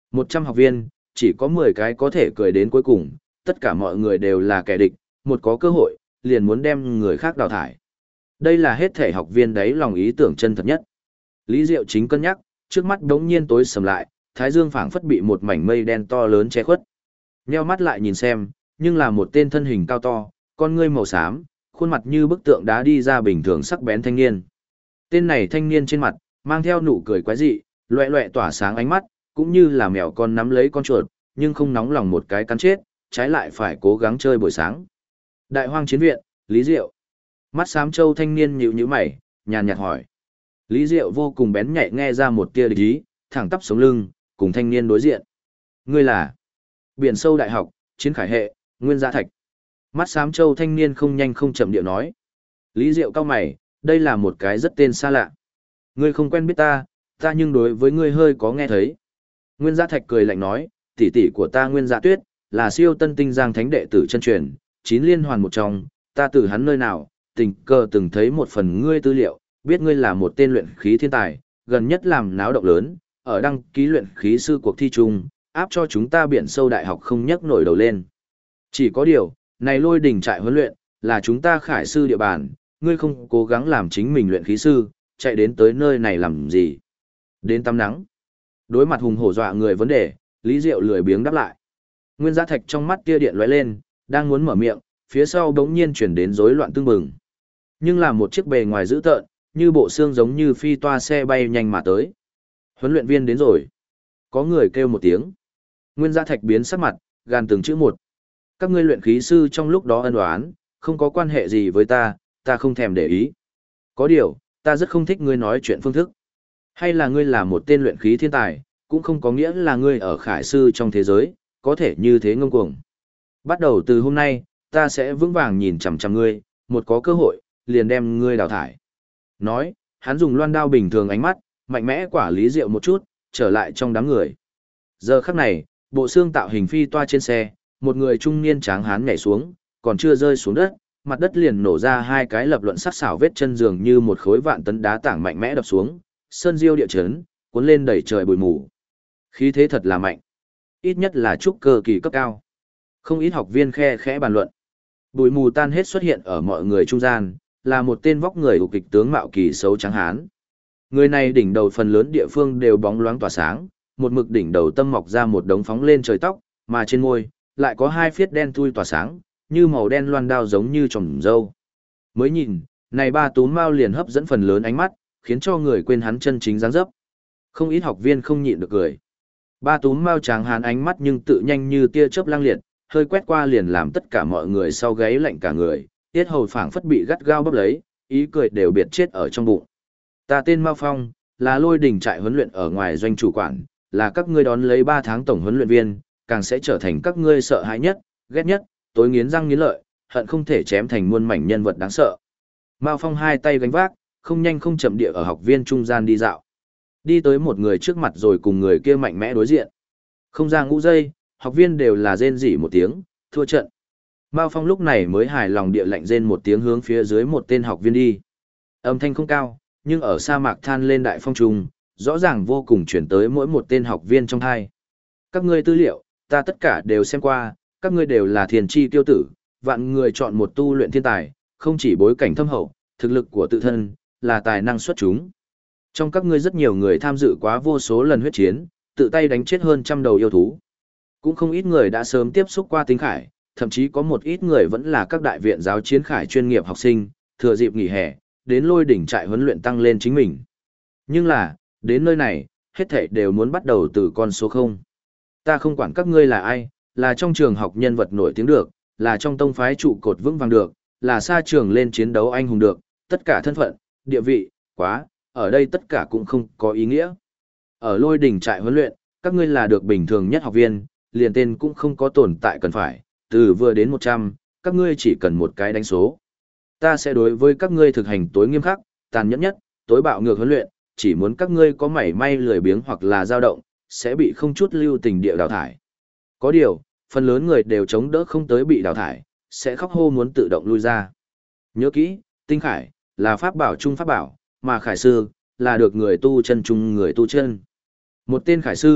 100 học viên, chỉ có 10 cái có thể cười đến cuối cùng, tất cả mọi người đều là kẻ địch, một có cơ hội, liền muốn đem người khác đào thải. Đây là hết thể học viên đấy lòng ý tưởng chân thật nhất. Lý Diệu chính cân nhắc, trước mắt đống nhiên tối sầm lại, thái dương phảng phất bị một mảnh mây đen to lớn che khuất. Nheo mắt lại nhìn xem, nhưng là một tên thân hình cao to, con ngươi màu xám, khuôn mặt như bức tượng đá đi ra bình thường sắc bén thanh niên. Tên này thanh niên trên mặt, mang theo nụ cười quái dị, loẹ loẹ tỏa sáng ánh mắt, cũng như là mèo con nắm lấy con chuột, nhưng không nóng lòng một cái cắn chết, trái lại phải cố gắng chơi buổi sáng. Đại hoang chiến viện, Lý Diệu. Mắt xám châu thanh niên nhíu nhíu mày, nhàn nhạt hỏi. Lý Diệu vô cùng bén nhạy nghe ra một tia địch ý, thẳng tắp sống lưng, cùng thanh niên đối diện. Ngươi là Biển Sâu Đại học, Chiến Khải hệ, Nguyên Gia Thạch. Mắt xám châu thanh niên không nhanh không chậm điệu nói. Lý Diệu cau mày, đây là một cái rất tên xa lạ. Ngươi không quen biết ta, ta nhưng đối với ngươi hơi có nghe thấy. Nguyên Gia Thạch cười lạnh nói, tỷ tỷ của ta Nguyên Gia Tuyết, là siêu tân tinh giang thánh đệ tử chân truyền, 9 liên hoàn một trong, ta từ hắn nơi nào, tình cờ từng thấy một phần ngươi tư liệu, biết ngươi là một tên luyện khí thiên tài, gần nhất làm náo động lớn, ở đăng ký luyện khí sư cuộc thi chung, áp cho chúng ta Biển Sâu Đại học không nhấc nổi đầu lên. Chỉ có điều, này Lôi Đỉnh trại huấn luyện, là chúng ta khải sư địa bàn, ngươi không cố gắng làm chính mình luyện khí sư, chạy đến tới nơi này làm gì? Đến tắm nắng. Đối mặt hùng hổ dọa người vấn đề, Lý Diệu lười biếng đáp lại. Nguyên Gia Thạch trong mắt tia điện lóe lên, đang muốn mở miệng, phía sau bỗng nhiên chuyển đến rối loạn tương bừng. Nhưng là một chiếc bề ngoài dữ tợn, như bộ xương giống như phi toa xe bay nhanh mà tới. Huấn luyện viên đến rồi. Có người kêu một tiếng. Nguyên Gia Thạch biến sắc mặt, gàn từng chữ một. Các ngươi luyện khí sư trong lúc đó ân oán, không có quan hệ gì với ta, ta không thèm để ý. Có điều, ta rất không thích ngươi nói chuyện phương thức. Hay là ngươi là một tên luyện khí thiên tài, cũng không có nghĩa là ngươi ở khải sư trong thế giới, có thể như thế ngông cuồng. Bắt đầu từ hôm nay, ta sẽ vững vàng nhìn chằm chằm ngươi, một có cơ hội, liền đem ngươi đào thải. Nói, hắn dùng loan đao bình thường ánh mắt, mạnh mẽ quả Lý Diệu một chút, trở lại trong đám người. Giờ khắc này, bộ xương tạo hình phi toa trên xe, một người trung niên tráng hán nhảy xuống, còn chưa rơi xuống đất, mặt đất liền nổ ra hai cái lập luận sắc sảo vết chân dường như một khối vạn tấn đá tảng mạnh mẽ đập xuống, sơn diêu địa chấn, cuốn lên đẩy trời bụi mù. Khí thế thật là mạnh. Ít nhất là trúc cơ kỳ cấp cao. Không ít học viên khe khẽ bàn luận. Bụi mù tan hết xuất hiện ở mọi người trung gian, là một tên vóc người ục kịch tướng mạo kỳ xấu trắng hán. Người này đỉnh đầu phần lớn địa phương đều bóng loáng tỏa sáng, một mực đỉnh đầu tâm mọc ra một đống phóng lên trời tóc, mà trên môi lại có hai phiết đen thui tỏa sáng, như màu đen loan đao giống như trồng râu. Mới nhìn, này ba túm mao liền hấp dẫn phần lớn ánh mắt, khiến cho người quên hắn chân chính dáng dấp. Không ít học viên không nhịn được cười. Ba túm mao tráng hán ánh mắt nhưng tự nhanh như tia chớp lang liệt, hơi quét qua liền làm tất cả mọi người sau gáy lạnh cả người, tiết hầu phảng phất bị gắt gao bóp lấy, ý cười đều biệt chết ở trong bụng. Ta tên Mao Phong, là Lôi Đỉnh trại huấn luyện ở ngoài doanh chủ quản, là các ngươi đón lấy 3 tháng tổng huấn luyện viên, càng sẽ trở thành các ngươi sợ hãi nhất, ghét nhất, tối nghiến răng nghiến lợi, hận không thể chém thành muôn mảnh nhân vật đáng sợ. Mao Phong hai tay gánh vác, không nhanh không chậm địa ở học viên trung gian đi dạo. Đi tới một người trước mặt rồi cùng người kia mạnh mẽ đối diện. Không ra ngũ giây, học viên đều là rên rỉ một tiếng, thua trận. Mao Phong lúc này mới hài lòng địa lạnh rên một tiếng hướng phía dưới một tên học viên đi. Âm thanh không cao, nhưng ở sa mạc than lên đại phong trùng, rõ ràng vô cùng chuyển tới mỗi một tên học viên trong hai. Các ngươi tư liệu, ta tất cả đều xem qua, các ngươi đều là thiền chi tiêu tử, vạn người chọn một tu luyện thiên tài, không chỉ bối cảnh thâm hậu, thực lực của tự thân, là tài năng xuất chúng. Trong các ngươi rất nhiều người tham dự quá vô số lần huyết chiến, tự tay đánh chết hơn 100 đầu yêu thú. Cũng không ít người đã sớm tiếp xúc qua tinh khải, thậm chí có một ít người vẫn là các đại viện giáo chiến khải chuyên nghiệp học sinh, thừa dịp nghỉ hè, đến Lôi Đỉnh trại huấn luyện tăng lên chính mình. Nhưng là, đến nơi này, hết thảy đều muốn bắt đầu từ con số 0. Ta không quản các ngươi là ai, là trong trường học nhân vật nổi tiếng được, là trong tông phái trụ cột vững vàng được, là xa trường lên chiến đấu anh hùng được, tất cả thân phận, địa vị, quá, ở đây tất cả cũng không có ý nghĩa. Ở Lôi Đỉnh trại huấn luyện, các ngươi là được bình thường nhất học viên, liền tên cũng không có tồn tại cần phải, từ vừa đến 100, các ngươi chỉ cần một cái đánh số. Ta sẽ đối với các ngươi thực hành tối nghiêm khắc, tàn nhẫn nhất, tối bạo ngược huấn luyện, chỉ muốn các ngươi có mảy may lười biếng hoặc là dao động, sẽ bị không chút lưu tình địa đào thải. Có điều, phần lớn người đều chống đỡ không tới bị đào thải, sẽ khóc hô muốn tự động lui ra. Nhớ kỹ, tinh khải, là pháp bảo chung pháp bảo, mà khải sư, là được người tu chân chung người tu chân. Một tên khải sư,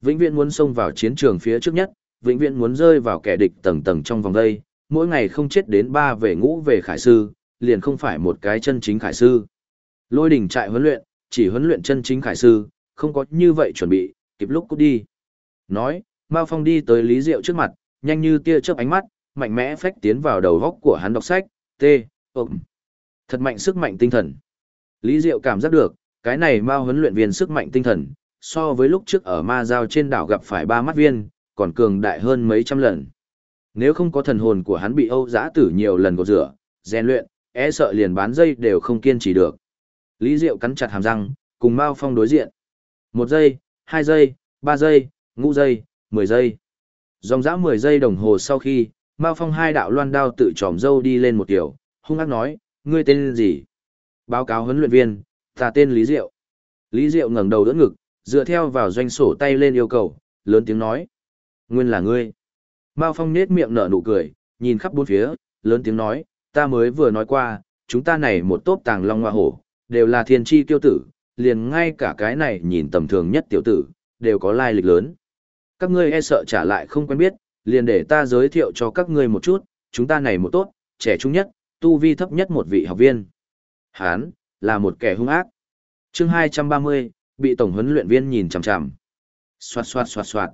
Vĩnh viễn muốn xông vào chiến trường phía trước nhất, vĩnh viễn muốn rơi vào kẻ địch tầng tầng trong vòng đây, mỗi ngày không chết đến 3 về ngũ về khải sư, liền không phải một cái chân chính khải sư. Lôi đỉnh trại huấn luyện, chỉ huấn luyện chân chính khải sư, không có như vậy chuẩn bị, kịp lúc cút đi. Nói, Mao Phong đi tới Lý Diệu trước mặt, nhanh như tia chớp ánh mắt, mạnh mẽ phách tiến vào đầu góc của hắn đọc sách, thật mạnh sức mạnh tinh thần. Lý Diệu cảm giác được, cái này Mao huấn luyện viên sức mạnh tinh thần, so với lúc trước ở ma giao trên đảo gặp phải 3 mắt viên, còn cường đại hơn mấy trăm lần. Nếu không có thần hồn của hắn bị Âu Giã Tử nhiều lần gột rửa, rèn luyện, e sợ liền bán dây đều không kiên trì được. Lý Diệu cắn chặt hàm răng, cùng Mao Phong đối diện. 1 giây, 2 giây, 3 giây, ngũ giây, 10 giây. Dòng dã 10 giây đồng hồ sau khi, Mao Phong hai đạo loan đao tự tròm dâu đi lên một kiểu, hung ác nói, ngươi tên gì? Báo cáo huấn luyện viên, ta tên Lý Diệu. Lý Diệu ngẩng đầu đỡ ngực, dựa theo vào doanh sổ tay lên yêu cầu, lớn tiếng nói. Nguyên là ngươi. Mao Phong nết miệng nở nụ cười, nhìn khắp bốn phía, lớn tiếng nói, ta mới vừa nói qua, chúng ta này một tốp tàng long hoa hổ, đều là thiên chi tiêu tử, liền ngay cả cái này nhìn tầm thường nhất tiểu tử, đều có lai lịch lớn. Các ngươi e sợ trả lại không quen biết, liền để ta giới thiệu cho các ngươi một chút, chúng ta này một tốt, trẻ trung nhất, tu vi thấp nhất một vị học viên. Hán, là một kẻ hung ác. Chương 230, bị tổng huấn luyện viên nhìn chằm chằm. Xoạt xoạt xoạt xoạt.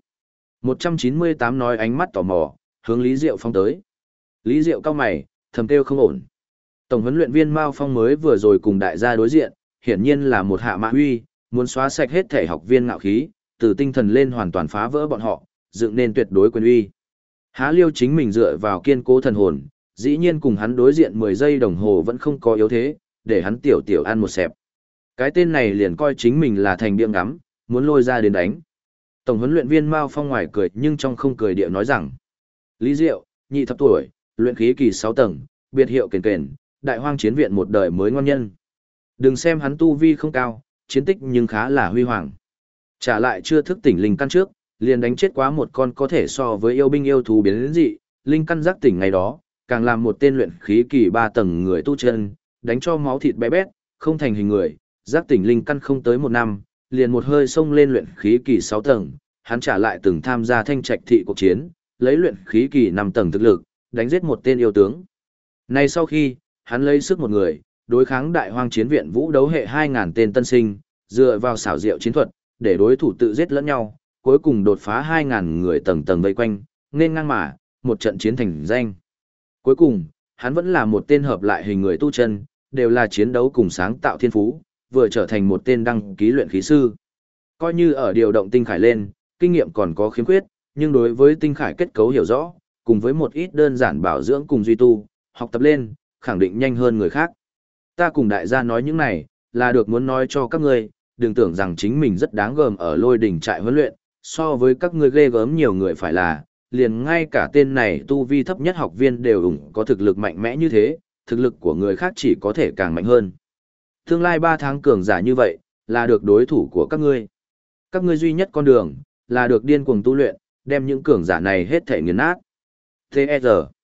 198 nói ánh mắt tò mò, hướng Lý Diệu Phong tới. Lý Diệu cau mày, thầm kêu không ổn. Tổng huấn luyện viên Mao Phong mới vừa rồi cùng đại gia đối diện, hiển nhiên là một hạ mã huy, muốn xóa sạch hết thể học viên ngạo khí, từ tinh thần lên hoàn toàn phá vỡ bọn họ, dựng nên tuyệt đối quyền uy. Há liêu chính mình dựa vào kiên cố thần hồn, dĩ nhiên cùng hắn đối diện 10 giây đồng hồ vẫn không có yếu thế, để hắn tiểu tiểu ăn một xẹp. Cái tên này liền coi chính mình là thành biếng ngắm, muốn lôi ra đến đánh. Tổng huấn luyện viên Mao Phong ngoài cười nhưng trong không cười điệu nói rằng, Lý Diệu, nhị thập tuổi, luyện khí kỳ 6 tầng, biệt hiệu kền kền, đại hoang chiến viện một đời mới ngon nhân. Đừng xem hắn tu vi không cao, chiến tích nhưng khá là huy hoàng. Trả lại chưa thức tỉnh linh căn trước, liền đánh chết quá một con có thể so với yêu binh yêu thú biến dị, linh căn giác tỉnh ngày đó, càng làm một tên luyện khí kỳ 3 tầng người tu chân, đánh cho máu thịt bé bét, không thành hình người, giác tỉnh linh căn không tới 1 năm, liền một hơi xông lên luyện khí kỳ 6 tầng, hắn trả lại từng tham gia thanh trạch thị cuộc chiến, lấy luyện khí kỳ 5 tầng thực lực, đánh giết một tên yêu tướng. Nay sau khi, hắn lấy sức một người, đối kháng đại hoang chiến viện vũ đấu hệ 2000 tên tân sinh, dựa vào xảo diệu chiến thuật, để đối thủ tự giết lẫn nhau, cuối cùng đột phá 2000 người tầng tầng vây quanh, nên ngang mà, một trận chiến thành danh. Cuối cùng, hắn vẫn là một tên hợp lại hình người tu chân, đều là chiến đấu cùng sáng tạo thiên phú, vừa trở thành một tên đăng ký luyện khí sư. Coi như ở điều động tinh khải lên, kinh nghiệm còn có khiếm khuyết, nhưng đối với tinh khải kết cấu hiểu rõ, cùng với một ít đơn giản bảo dưỡng cùng duy tu, học tập lên, khẳng định nhanh hơn người khác. Ta cùng đại gia nói những này, là được muốn nói cho các ngươi, đừng tưởng rằng chính mình rất đáng gờm ở lôi đỉnh trại huấn luyện, so với các ngươi ghê gớm nhiều người phải là, liền ngay cả tên này tu vi thấp nhất học viên đều có thực lực mạnh mẽ như thế, thực lực của người khác chỉ có thể càng mạnh hơn. Tương lai 3 tháng cường giả như vậy, là được đối thủ của các ngươi. Các ngươi duy nhất con đường, là được điên cuồng tu luyện, đem những cường giả này hết thể nghiền nát. T.E.R.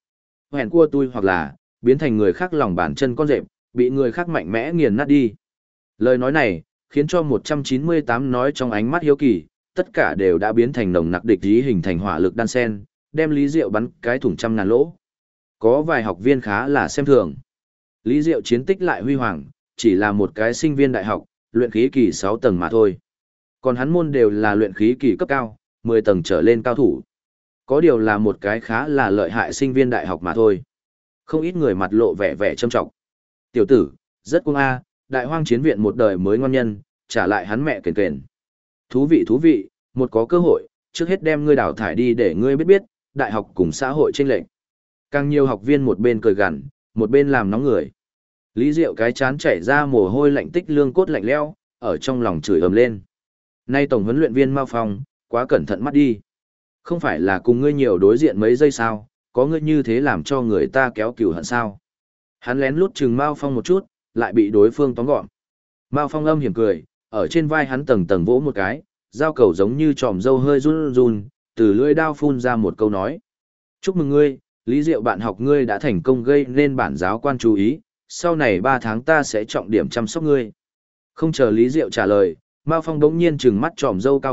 Hẹn cua tôi hoặc là, biến thành người khác lòng bàn chân con rệp, bị người khác mạnh mẽ nghiền nát đi. Lời nói này, khiến cho 198 nói trong ánh mắt hiếu kỳ, tất cả đều đã biến thành nồng nặc địch ý hình thành hỏa lực đan sen, đem Lý Diệu bắn cái thủng trăm ngàn lỗ. Có vài học viên khá là xem thường. Lý Diệu chiến tích lại huy hoàng, chỉ là một cái sinh viên đại học, luyện khí kỳ 6 tầng mà thôi. Còn hắn môn đều là luyện khí kỳ cấp cao, 10 tầng trở lên cao thủ. Có điều là một cái khá là lợi hại sinh viên đại học mà thôi. Không ít người mặt lộ vẻ vẻ trâm trọng. Tiểu tử, rất cuồng a, đại hoang chiến viện một đời mới ngon nhân, trả lại hắn mẹ kền kền. Thú vị, một có cơ hội, trước hết đem ngươi đào thải đi để ngươi biết biết, đại học cùng xã hội chênh lệch. Càng nhiều học viên một bên cười gằn, một bên làm nóng người. Lý Diệu cái chán chảy ra mồ hôi lạnh tích lương cốt lạnh lẽo, ở trong lòng chửi ầm lên. Nay tổng huấn luyện viên Mao Phong, quá cẩn thận mắt đi. Không phải là cùng ngươi nhiều đối diện mấy giây sao, có ngươi như thế làm cho người ta kéo cừu hận sao. Hắn lén lút chừng Mao Phong một chút, lại bị đối phương tóm gọn. Mao Phong âm hiểm cười, ở trên vai hắn tầng tầng vỗ một cái, dao cầu giống như tròm dâu hơi run run, từ lưỡi đao phun ra một câu nói. Chúc mừng ngươi, Lý Diệu bạn học ngươi đã thành công gây nên bản giáo quan chú ý, sau này 3 tháng ta sẽ trọng điểm chăm sóc ngươi. Không chờ Lý Diệu trả lời, Mao Phong đống nhiên trừng mắt tròm dâu cao vót,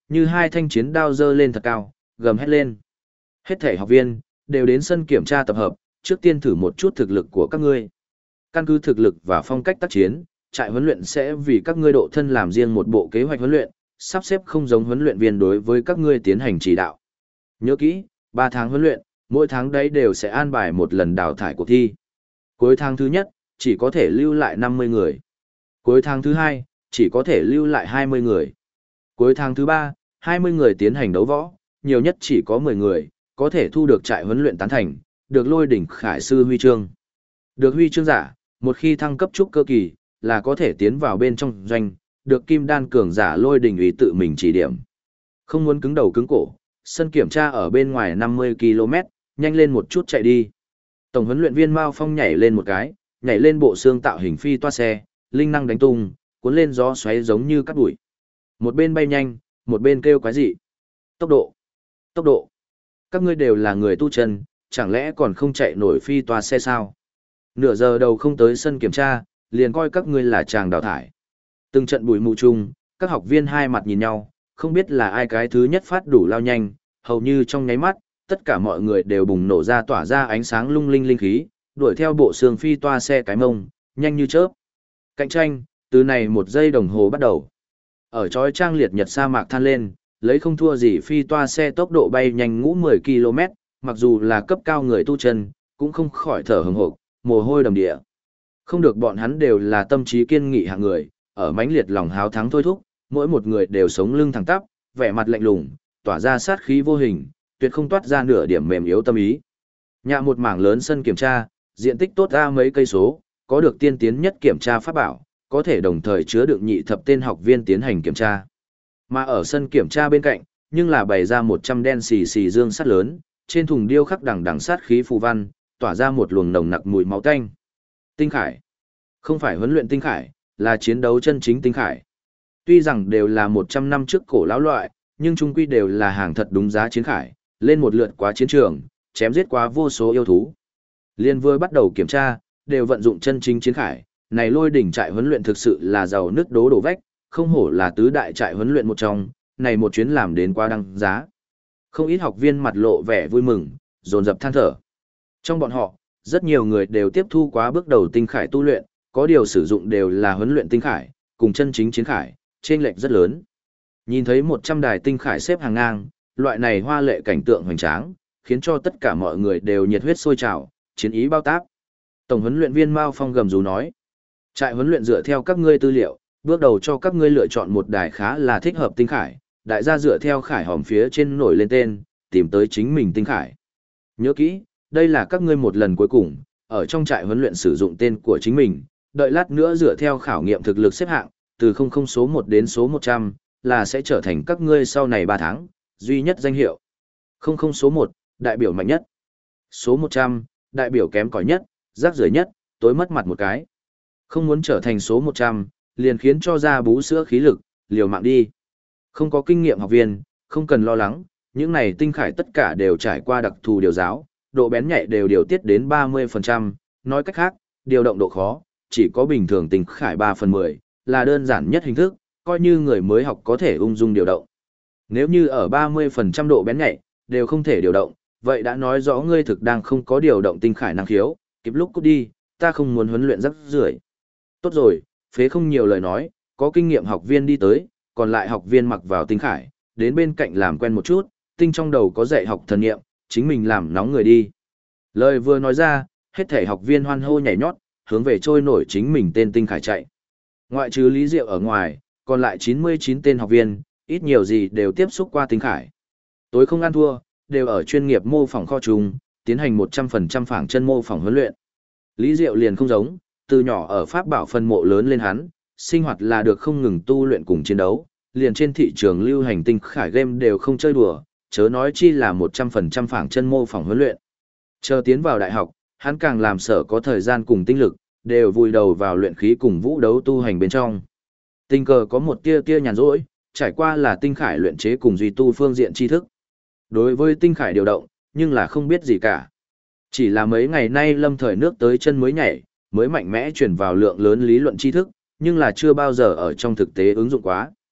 như hai thanh chiến đao giơ lên thật cao, gầm hét lên. Hết thể học viên, đều đến sân kiểm tra tập hợp, trước tiên thử một chút thực lực của các ngươi. Căn cứ thực lực và phong cách tác chiến, trại huấn luyện sẽ vì các ngươi độ thân làm riêng một bộ kế hoạch huấn luyện, sắp xếp không giống huấn luyện viên đối với các ngươi tiến hành chỉ đạo. Nhớ kỹ, 3 tháng huấn luyện, mỗi tháng đấy đều sẽ an bài một lần đào thải cuộc thi. Cuối tháng thứ nhất, chỉ có thể lưu lại 50 người. Cuối tháng thứ hai, chỉ có thể lưu lại 20 người. Cuối tháng thứ ba, 20 người tiến hành đấu võ, nhiều nhất chỉ có 10 người, có thể thu được trại huấn luyện tán thành, được Lôi đỉnh khải sư huy chương. Được huy chương giả, một khi thăng cấp trúc cơ kỳ, là có thể tiến vào bên trong doanh, được kim đan cường giả Lôi đỉnh ủy tự mình chỉ điểm. Không muốn cứng đầu cứng cổ, sân kiểm tra ở bên ngoài 50 km, nhanh lên một chút chạy đi. Tổng huấn luyện viên Mao Phong nhảy lên một cái, nhảy lên bộ xương tạo hình phi toa xe, linh năng đánh tung, cuốn lên gió xoáy giống như cát bụi. Một bên bay nhanh, một bên kêu quái dị. Tốc độ, tốc độ. Các ngươi đều là người tu chân, chẳng lẽ còn không chạy nổi phi toa xe sao? Nửa giờ đầu không tới sân kiểm tra, liền coi các ngươi là chàng đào thải. Từng trận bụi mù chung, các học viên hai mặt nhìn nhau, không biết là ai cái thứ nhất phát đủ lao nhanh, hầu như trong nháy mắt, tất cả mọi người đều bùng nổ ra tỏa ra ánh sáng lung linh linh khí, đuổi theo bộ xương phi toa xe cái mông, nhanh như chớp. Cạnh tranh, từ này 1 giây đồng hồ bắt đầu. Ở chói trang liệt nhật sa mạc than lên, lấy không thua gì phi toa xe tốc độ bay nhanh ngũ 10 km, mặc dù là cấp cao người tu chân, cũng không khỏi thở hừng hực, mồ hôi đầm địa. Không được, bọn hắn đều là tâm trí kiên nghị hạng người, ở mãnh liệt lòng háo thắng thôi thúc, mỗi một người đều sống lưng thẳng tắp, vẻ mặt lạnh lùng, tỏa ra sát khí vô hình, tuyệt không toát ra nửa điểm mềm yếu tâm ý. Nhạ một mảng lớn sân kiểm tra, diện tích tốt ra mấy cây số, có được tiên tiến nhất kiểm tra pháp bảo, có thể đồng thời chứa đựng nhị thập tên học viên tiến hành kiểm tra. Mà ở sân kiểm tra bên cạnh, nhưng là bày ra 100 đen xì xì dương sắt lớn, trên thùng điêu khắc đằng đằng sát khí phù văn, tỏa ra một luồng nồng nặc mùi máu tanh. Tinh khải. Không phải huấn luyện tinh khải, là chiến đấu chân chính tinh khải. Tuy rằng đều là 100 năm trước cổ lão loại, nhưng chung quy đều là hàng thật đúng giá chiến khải, lên một lượt quá chiến trường, chém giết quá vô số yêu thú. Liên vừa bắt đầu kiểm tra, đều vận dụng chân chính chiến khải, này Lôi đỉnh trại huấn luyện thực sự là giàu nứt đố đổ vách, không hổ là tứ đại trại huấn luyện một trong, này một chuyến làm đến quá đăng giá. Không ít học viên mặt lộ vẻ vui mừng, dồn dập than thở. Trong bọn họ, rất nhiều người đều tiếp thu quá bước đầu tinh khải tu luyện, có điều sử dụng đều là huấn luyện tinh khải, cùng chân chính chiến khải, chênh lệch rất lớn. Nhìn thấy 100 đài tinh khải xếp hàng ngang, loại này hoa lệ cảnh tượng hoành tráng, khiến cho tất cả mọi người đều nhiệt huyết sôi trào, chiến ý bao táp. Tổng huấn luyện viên Mao Phong gầm rú nói: "Trại huấn luyện dựa theo các ngươi tư liệu, bước đầu cho các ngươi lựa chọn một đài khá là thích hợp tinh khải, đại gia dựa theo khải hòm phía trên nổi lên tên, tìm tới chính mình tinh khải. Nhớ kỹ, đây là các ngươi một lần cuối cùng, ở trong trại huấn luyện sử dụng tên của chính mình, đợi lát nữa dựa theo khảo nghiệm thực lực xếp hạng, từ 00 số 1 đến số 100, là sẽ trở thành các ngươi sau này 3 tháng, duy nhất danh hiệu. 00 số 1, đại biểu mạnh nhất. Số 100, đại biểu kém cỏi nhất, rác rưởi nhất, tối mất mặt một cái. Không muốn trở thành số 100, liền khiến cho ra bú sữa khí lực, liều mạng đi. Không có kinh nghiệm học viên, không cần lo lắng, những này tinh khải tất cả đều trải qua đặc thù điều giáo, độ bén nhạy đều điều tiết đến 30%, nói cách khác, điều động độ khó, chỉ có bình thường tinh khải 3/10, là đơn giản nhất hình thức, coi như người mới học có thể ung dung điều động. Nếu như ở 30% độ bén nhạy, đều không thể điều động, vậy đã nói rõ ngươi thực đang không có điều động tinh khải năng khiếu, kịp lúc cút đi, ta không muốn huấn luyện rắc rưởi. Tốt rồi, phế không nhiều lời nói, có kinh nghiệm học viên đi tới, còn lại học viên mặc vào tinh khải, đến bên cạnh làm quen một chút, tinh trong đầu có dạy học thần nghiệm, chính mình làm nóng người đi. Lời vừa nói ra, hết thể học viên hoan hô nhảy nhót, hướng về trôi nổi chính mình tên tinh khải chạy. Ngoại trừ Lý Diệu ở ngoài, còn lại 99 tên học viên, ít nhiều gì đều tiếp xúc qua tinh khải. Tối không ăn thua, đều ở chuyên nghiệp mô phỏng kho trùng, tiến hành 100% phảng chân mô phỏng huấn luyện. Lý Diệu liền không giống, từ nhỏ ở Pháp bảo phân mộ lớn lên hắn, sinh hoạt là được không ngừng tu luyện cùng chiến đấu, liền trên thị trường lưu hành tinh khải game đều không chơi đùa, chớ nói chi là 100% phảng chân mô phỏng huấn luyện. Chờ tiến vào đại học, hắn càng làm sở có thời gian cùng tinh lực, đều vùi đầu vào luyện khí cùng vũ đấu tu hành bên trong. Tình cờ có một tia tia nhàn rỗi, trải qua là tinh khải luyện chế cùng duy tu phương diện tri thức. Đối với tinh khải điều động, nhưng là không biết gì cả. Chỉ là mấy ngày nay lâm thời nước tới chân mới nhảy, mới mạnh mẽ chuyển vào lượng lớn lý luận tri thức, nhưng là chưa bao giờ ở trong thực tế ứng dụng quá.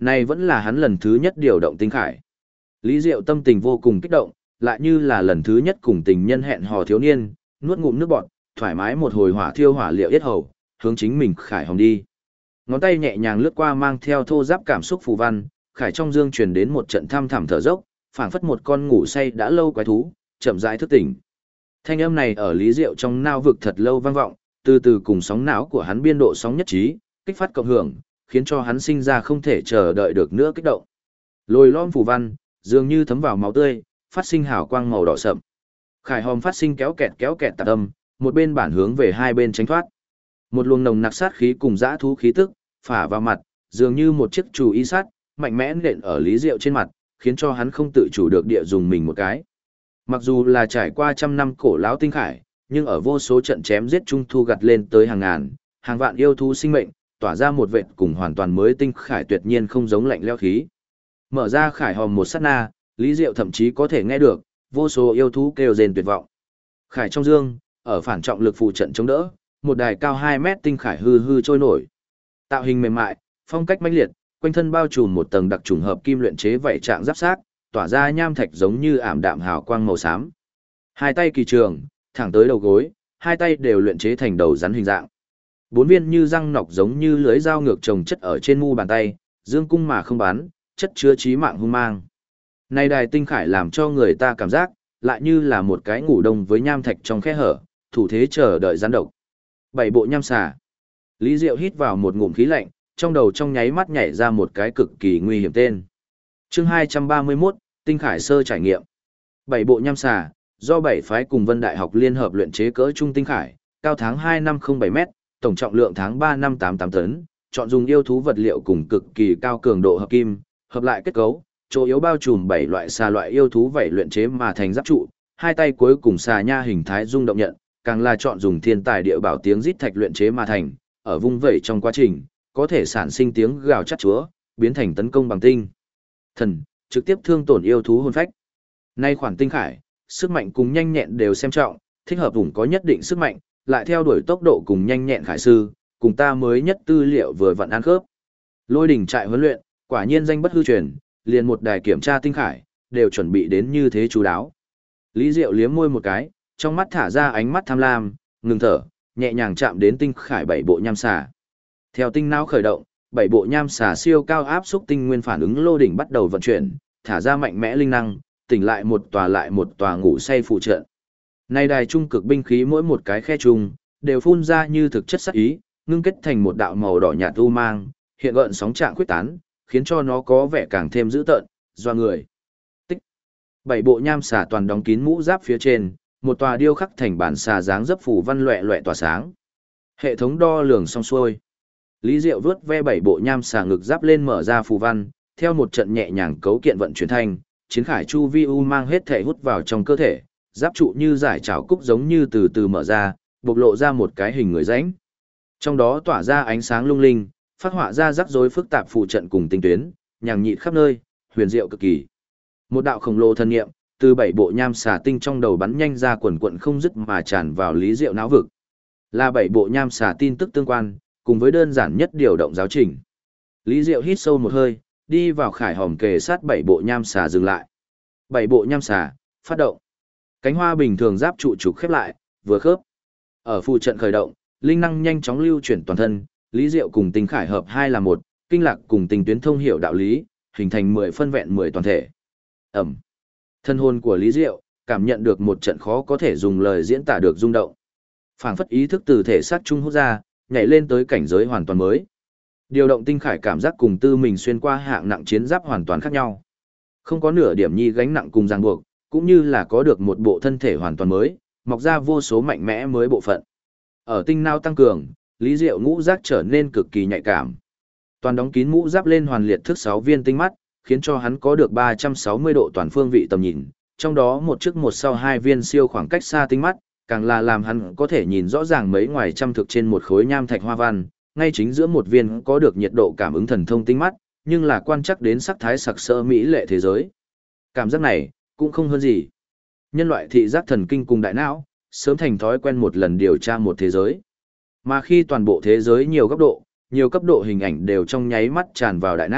Này vẫn là hắn lần thứ nhất điều động tinh khải. Lý Diệu tâm tình vô cùng kích động, lại như là lần thứ nhất cùng tình nhân hẹn hò thiếu niên, nuốt ngụm nước bọt, thoải mái một hồi hỏa thiêu hỏa liệu yết hầu, hướng chính mình khải hồng đi. Ngón tay nhẹ nhàng lướt qua mang theo thô giáp cảm xúc phù văn, khải trong dương truyền đến một trận thăm thẳm thở dốc, phảng phất một con ngủ say đã lâu quái thú, chậm rãi thức tỉnh. Thanh âm này ở Lý Diệu trong nao vực thật lâu vang vọng, từ từ cùng sóng não của hắn biên độ sóng nhất trí, kích phát cộng hưởng, khiến cho hắn sinh ra không thể chờ đợi được nữa kích động. Lồi lõm phù văn, dường như thấm vào máu tươi, phát sinh hào quang màu đỏ sậm. Khải hòm phát sinh kéo kẹt tạp âm, một bên bản hướng về hai bên tránh thoát. Một luồng nồng nặc sát khí cùng dã thú khí tức, phả vào mặt, dường như một chiếc chù y sắt, mạnh mẽ nện ở Lý Diệu trên mặt, khiến cho hắn không tự chủ được địa dùng mình một cái. Mặc dù là trải qua trăm năm cổ lão tinh khải, nhưng ở vô số trận chém giết trung thu gặt lên tới hàng ngàn, hàng vạn yêu thú sinh mệnh, tỏa ra một vệt cùng hoàn toàn mới tinh khải tuyệt nhiên không giống lạnh lẽo khí. Mở ra khải hòm một sát na, Lý Diệu thậm chí có thể nghe được vô số yêu thú kêu rên tuyệt vọng. Khải trong dương, ở phản trọng lực phụ trận chống đỡ, một đài cao 2 mét tinh khải hư hư trôi nổi. Tạo hình mềm mại, phong cách mãnh liệt, quanh thân bao trùm một tầng đặc trùng hợp kim luyện chế vảy trạng giáp xác, tỏa ra nham thạch giống như ảm đạm hào quang màu xám. Hai tay kỳ trường, thẳng tới đầu gối, hai tay đều luyện chế thành đầu rắn hình dạng. Bốn viên như răng nọc giống như lưới dao ngược chồng chất ở trên mu bàn tay, dương cung mà không bắn, chất chứa chí mạng hung mang. Này đài tinh khải làm cho người ta cảm giác, lại như là một cái ngủ đông với nham thạch trong khe hở, thủ thế chờ đợi gián độc. Bảy bộ nham xà. Lý Diệu hít vào một ngụm khí lạnh, trong đầu trong nháy mắt nhảy ra một cái cực kỳ nguy hiểm tên. Chương 231, Tinh Khải Sơ trải nghiệm. Bảy bộ nham xà, do bảy phái cùng Vân Đại học liên hợp luyện chế cỡ trung tinh khải, cao tháng 2 năm 07m, tổng trọng lượng tháng 3 năm 88 tấn, chọn dùng yêu thú vật liệu cùng cực kỳ cao cường độ hợp kim, hợp lại kết cấu, chỗ yếu bao trùm 7 loại xà loại yêu thú vảy luyện chế mà thành giáp trụ, hai tay cuối cùng xà nha hình thái rung động nhận, càng là chọn dùng thiên tài địa bảo tiếng rít thạch luyện chế mà thành, ở vung vẩy trong quá trình, có thể sản sinh tiếng gào chát chúa, biến thành tấn công bằng tinh thần, trực tiếp thương tổn yêu thú hồn phách. Nay khoản tinh khải, sức mạnh cùng nhanh nhẹn đều xem trọng, thích hợp vùng có nhất định sức mạnh, lại theo đuổi tốc độ cùng nhanh nhẹn khải sư, cùng ta mới nhất tư liệu vừa vặn ăn khớp. Lôi đỉnh trại huấn luyện, quả nhiên danh bất hư truyền, liền một đài kiểm tra tinh khải, đều chuẩn bị đến như thế chú đáo. Lý Diệu liếm môi một cái, trong mắt thả ra ánh mắt tham lam, ngừng thở, nhẹ nhàng chạm đến tinh khải bảy bộ nham xà. Theo tinh não khởi động, bảy bộ nham xà siêu cao áp xúc tinh nguyên phản ứng lô đỉnh bắt đầu vận chuyển, thả ra mạnh mẽ linh năng, tỉnh lại một tòa ngủ say phụ trợ. Nay đài trung cực binh khí mỗi một cái khe trùng, đều phun ra như thực chất sát ý, ngưng kết thành một đạo màu đỏ nhạt u mang, hiện gợn sóng trạng quyết tán, khiến cho nó có vẻ càng thêm dữ tợn, doa người. Tích. Bảy bộ nham xà toàn đóng kín mũ giáp phía trên, một tòa điêu khắc thành bản xà dáng dấp phủ văn loẹ loẹ tỏa sáng. Hệ thống đo lường xong xuôi. Lý Diệu vớt ve bảy bộ nham xà ngực giáp lên mở ra phù văn, theo một trận nhẹ nhàng cấu kiện vận chuyển thành, chiến khải chu vi u mang hết thể hút vào trong cơ thể, giáp trụ như giải trảo cúc giống như từ từ mở ra, bộc lộ ra một cái hình người rãnh. Trong đó tỏa ra ánh sáng lung linh, phát họa ra rắc rối phức tạp phù trận cùng tinh tuyến, nhàng nhịn khắp nơi, huyền diệu cực kỳ. Một đạo khổng lồ thần niệm từ bảy bộ nham xà tinh trong đầu bắn nhanh ra quần quận không dứt mà tràn vào Lý Diệu não vực. Là bảy bộ nham xà tin tức tương quan, cùng với đơn giản nhất điều động giáo trình. Lý Diệu hít sâu một hơi, đi vào khải hòm kề sát bảy bộ nham xà dừng lại. Bảy bộ nham xà, phát động. Cánh hoa bình thường giáp trụ trục khép lại, vừa khớp. Ở phù trận khởi động, linh năng nhanh chóng lưu chuyển toàn thân, Lý Diệu cùng tinh khải hợp hai là một, kinh lạc cùng tình tuyến thông hiểu đạo lý, hình thành 10 phân vẹn 10 toàn thể. Ẩm. Thân hồn của Lý Diệu cảm nhận được một trận khó có thể dùng lời diễn tả được rung động. Phảng phất ý thức từ thể xác trung hút ra, nhảy lên tới cảnh giới hoàn toàn mới. Điều động tinh khải cảm giác cùng tư mình xuyên qua hạng nặng chiến giáp hoàn toàn khác nhau. Không có nửa điểm nhi gánh nặng cùng ràng buộc, cũng như là có được một bộ thân thể hoàn toàn mới, mọc ra vô số mạnh mẽ mới bộ phận. Ở tinh não tăng cường, Lý Diệu ngũ giác trở nên cực kỳ nhạy cảm. Toàn đóng kín mũ giáp lên hoàn liệt thức 6 viên tinh mắt, khiến cho hắn có được 360 độ toàn phương vị tầm nhìn, trong đó một trước một sau hai viên siêu khoảng cách xa tinh mắt, càng là làm hắn có thể nhìn rõ ràng mấy ngoài trăm thực trên một khối nham thạch hoa văn, ngay chính giữa một viên có được nhiệt độ cảm ứng thần thông tinh mắt, nhưng là quan chắc đến sắc thái sặc sỡ mỹ lệ thế giới. Cảm giác này cũng không hơn gì. Nhân loại thị giác thần kinh cùng đại não, sớm thành thói quen một lần điều tra một thế giới. Mà khi toàn bộ thế giới nhiều cấp độ hình ảnh đều trong nháy mắt tràn vào đại não,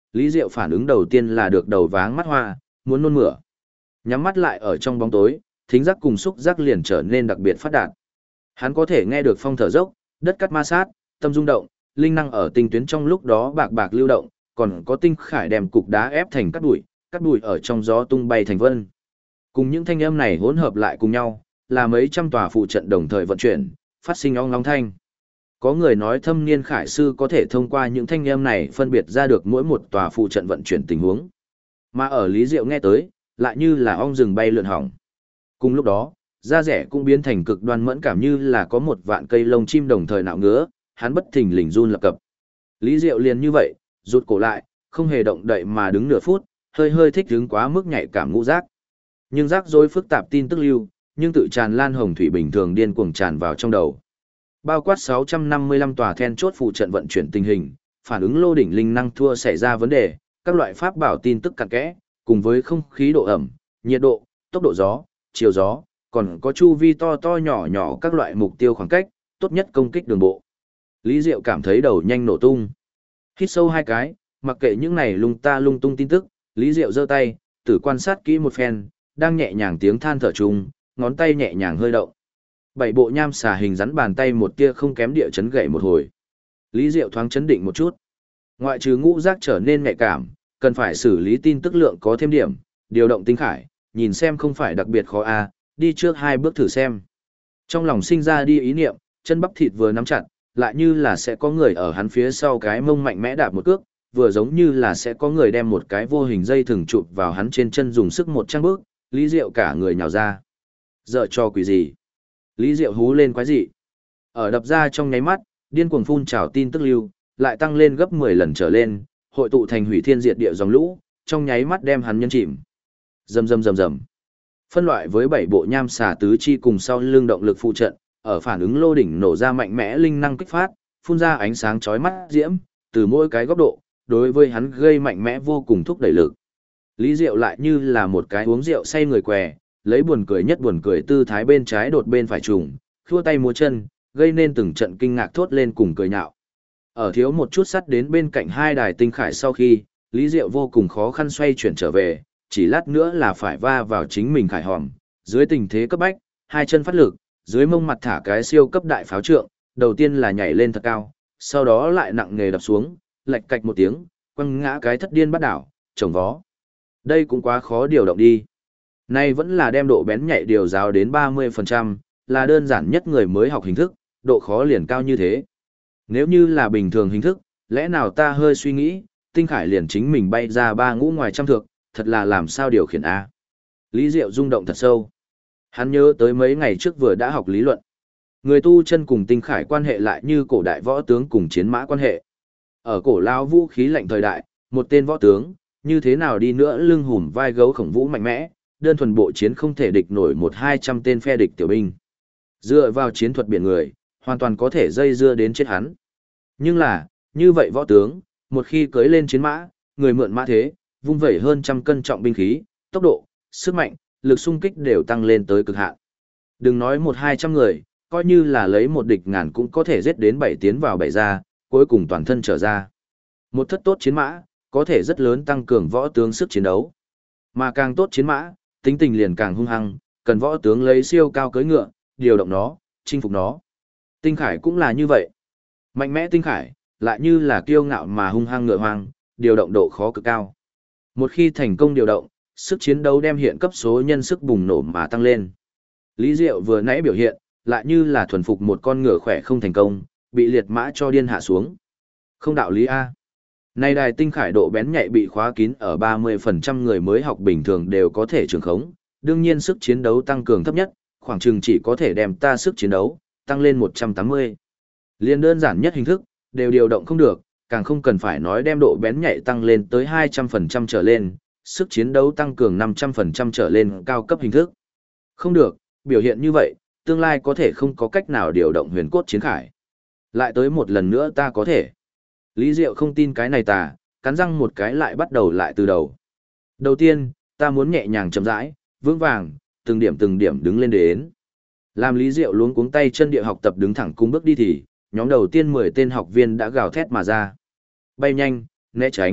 Lý Diệu phản ứng đầu tiên là được đầu váng mắt hoa, muốn nôn mửa. Nhắm mắt lại ở trong bóng tối, thính giác cùng xúc giác liền trở nên đặc biệt phát đạt. Hắn có thể nghe được phong thở dốc, đất cắt ma sát, tâm rung động, linh năng ở tinh tuyến trong lúc đó bạc bạc lưu động, còn có tinh khải đem cục đá ép thành cắt bụi ở trong gió tung bay thành vân. Cùng những thanh âm này hỗn hợp lại cùng nhau, là mấy trăm tòa phụ trận đồng thời vận chuyển, phát sinh ong long thanh. Có người nói thâm niên khải sư có thể thông qua những thanh âm này phân biệt ra được mỗi một tòa phụ trận vận chuyển tình huống. Mà ở Lý Diệu nghe tới, lại như là ong rừng bay lượn hỏng. Cùng lúc đó, da rẻ cũng biến thành cực đoan mẫn cảm như là có một vạn cây lông chim đồng thời nạo ngứa, hắn bất thình lình run lập cập. Lý Diệu liền như vậy, rụt cổ lại, không hề động đậy mà đứng nửa phút, hơi hơi thích hứng quá mức nhạy cảm ngũ giác. Nhưng rắc rối phức tạp tin tức lưu, nhưng tự tràn lan hồng thủy bình thường điên cuồng tràn vào trong đầu. Bao quát 655 tòa then chốt phụ trận vận chuyển tình hình, phản ứng lô đỉnh linh năng thua xảy ra vấn đề, các loại pháp bảo tin tức cặn kẽ, cùng với không khí độ ẩm, nhiệt độ, tốc độ gió, chiều gió, còn có chu vi to to nhỏ nhỏ các loại mục tiêu khoảng cách, tốt nhất công kích đường bộ. Lý Diệu cảm thấy đầu nhanh nổ tung. Hít sâu hai cái, mặc kệ những này lung tung tin tức, Lý Diệu giơ tay, tử quan sát kỹ một phen, đang nhẹ nhàng tiếng than thở chung, ngón tay nhẹ nhàng hơi động. Bảy bộ nham xà hình rắn bàn tay một tia không kém địa chấn gậy một hồi. Lý Diệu thoáng chấn định một chút. Ngoại trừ ngũ giác trở nên nhạy cảm, cần phải xử lý tin tức lượng có thêm điểm, điều động tinh khải, nhìn xem không phải đặc biệt khó đi trước 2 bước thử xem. Trong lòng sinh ra đi ý niệm, chân bắp thịt vừa nắm chặt, lại như là sẽ có người ở hắn phía sau cái mông mạnh mẽ đạp một cước, vừa giống như là sẽ có người đem một cái vô hình dây thừng chụp vào hắn trên chân dùng sức một trang bước, Lý Diệu cả người nhào ra. Dợ cho quỷ gì? Lý Diệu hú lên quái dị. Ở đập ra trong nháy mắt, điên cuồng phun trào tin tức lưu, lại tăng lên gấp 10 lần trở lên, hội tụ thành hủy thiên diệt địa dòng lũ, trong nháy mắt đem hắn nhân chìm. Rầm rầm rầm rầm. Phân loại với 7 bộ nham xà tứ chi cùng sau lưng động lực phụ trận, ở phản ứng lô đỉnh nổ ra mạnh mẽ linh năng kích phát, phun ra ánh sáng chói mắt diễm, từ mỗi cái góc độ, đối với hắn gây mạnh mẽ vô cùng thúc đẩy lực. Lý Diệu lại như là một cái uống rượu say người què, lấy buồn cười tư thái bên trái đột bên phải trùng, khua tay múa chân, gây nên từng trận kinh ngạc thốt lên cùng cười nhạo. Ở thiếu một chút sắt đến bên cạnh 2 đài tinh khải sau khi, Lý Diệu vô cùng khó khăn xoay chuyển trở về, chỉ lát nữa là phải va vào chính mình khải hòm, dưới tình thế cấp bách, 2 chân phát lực, dưới mông mặt thả cái siêu cấp đại pháo trượng, đầu tiên là nhảy lên thật cao, sau đó lại nặng nghề đập xuống, lạch cạch một tiếng, quăng ngã cái thất điên bắt đảo, trồng vó. Đây cũng quá khó điều động đi. Nay vẫn là đem độ bén nhạy điều giáo đến 30%, là đơn giản nhất người mới học hình thức, độ khó liền cao như thế. Nếu như là bình thường hình thức, lẽ nào ta hơi suy nghĩ, tinh khải liền chính mình bay ra 3 ngũ ngoài trăm thước, thật là làm sao điều khiển A. Lý Diệu rung động thật sâu. Hắn nhớ tới mấy ngày trước vừa đã học lý luận. Người tu chân cùng tinh khải quan hệ lại như cổ đại võ tướng cùng chiến mã quan hệ. Ở cổ lao vũ khí lạnh thời đại, một tên võ tướng, như thế nào đi nữa lưng hùm vai gấu khổng vũ mạnh mẽ, đơn thuần bộ chiến không thể địch nổi 100-200 tên phe địch tiểu binh. Dựa vào chiến thuật biển người, hoàn toàn có thể dây dưa đến chết hắn. Nhưng là, như vậy võ tướng, một khi cưỡi lên chiến mã, người mượn mã thế, vung vẩy hơn trăm cân trọng binh khí, tốc độ, sức mạnh, lực xung kích đều tăng lên tới cực hạn. Đừng nói 100-200 người, coi như là lấy một địch ngàn cũng có thể giết đến 7 tiến vào 7 ra, cuối cùng toàn thân trở ra. Một thất tốt chiến mã, có thể rất lớn tăng cường võ tướng sức chiến đấu. Mà càng tốt chiến mã, tính tình liền càng hung hăng, cần võ tướng lấy siêu cao cưỡi ngựa, điều động nó, chinh phục nó. Tinh khải cũng là như vậy. Mạnh mẽ tinh khải, lại như là kiêu ngạo mà hung hăng ngựa hoang, điều động độ khó cực cao. Một khi thành công điều động, sức chiến đấu đem hiện cấp số nhân sức bùng nổ mà tăng lên. Lý Diệu vừa nãy biểu hiện, lại như là thuần phục một con ngựa khỏe không thành công, bị liệt mã cho điên hạ xuống. Không đạo lý A. Nay đài tinh khải độ bén nhạy bị khóa kín ở 30% người mới học bình thường đều có thể trường khống, đương nhiên sức chiến đấu tăng cường thấp nhất, khoảng chừng chỉ có thể đem ta sức chiến đấu tăng lên 180. Liên đơn giản nhất hình thức, đều điều động không được, càng không cần phải nói đem độ bén nhạy tăng lên tới 200% trở lên, sức chiến đấu tăng cường 500% trở lên cao cấp hình thức. Không được, biểu hiện như vậy, tương lai có thể không có cách nào điều động huyền cốt chiến khải. Lại tới một lần nữa ta có thể. Lý Diệu không tin cái này tà, cắn răng một cái lại bắt đầu lại từ đầu. Đầu tiên, ta muốn nhẹ nhàng chậm rãi, vững vàng, từng điểm đứng lên đến. Làm Lý Diệu luống cuống tay chân địa học tập đứng thẳng cung bước đi thì, nhóm đầu tiên 10 tên học viên đã gào thét mà ra. Bay nhanh, né tránh,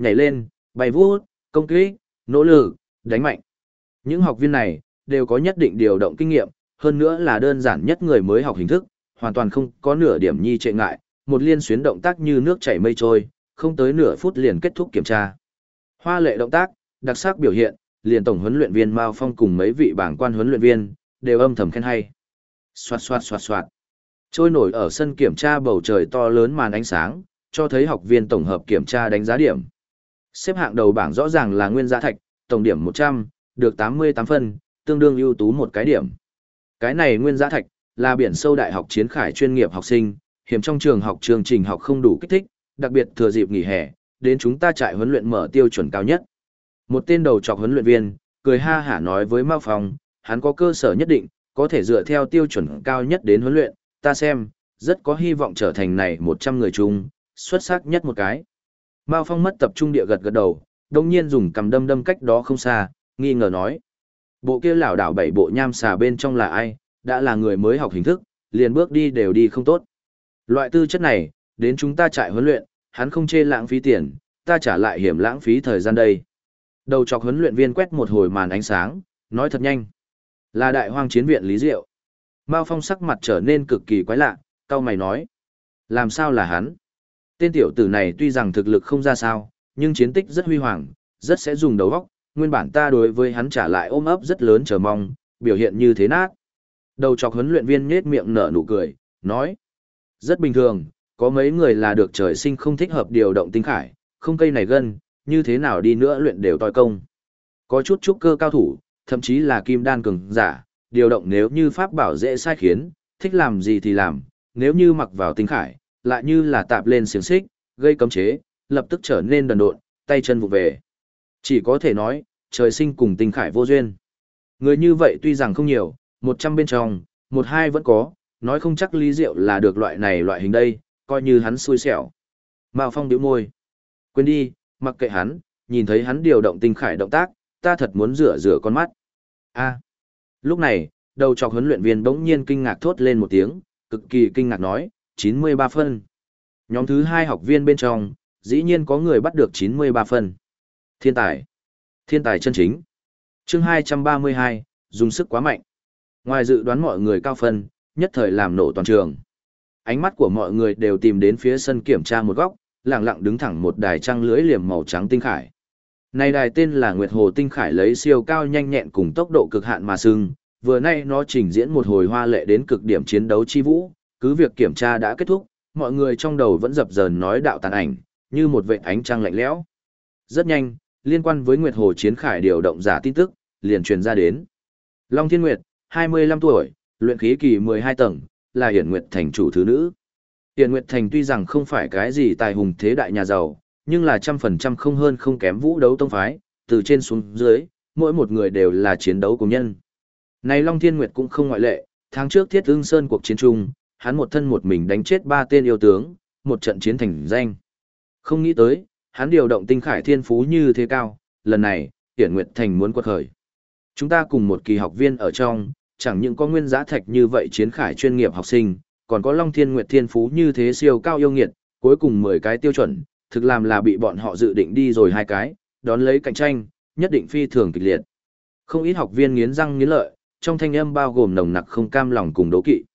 nhảy lên, bay vút, công kích, nỗ lực, đánh mạnh. Những học viên này đều có nhất định điều động kinh nghiệm, hơn nữa là đơn giản nhất người mới học hình thức, hoàn toàn không có nửa điểm nhi trệ ngại, một liên xuyến động tác như nước chảy mây trôi, không tới nửa phút liền kết thúc kiểm tra. Hoa lệ động tác, đặc sắc biểu hiện, liền tổng huấn luyện viên Mao Phong cùng mấy vị bảng quan huấn luyện viên đều âm thầm khen hay. Xoạt xoạt xoạt xoạt. Trôi nổi ở sân kiểm tra bầu trời to lớn màn ánh sáng, cho thấy học viên tổng hợp kiểm tra đánh giá điểm. Xếp hạng đầu bảng rõ ràng là Nguyên Giá Thạch, tổng điểm 100, được 88 phân, tương đương ưu tú một cái điểm. Cái này Nguyên Giá Thạch là biển sâu đại học chiến khải chuyên nghiệp học sinh, hiểm trong trường học chương trình học không đủ kích thích, đặc biệt thừa dịp nghỉ hè, đến chúng ta trại huấn luyện mở tiêu chuẩn cao nhất. Một tên đầu trọc huấn luyện viên, cười ha hả nói với Mao Phong, hắn có cơ sở nhất định, có thể dựa theo tiêu chuẩn cao nhất đến huấn luyện, ta xem, rất có hy vọng trở thành này 100 người chung, xuất sắc nhất một cái. Mao Phong mất tập trung địa gật gật đầu, đồng nhiên dùng cầm đâm đâm cách đó không xa, nghi ngờ nói. Bộ kia lảo đảo bảy bộ nham xà bên trong là ai, đã là người mới học hình thức, liền bước đi đều đi không tốt. Loại tư chất này, đến chúng ta trại huấn luyện, hắn không chê lãng phí tiền, ta trả lại hiểm lãng phí thời gian đây. Đầu chọc huấn luyện viên quét một hồi màn ánh sáng, nói thật nhanh. Là đại hoang chiến viện Lý Diệu. Mao Phong sắc mặt trở nên cực kỳ quái lạ, cau mày nói. Làm sao là hắn? Tên tiểu tử này tuy rằng thực lực không ra sao, nhưng chiến tích rất huy hoàng, rất sẽ dùng đầu óc. Nguyên bản ta đối với hắn trả lại ôm ấp rất lớn chờ mong, biểu hiện như thế nát. Đầu chọc huấn luyện viên nhếch miệng nở nụ cười, nói. Rất bình thường, có mấy người là được trời sinh không thích hợp điều động tinh khải, không cây này gân, như thế nào đi nữa luyện đều toi công. Có chút trúc cơ cao thủ, thậm chí là kim đan cường giả, điều động nếu như pháp bảo dễ sai khiến, thích làm gì thì làm, nếu như mặc vào tinh khải, lại như là tạp lên xiềng xích, gây cấm chế, lập tức trở nên đần độn, tay chân vụ về. Chỉ có thể nói, trời sinh cùng tinh khải vô duyên. Người như vậy tuy rằng không nhiều, 100 bên trong, 1-2 vẫn có, nói không chắc Lý Diệu là được loại này loại hình đây, coi như hắn xui xẻo. Mao Phong nhíu môi. Quên đi, mặc kệ hắn, nhìn thấy hắn điều động tinh khải động tác, ta thật muốn rửa rửa con mắt. A. Lúc này, đầu trọc huấn luyện viên bỗng nhiên kinh ngạc thốt lên một tiếng, cực kỳ kinh ngạc nói, 93 phân. Nhóm thứ 2 học viên bên trong, dĩ nhiên có người bắt được 93 phân. Thiên tài. Thiên tài chân chính. Chương 232, dùng sức quá mạnh. Ngoài dự đoán mọi người cao phân, nhất thời làm nổ toàn trường. Ánh mắt của mọi người đều tìm đến phía sân kiểm tra một góc, lặng lặng đứng thẳng một đài trăng lưỡi liềm màu trắng tinh khải. Này đài tên là Nguyệt Hồ tinh khải, lấy siêu cao nhanh nhẹn cùng tốc độ cực hạn mà xưng, vừa nay nó trình diễn một hồi hoa lệ đến cực điểm chiến đấu chi vũ, cứ việc kiểm tra đã kết thúc, mọi người trong đầu vẫn dập dờn nói đạo tàn ảnh, như một vệt ánh trăng lạnh lẽo. Rất nhanh, liên quan với Nguyệt Hồ chiến khải điều động giả tin tức liền truyền ra đến. Long Thiên Nguyệt, 25 tuổi, luyện khí kỳ 12 tầng, là Hiển Nguyệt Thành chủ thứ nữ. Hiển Nguyệt Thành tuy rằng không phải cái gì tài hùng thế đại nhà giàu, nhưng là 100% không hơn không kém Vũ Đấu tông phái, từ trên xuống dưới, mỗi một người đều là chiến đấu cùng nhân. Này Long Thiên Nguyệt cũng không ngoại lệ, tháng trước Thiết Ưng Sơn cuộc chiến chung, hắn một thân một mình đánh chết 3 tên yêu tướng, một trận chiến thành danh. Không nghĩ tới, hắn điều động tinh khải thiên phú như thế cao, lần này, Hiển Nguyệt Thành muốn quật khởi. Chúng ta cùng một kỳ học viên ở trong, chẳng những có Nguyên Giá Thạch như vậy chiến khải chuyên nghiệp học sinh, còn có Long Thiên Nguyệt thiên phú như thế siêu cao yêu nghiệt, cuối cùng 10 cái tiêu chuẩn, thực làm là bị bọn họ dự định đi rồi 2 cái, đón lấy cạnh tranh, nhất định phi thường kịch liệt. Không ít học viên nghiến răng nghiến lợi, trong thanh âm bao gồm nồng nặc không cam lòng cùng đố kỵ.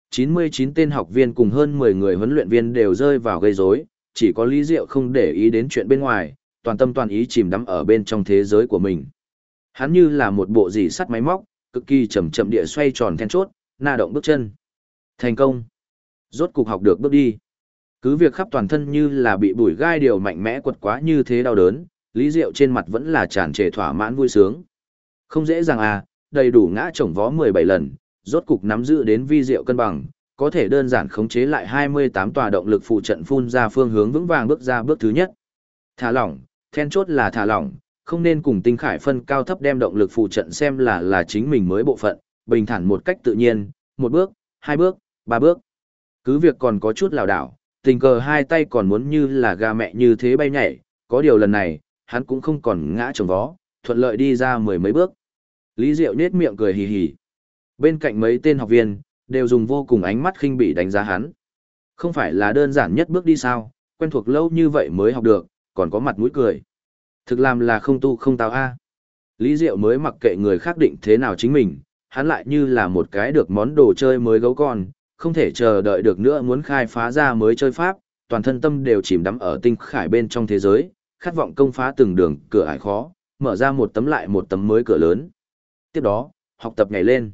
99 tên học viên cùng hơn 10 người huấn luyện viên đều rơi vào gây rối, chỉ có Lý Diệu không để ý đến chuyện bên ngoài, toàn tâm toàn ý chìm đắm ở bên trong thế giới của mình. Hắn như là một bộ rỉ sắt máy móc, cực kỳ chậm chậm địa xoay tròn then chốt, na động bước chân. Thành công. Rốt cục học được bước đi. Cứ việc khắp toàn thân như là bị bùi gai điều mạnh mẽ quật quá như thế đau đớn, Lý Diệu trên mặt vẫn là tràn trề thỏa mãn vui sướng. Không dễ dàng à, đầy đủ ngã chồng vó 17 lần, rốt cục nắm giữ đến vi diệu cân bằng, có thể đơn giản khống chế lại 28 tòa động lực phụ trận phun ra phương hướng vững vàng bước ra bước thứ nhất. Thả lỏng, then chốt là thả lỏng, không nên cùng tinh khải phân cao thấp đem động lực phụ trận xem là chính mình mới bộ phận, bình thản một cách tự nhiên, một bước, 2 bước, 3 bước. Cứ việc còn có chút lảo đảo, tình cờ hai tay còn muốn như là gà mẹ như thế bay nhảy, có điều lần này, hắn cũng không còn ngã chồng vó, thuận lợi đi ra 10 mấy bước. Lý Diệu nết miệng cười hì hì. Bên cạnh mấy tên học viên, đều dùng vô cùng ánh mắt khinh bỉ đánh giá hắn. Không phải là đơn giản nhất bước đi sao, quen thuộc lâu như vậy mới học được, còn có mặt mũi cười. Thực làm là không tu không tao a. Lý Diệu mới mặc kệ người khác định thế nào chính mình, hắn lại như là một cái được món đồ chơi mới gấu con, không thể chờ đợi được nữa muốn khai phá ra mới chơi pháp, toàn thân tâm đều chìm đắm ở tinh khải bên trong thế giới, khát vọng công phá từng đường cửa ải khó, mở ra một tấm lại một tấm mới cửa lớn. Tiếp đó, học tập nhảy lên.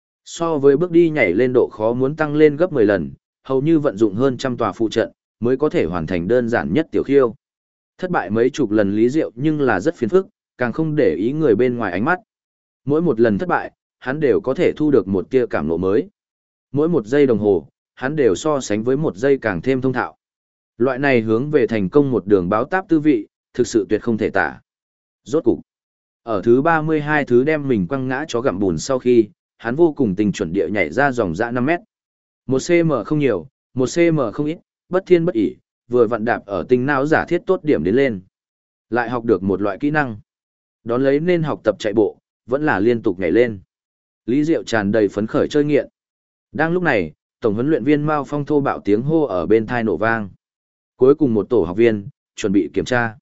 So với bước đi nhảy lên độ khó muốn tăng lên gấp 10 lần, hầu như vận dụng hơn trăm tòa phụ trận, mới có thể hoàn thành đơn giản nhất tiểu khiêu. Thất bại mấy chục lần Lý Diệu nhưng là rất phiền phức, càng không để ý người bên ngoài ánh mắt. Mỗi một lần thất bại, hắn đều có thể thu được một tia cảm ngộ mới. Mỗi một giây đồng hồ, hắn đều so sánh với một giây càng thêm thông thạo. Loại này hướng về thành công một đường báo táp tư vị, thực sự tuyệt không thể tả. Rốt cục, ở thứ 32 thứ đem mình quăng ngã chó gặm bùn sau khi, hắn vô cùng tình chuẩn địa nhảy ra dòng dã 5 mét. 1 cm không nhiều, 1 cm không ít, bất thiên bất ỷ, vừa vặn đạp ở tinh não giả thiết tốt điểm đến lên. Lại học được một loại kỹ năng. Đón lấy nên học tập chạy bộ, vẫn là liên tục nhảy lên. Lý Diệu tràn đầy phấn khởi chơi nghiện. Đang lúc này, tổng huấn luyện viên Mao Phong thô bạo tiếng hô ở bên tai nổ vang. Cuối cùng một tổ học viên, chuẩn bị kiểm tra.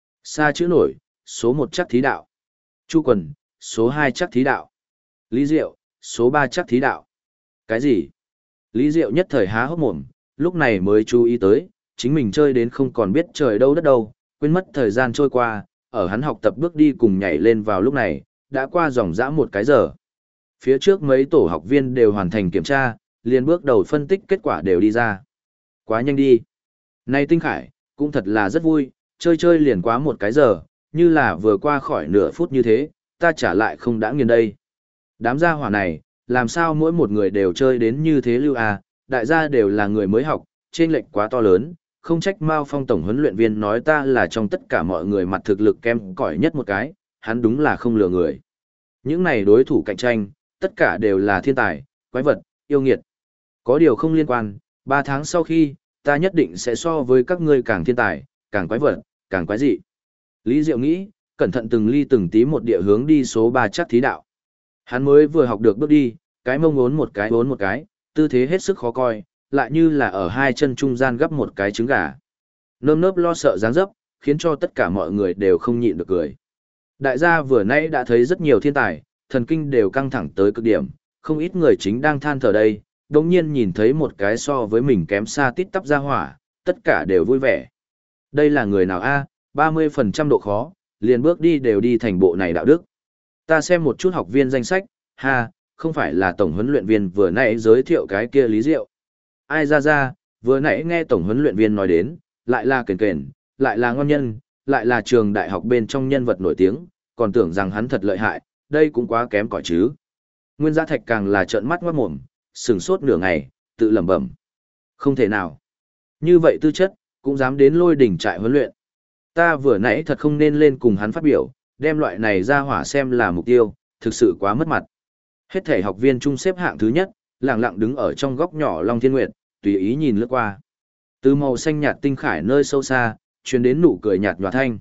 Sa chữ nổi, số 1 chắc thí đạo. Chu Quần, số 2 chắc thí đạo. Lý Diệu, số 3 chắc thí đạo. Cái gì? Lý Diệu nhất thời há hốc mồm, lúc này mới chú ý tới, chính mình chơi đến không còn biết trời đâu đất đâu, quên mất thời gian trôi qua, ở hắn học tập bước đi cùng nhảy lên vào lúc này, đã qua dòng dã một cái giờ. Phía trước mấy tổ học viên đều hoàn thành kiểm tra, liền bước đầu phân tích kết quả đều đi ra. Quá nhanh đi. Này Tinh Khải, cũng thật là rất vui, chơi chơi liền quá một cái giờ, như là vừa qua khỏi nửa phút như thế, ta trả lại không đã nghiền đây. Đám gia hỏa này, làm sao mỗi một người đều chơi đến như thế lưu à, đại gia đều là người mới học, chênh lệch quá to lớn, không trách Mao Phong tổng huấn luyện viên nói ta là trong tất cả mọi người mặt thực lực kém cỏi nhất một cái, hắn đúng là không lừa người. Những này đối thủ cạnh tranh, tất cả đều là thiên tài, quái vật, yêu nghiệt. Có điều không liên quan, 3 tháng sau khi, ta nhất định sẽ so với các ngươi càng thiên tài, càng quái vật, càng quái dị. Lý Diệu nghĩ, cẩn thận từng ly từng tí một địa hướng đi số 3 chắc thí đạo. Hắn mới vừa học được bước đi, cái mông ốn một cái, tư thế hết sức khó coi, lại như là ở hai chân trung gian gấp một cái trứng gà. Nơm nớp lo sợ dáng dấp, khiến cho tất cả mọi người đều không nhịn được cười. Đại gia vừa nãy đã thấy rất nhiều thiên tài, thần kinh đều căng thẳng tới cực điểm, không ít người chính đang than thở đây, đồng nhiên nhìn thấy một cái so với mình kém xa tít tắp ra hỏa, tất cả đều vui vẻ. Đây là người nào a? 30% độ khó, liền bước đi đều đi thành bộ này đạo đức. Ta xem một chút học viên danh sách, ha, không phải là tổng huấn luyện viên vừa nãy giới thiệu cái kia Lý Diệu. Ai ra, vừa nãy nghe tổng huấn luyện viên nói đến, lại là kền kền, lại là ngon nhân, lại là trường đại học bên trong nhân vật nổi tiếng, còn tưởng rằng hắn thật lợi hại, đây cũng quá kém cỏi chứ. Nguyên Gia Thạch càng là trợn mắt ngoát mồm, sừng sốt nửa ngày, tự lẩm bẩm. Không thể nào. Như vậy tư chất, cũng dám đến Lôi đỉnh trại huấn luyện. Ta vừa nãy thật không nên lên cùng hắn phát biểu, đem loại này ra hỏa xem là mục tiêu, thực sự quá mất mặt. Hết thể học viên chung xếp hạng thứ nhất, lặng lặng đứng ở trong góc nhỏ Long Thiên Nguyệt, tùy ý nhìn lướt qua. Từ màu xanh nhạt tinh khải nơi sâu xa, truyền đến nụ cười nhạt nhòa thanh.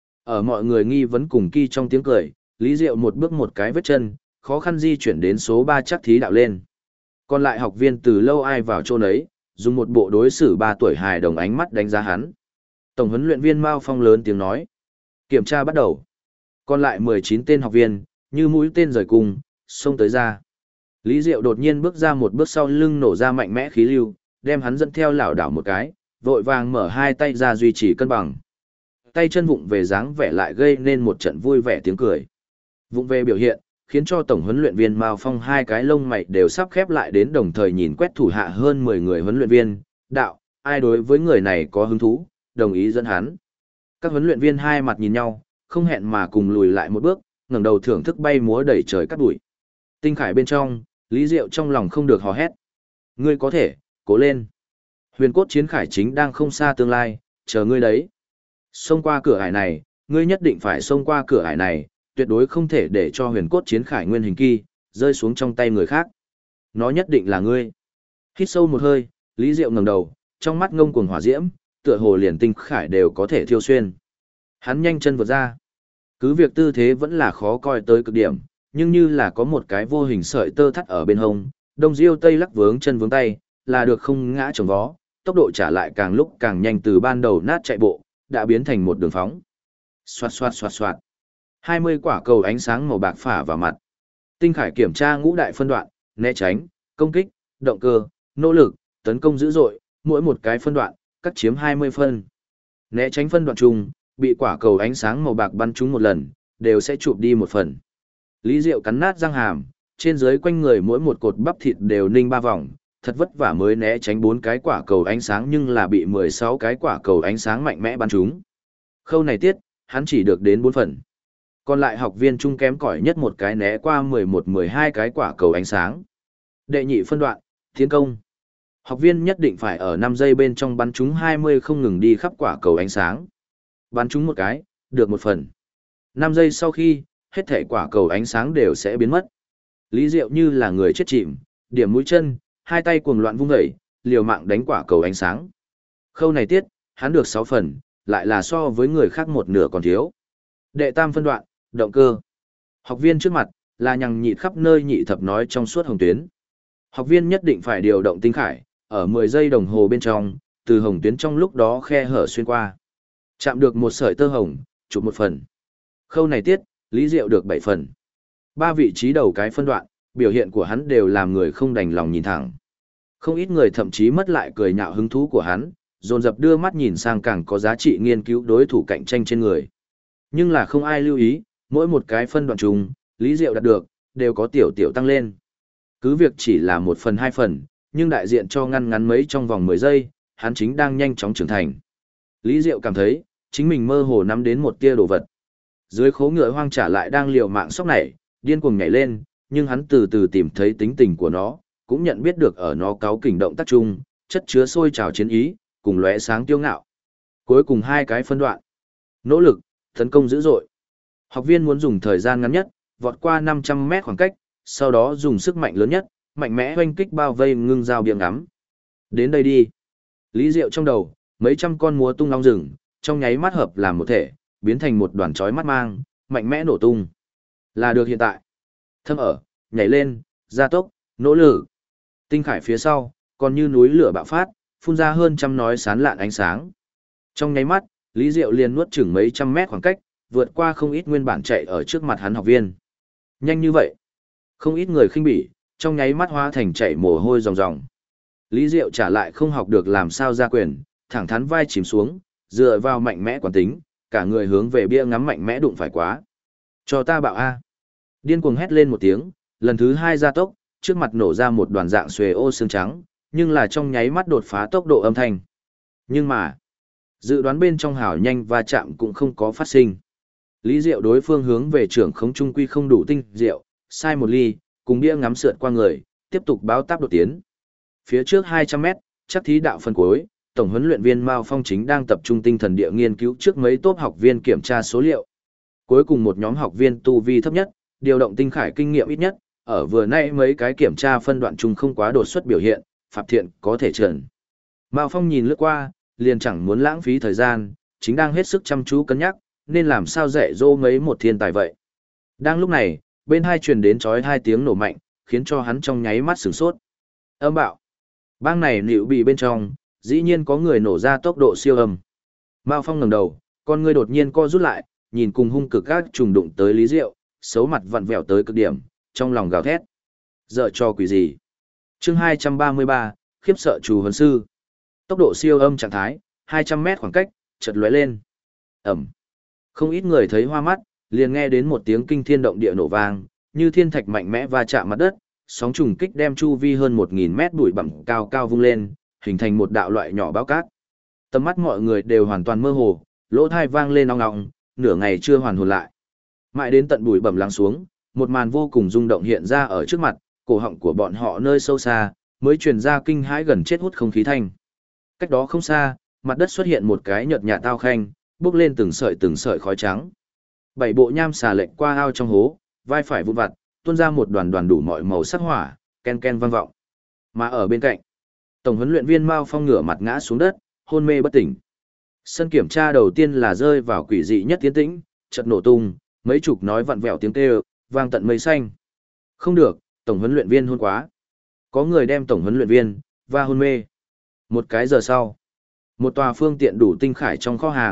Ở mọi người nghi vấn cùng kỳ trong tiếng cười, Lý Diệu một bước một cái vết chân, khó khăn di chuyển đến số 3 chắc thí đạo lên. Còn lại học viên từ lâu ai vào chỗ nấy, dùng một bộ đối xử 3 tuổi hài đồng ánh mắt đánh giá hắn. Tổng huấn luyện viên Mao Phong lớn tiếng nói. Kiểm tra bắt đầu. Còn lại 19 tên học viên, như mũi tên rời cung, xông tới ra. Lý Diệu đột nhiên bước ra một bước sau lưng nổ ra mạnh mẽ khí lưu, đem hắn dẫn theo lảo đảo một cái, vội vàng mở hai tay ra duy trì cân bằng. Tay chân vụng về dáng vẻ lại gây nên một trận vui vẻ tiếng cười. Vụng về biểu hiện, khiến cho tổng huấn luyện viên Mao Phong hai cái lông mày đều sắp khép lại đến đồng thời nhìn quét thủ hạ hơn 10 người huấn luyện viên, đạo, ai đối với người này có hứng thú, đồng ý dẫn hắn. Các huấn luyện viên hai mặt nhìn nhau, không hẹn mà cùng lùi lại một bước, ngẩng đầu thưởng thức bay múa đầy trời cát bụi. Tinh khải bên trong, Lý Diệu trong lòng không được hò hét. Ngươi có thể, cố lên. Huyền cốt chiến khải chính đang không xa tương lai, chờ ngươi đấy. Xông qua cửa ải này, ngươi nhất định phải xông qua cửa ải này, tuyệt đối không thể để cho huyền cốt chiến khải nguyên hình kỳ, rơi xuống trong tay người khác. Nó nhất định là ngươi. Hít sâu một hơi, Lý Diệu ngẩng đầu, trong mắt ngông cuồng hỏa diễm, tựa hồ liền tinh khải đều có thể thiêu xuyên. Hắn nhanh chân vượt ra. Cứ việc tư thế vẫn là khó coi tới cực điểm, nhưng như là có một cái vô hình sợi tơ thắt ở bên hông, đông diêu tây lắc vướng chân vướng tay, là được không ngã chồng vó, tốc độ trả lại càng lúc càng nhanh từ ban đầu nát chạy bộ, đã biến thành một đường phóng. Xoạt xoạt xoạt xoạt. 20 quả cầu ánh sáng màu bạc phả vào mặt. Tinh Khải kiểm tra ngũ đại phân đoạn, né tránh, công kích, động cơ, nỗ lực, tấn công dữ dội, mỗi một cái phân đoạn, cắt chiếm 20 phân. Né tránh phân đoạn chung, bị quả cầu ánh sáng màu bạc bắn trúng một lần, đều sẽ chụp đi một phần. Lý Diệu cắn nát răng hàm, trên dưới quanh người mỗi một cột bắp thịt đều ninh 3 vòng, thật vất vả mới né tránh 4 cái quả cầu ánh sáng nhưng là bị 16 cái quả cầu ánh sáng mạnh mẽ bắn trúng. Khâu này tiết, hắn chỉ được đến 4 phần. Còn lại học viên chung kém cỏi nhất một cái né qua 11-12 cái quả cầu ánh sáng. Đệ nhị phân đoạn, tiến công. Học viên nhất định phải ở 5 giây bên trong bắn trúng 20 không ngừng đi khắp quả cầu ánh sáng. Bắn trúng một cái, được một phần. 5 giây sau khi, hết thể quả cầu ánh sáng đều sẽ biến mất. Lý Diệu như là người chết chìm, điểm mũi chân, hai tay cuồng loạn vung dậy, liều mạng đánh quả cầu ánh sáng. Khâu này tiết, hắn được 6 phần, lại là so với người khác một nửa còn thiếu. Đệ tam phân đoạn, động cơ. Học viên trước mặt, là nhằng nhịt khắp nơi nhị thập nói trong suốt hồng tuyến. Học viên nhất định phải điều động tinh khải, ở 10 giây đồng hồ bên trong, từ hồng tuyến trong lúc đó khe hở xuyên qua. Chạm được một sợi tơ hồng, chụp một phần. Khâu này tiết, Lý Diệu được 7 phần. 3 vị trí đầu cái phân đoạn, biểu hiện của hắn đều làm người không đành lòng nhìn thẳng. Không ít người thậm chí mất lại cười nhạo hứng thú của hắn, dồn dập đưa mắt nhìn sang càng có giá trị nghiên cứu đối thủ cạnh tranh trên người. Nhưng là không ai lưu ý, mỗi một cái phân đoạn chung, Lý Diệu đạt được, đều có tiểu tiểu tăng lên. Cứ việc chỉ là 1 phần 2 phần, nhưng đại diện cho ngăn ngắn mấy trong vòng 10 giây, hắn chính đang nhanh chóng trưởng thành. Lý Diệu cảm thấy, chính mình mơ hồ nắm đến một tia đồ vật. Dưới khố ngựa hoang trả lại đang liều mạng sóc nảy, điên cuồng nhảy lên, nhưng hắn từ từ tìm thấy tính tình của nó, cũng nhận biết được ở nó cáu kỉnh động tác chung, chất chứa sôi trào chiến ý, cùng lóe sáng tiêu ngạo. Cuối cùng 2 cái phân đoạn. Nỗ lực, tấn công dữ dội. Học viên muốn dùng thời gian ngắn nhất, vọt qua 500 mét khoảng cách, sau đó dùng sức mạnh lớn nhất, mạnh mẽ hoanh kích bao vây ngưng dao biếng ngắm. Đến đây đi. Lý Diệu trong đầu, mấy trăm con múa tung long rừng, trong nháy mắt hợp làm một thể, biến thành một đoàn chói mắt mang, mạnh mẽ nổ tung. Là được hiện tại. Thâm ở, nhảy lên, gia tốc, nỗ lực. Tinh khải phía sau, còn như núi lửa bạo phát, phun ra hơn trăm nói sán lạn ánh sáng. Trong nháy mắt, Lý Diệu liền nuốt chửng mấy trăm mét khoảng cách, vượt qua không ít nguyên bản chạy ở trước mặt hắn học viên. Nhanh như vậy. Không ít người khinh bỉ, trong nháy mắt hóa thành chạy mồ hôi ròng ròng. Lý Diệu trả lại không học được làm sao ra quyền, thẳng thắn vai chìm xuống, dựa vào mạnh mẽ quán tính, cả người hướng về bia ngắm mạnh mẽ đụng phải quá. Cho ta bạo A. Điên cuồng hét lên một tiếng, lần thứ 2 gia tốc, trước mặt nổ ra một đoàn dạng xuề ô xương trắng, nhưng là trong nháy mắt đột phá tốc độ âm thanh. Nhưng mà, dự đoán bên trong hào nhanh và chạm cũng không có phát sinh. Lý Diệu đối phương hướng về trưởng khống trung quy không đủ tinh diệu, sai một ly, cùng bia ngắm sượt qua người, tiếp tục báo táp đột tiến. Phía trước 200 mét, chắc thí đạo phân cuối, tổng huấn luyện viên Mao Phong chính đang tập trung tinh thần địa nghiên cứu trước mấy tốp học viên kiểm tra số liệu. Cuối cùng một nhóm học viên tu vi thấp nhất, điều động tinh khải kinh nghiệm ít nhất, ở vừa nãy mấy cái kiểm tra phân đoạn chung không quá đột xuất biểu hiện, Phạm Thiện có thể trần. Mao Phong nhìn lướt qua, liền chẳng muốn lãng phí thời gian, chính đang hết sức chăm chú cân nhắc, nên làm sao dạy dỗ mấy một thiên tài vậy. Đang lúc này, bên hai truyền đến chói 2 tiếng nổ mạnh, khiến cho hắn trong nháy mắt sửng sốt. Âm bạo. Bang này liệu bị bên trong, dĩ nhiên có người nổ ra tốc độ siêu âm. Mao Phong ngẩng đầu, con ngươi đột nhiên co rút lại, nhìn cùng hung cực các trùng đụng tới Lý Diệu, xấu mặt vặn vẹo tới cực điểm, trong lòng gào thét. Dở cho quỷ gì? Chương 233, khiếp sợ chủ huấn sư. Tốc độ siêu âm trạng thái, 200 mét khoảng cách, chợt lóe lên. Ầm. Không ít người thấy hoa mắt, liền nghe đến một tiếng kinh thiên động địa nổ vang, như thiên thạch mạnh mẽ va chạm mặt đất, sóng trùng kích đem chu vi hơn 1000 mét bụi bặm cao cao vung lên, hình thành một đạo loại nhỏ bão cát. Tầm mắt mọi người đều hoàn toàn mơ hồ, lỗ tai vang lên ong ong, nửa ngày chưa hoàn hồn lại. Mãi đến tận bụi bặm lắng xuống, một màn vô cùng rung động hiện ra ở trước mặt, cổ họng của bọn họ nơi sâu xa, mới truyền ra kinh hãi gần chết hút không khí thanh. Cách đó không xa, mặt đất xuất hiện một cái nhợt nhạt tao khanh, bốc lên từng sợi khói trắng. 7 bộ nham xà lệch qua ao trong hố, vai phải vụn vặt, tuôn ra một đoàn đoàn đủ mọi màu sắc hỏa, ken ken vang vọng. Mà ở bên cạnh, tổng huấn luyện viên Mao Phong ngửa mặt ngã xuống đất, hôn mê bất tỉnh. Sân kiểm tra đầu tiên là rơi vào quỷ dị nhất tiến tĩnh, chợt nổ tung, mấy chục nói vặn vẹo tiếng kêu, vang tận mây xanh. Không được, tổng huấn luyện viên hôn quá. Có người đem tổng huấn luyện viên và hôn mê. Một cái giờ sau, một tòa phương tiện đủ tinh khải trong kho hàng,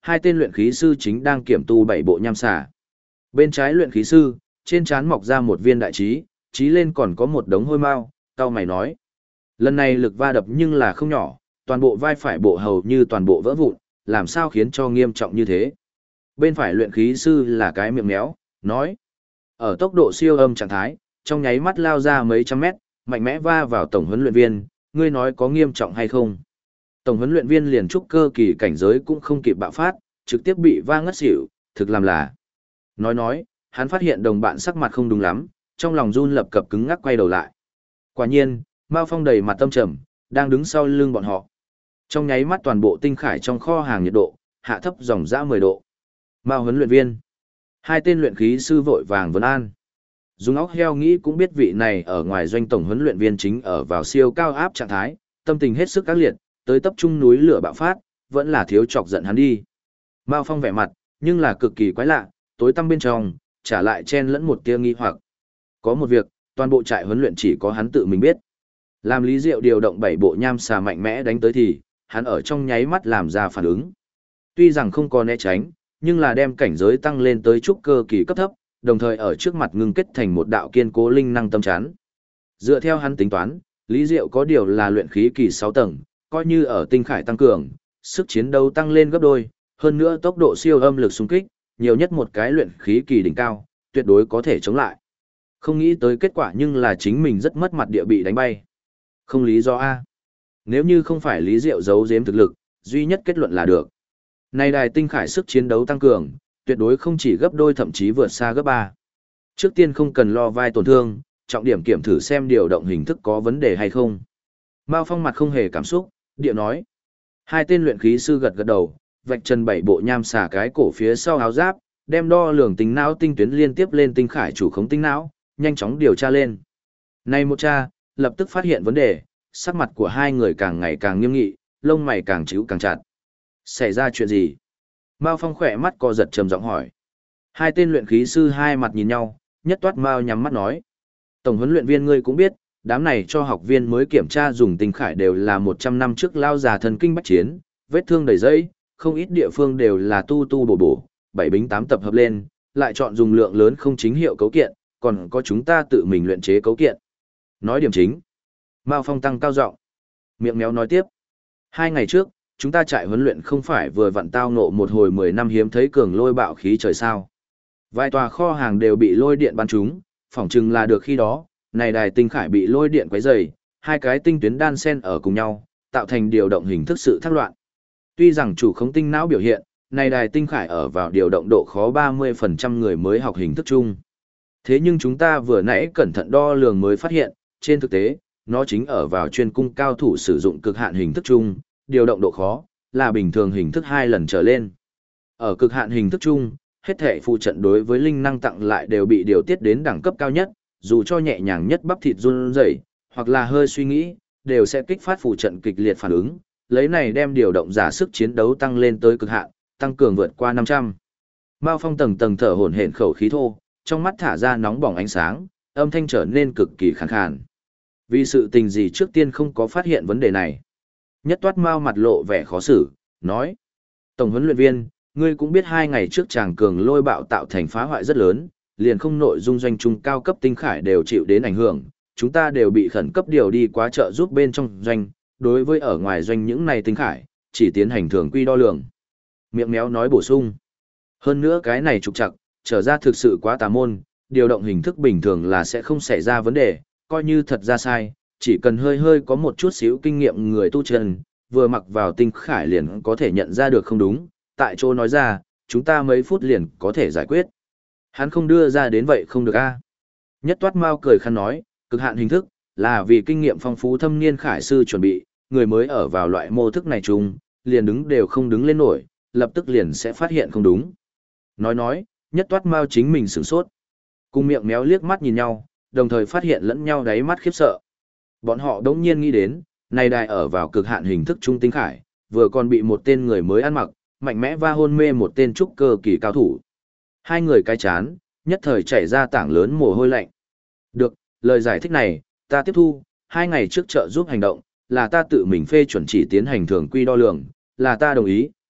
hai tên luyện khí sư chính đang kiểm tu 7 bộ nham xà. Bên trái luyện khí sư, trên trán mọc ra một viên đại trí, trí lên còn có một đống hôi mau, cau mày nói. Lần này lực va đập nhưng là không nhỏ, toàn bộ vai phải bộ hầu như toàn bộ vỡ vụn, làm sao khiến cho nghiêm trọng như thế. Bên phải luyện khí sư là cái miệng méo, nói. Ở tốc độ siêu âm trạng thái, trong nháy mắt lao ra mấy trăm mét, mạnh mẽ va vào tổng huấn luyện viên, ngươi nói có nghiêm trọng hay không. Tổng huấn luyện viên liền trúc cơ kỳ cảnh giới cũng không kịp bạo phát, trực tiếp bị va ngất xỉu, thực làm là. Nói, hắn phát hiện đồng bạn sắc mặt không đúng lắm, trong lòng run lập cập cứng ngắc quay đầu lại. Quả nhiên, Mao Phong đầy mặt tâm trầm, đang đứng sau lưng bọn họ. Trong nháy mắt toàn bộ tinh khải trong kho hàng nhiệt độ, hạ thấp dòng dã 10 độ. Mao huấn luyện viên. Hai tên luyện khí sư vội vàng vấn an. Dùng óc heo nghĩ cũng biết vị này ở ngoài doanh tổng huấn luyện viên chính ở vào siêu cao áp trạng thái, tâm tình hết sức ác liệt, tới tập trung núi lửa bạo phát, vẫn là thiếu chọc giận hắn đi. Mao Phong vẻ mặt, nhưng là cực kỳ quái lạ, tối tăm bên trong, trả lại chen lẫn một tia nghi hoặc. Có một việc, toàn bộ trại huấn luyện chỉ có hắn tự mình biết. Làm Lý Diệu điều động 7 bộ nham xà mạnh mẽ đánh tới thì, hắn ở trong nháy mắt làm ra phản ứng. Tuy rằng không có né tránh, nhưng là đem cảnh giới tăng lên tới trúc cơ kỳ cấp thấp, đồng thời ở trước mặt ngưng kết thành một đạo kiên cố linh năng tâm chắn. Dựa theo hắn tính toán, Lý Diệu có điều là luyện khí kỳ 6 tầng, coi như ở tinh khải tăng cường, sức chiến đấu tăng lên gấp đôi, hơn nữa tốc độ siêu âm lực xung kích, nhiều nhất một cái luyện khí kỳ đỉnh cao, tuyệt đối có thể chống lại. Không nghĩ tới kết quả nhưng là chính mình rất mất mặt địa bị đánh bay. Không lý do A. Nếu như không phải Lý Diệu giấu giếm thực lực, duy nhất kết luận là được. Này đài tinh khải sức chiến đấu tăng cường, tuyệt đối không chỉ gấp đôi thậm chí vượt xa gấp 3. Trước tiên không cần lo vai tổn thương, trọng điểm kiểm thử xem điều động hình thức có vấn đề hay không. Mao Phong mặt không hề cảm xúc, địa nói. Hai tên luyện khí sư gật gật đầu, vạch chân 7 bộ nham xà cái cổ phía sau áo giáp, đem đo lường tính não tinh tuyến liên tiếp lên tinh khải chủ khống tinh não, nhanh chóng điều tra lên. Này một cha, lập tức phát hiện vấn đề, sắc mặt của hai người càng ngày càng nghiêm nghị, lông mày càng chíu càng chặt. Xảy ra chuyện gì? Mao Phong khỏe mắt co giật trầm giọng hỏi. Hai tên luyện khí sư hai mặt nhìn nhau, nhất toát Mao nhắm mắt nói. Tổng huấn luyện viên ngươi cũng biết, đám này cho học viên mới kiểm tra dùng tinh khải đều là 100 năm trước lao già thần kinh bách chiến, vết thương đầy dẫy, không ít địa phương đều là tu bổ, 7 bính 8 tập hợp lên, lại chọn dùng lượng lớn không chính hiệu cấu kiện, còn có chúng ta tự mình luyện chế cấu kiện. Nói điểm chính. Mao Phong tăng cao giọng, miệng méo nói tiếp. 2 ngày trước, chúng ta trại huấn luyện không phải vừa vặn tao ngộ một hồi 10 năm hiếm thấy cường lôi bạo khí trời sao. Vài tòa kho hàng đều bị lôi điện bắn trúng, phỏng chừng là được khi đó, này đài tinh khải bị lôi điện quấy rầy, hai cái tinh tuyến đan xen ở cùng nhau, tạo thành điều động hình thức sự thác loạn. Tuy rằng chủ khống tinh não biểu hiện, này đài tinh khải ở vào điều động độ khó 30% người mới học hình thức chung. Thế nhưng chúng ta vừa nãy cẩn thận đo lường mới phát hiện, trên thực tế, nó chính ở vào chuyên cung cao thủ sử dụng cực hạn hình thức chung, điều động độ khó, là bình thường hình thức 2 lần trở lên. Ở cực hạn hình thức chung, hết thể phụ trận đối với linh năng tặng lại đều bị điều tiết đến đẳng cấp cao nhất, dù cho nhẹ nhàng nhất bắp thịt run rẩy, hoặc là hơi suy nghĩ, đều sẽ kích phát phụ trận kịch liệt phản ứng, lấy này đem điều động giả sức chiến đấu tăng lên tới cực hạn, tăng cường vượt qua 500. Mao Phong tầng tầng thở hổn hển khẩu khí thô, trong mắt thả ra nóng bỏng ánh sáng, âm thanh trở nên cực kỳ khàn khàn. Vì sự tình gì trước tiên không có phát hiện vấn đề này. Nhất toát Mao mặt lộ vẻ khó xử, nói. Tổng huấn luyện viên, ngươi cũng biết 2 ngày trước chàng cường lôi bạo tạo thành phá hoại rất lớn, liền không nội dung doanh trung cao cấp tinh khải đều chịu đến ảnh hưởng, chúng ta đều bị khẩn cấp điều đi quá trợ giúp bên trong doanh, đối với ở ngoài doanh những này tinh khải, chỉ tiến hành thường quy đo lường. Miệng méo nói bổ sung. Hơn nữa cái này trục trặc, trở ra thực sự quá tà môn, điều động hình thức bình thường là sẽ không xảy ra vấn đề, coi như thật ra sai, chỉ cần hơi có một chút xíu kinh nghiệm người tu chân, vừa mặc vào tinh khải liền có thể nhận ra được không đúng, tại chỗ nói ra, chúng ta mấy phút liền có thể giải quyết. Hắn không đưa ra đến vậy không được a. Nhất toát Mao cười khăn nói, cực hạn hình thức, là vì kinh nghiệm phong phú thâm niên khải sư chuẩn bị, người mới ở vào loại mô thức này chung, liền đứng đều không đứng lên nổi, lập tức liền sẽ phát hiện không đúng. Nói, nhất toát Mao chính mình sửng sốt. Cùng miệng méo liếc mắt nhìn nhau, đồng thời phát hiện lẫn nhau đáy mắt khiếp sợ. Bọn họ đống nhiên nghĩ đến, này đài ở vào cực hạn hình thức trung tinh khải, vừa còn bị một tên người mới ăn mặc, mạnh mẽ va hôn mê một tên trúc cơ kỳ cao thủ. Hai người cái chán, nhất thời chảy ra tảng lớn mồ hôi lạnh. Được, lời giải thích này, ta tiếp thu, 2 ngày trước trợ giúp hành động, là ta tự mình phê chuẩn chỉ tiến hành thường quy đo lường, là ta đồng ý,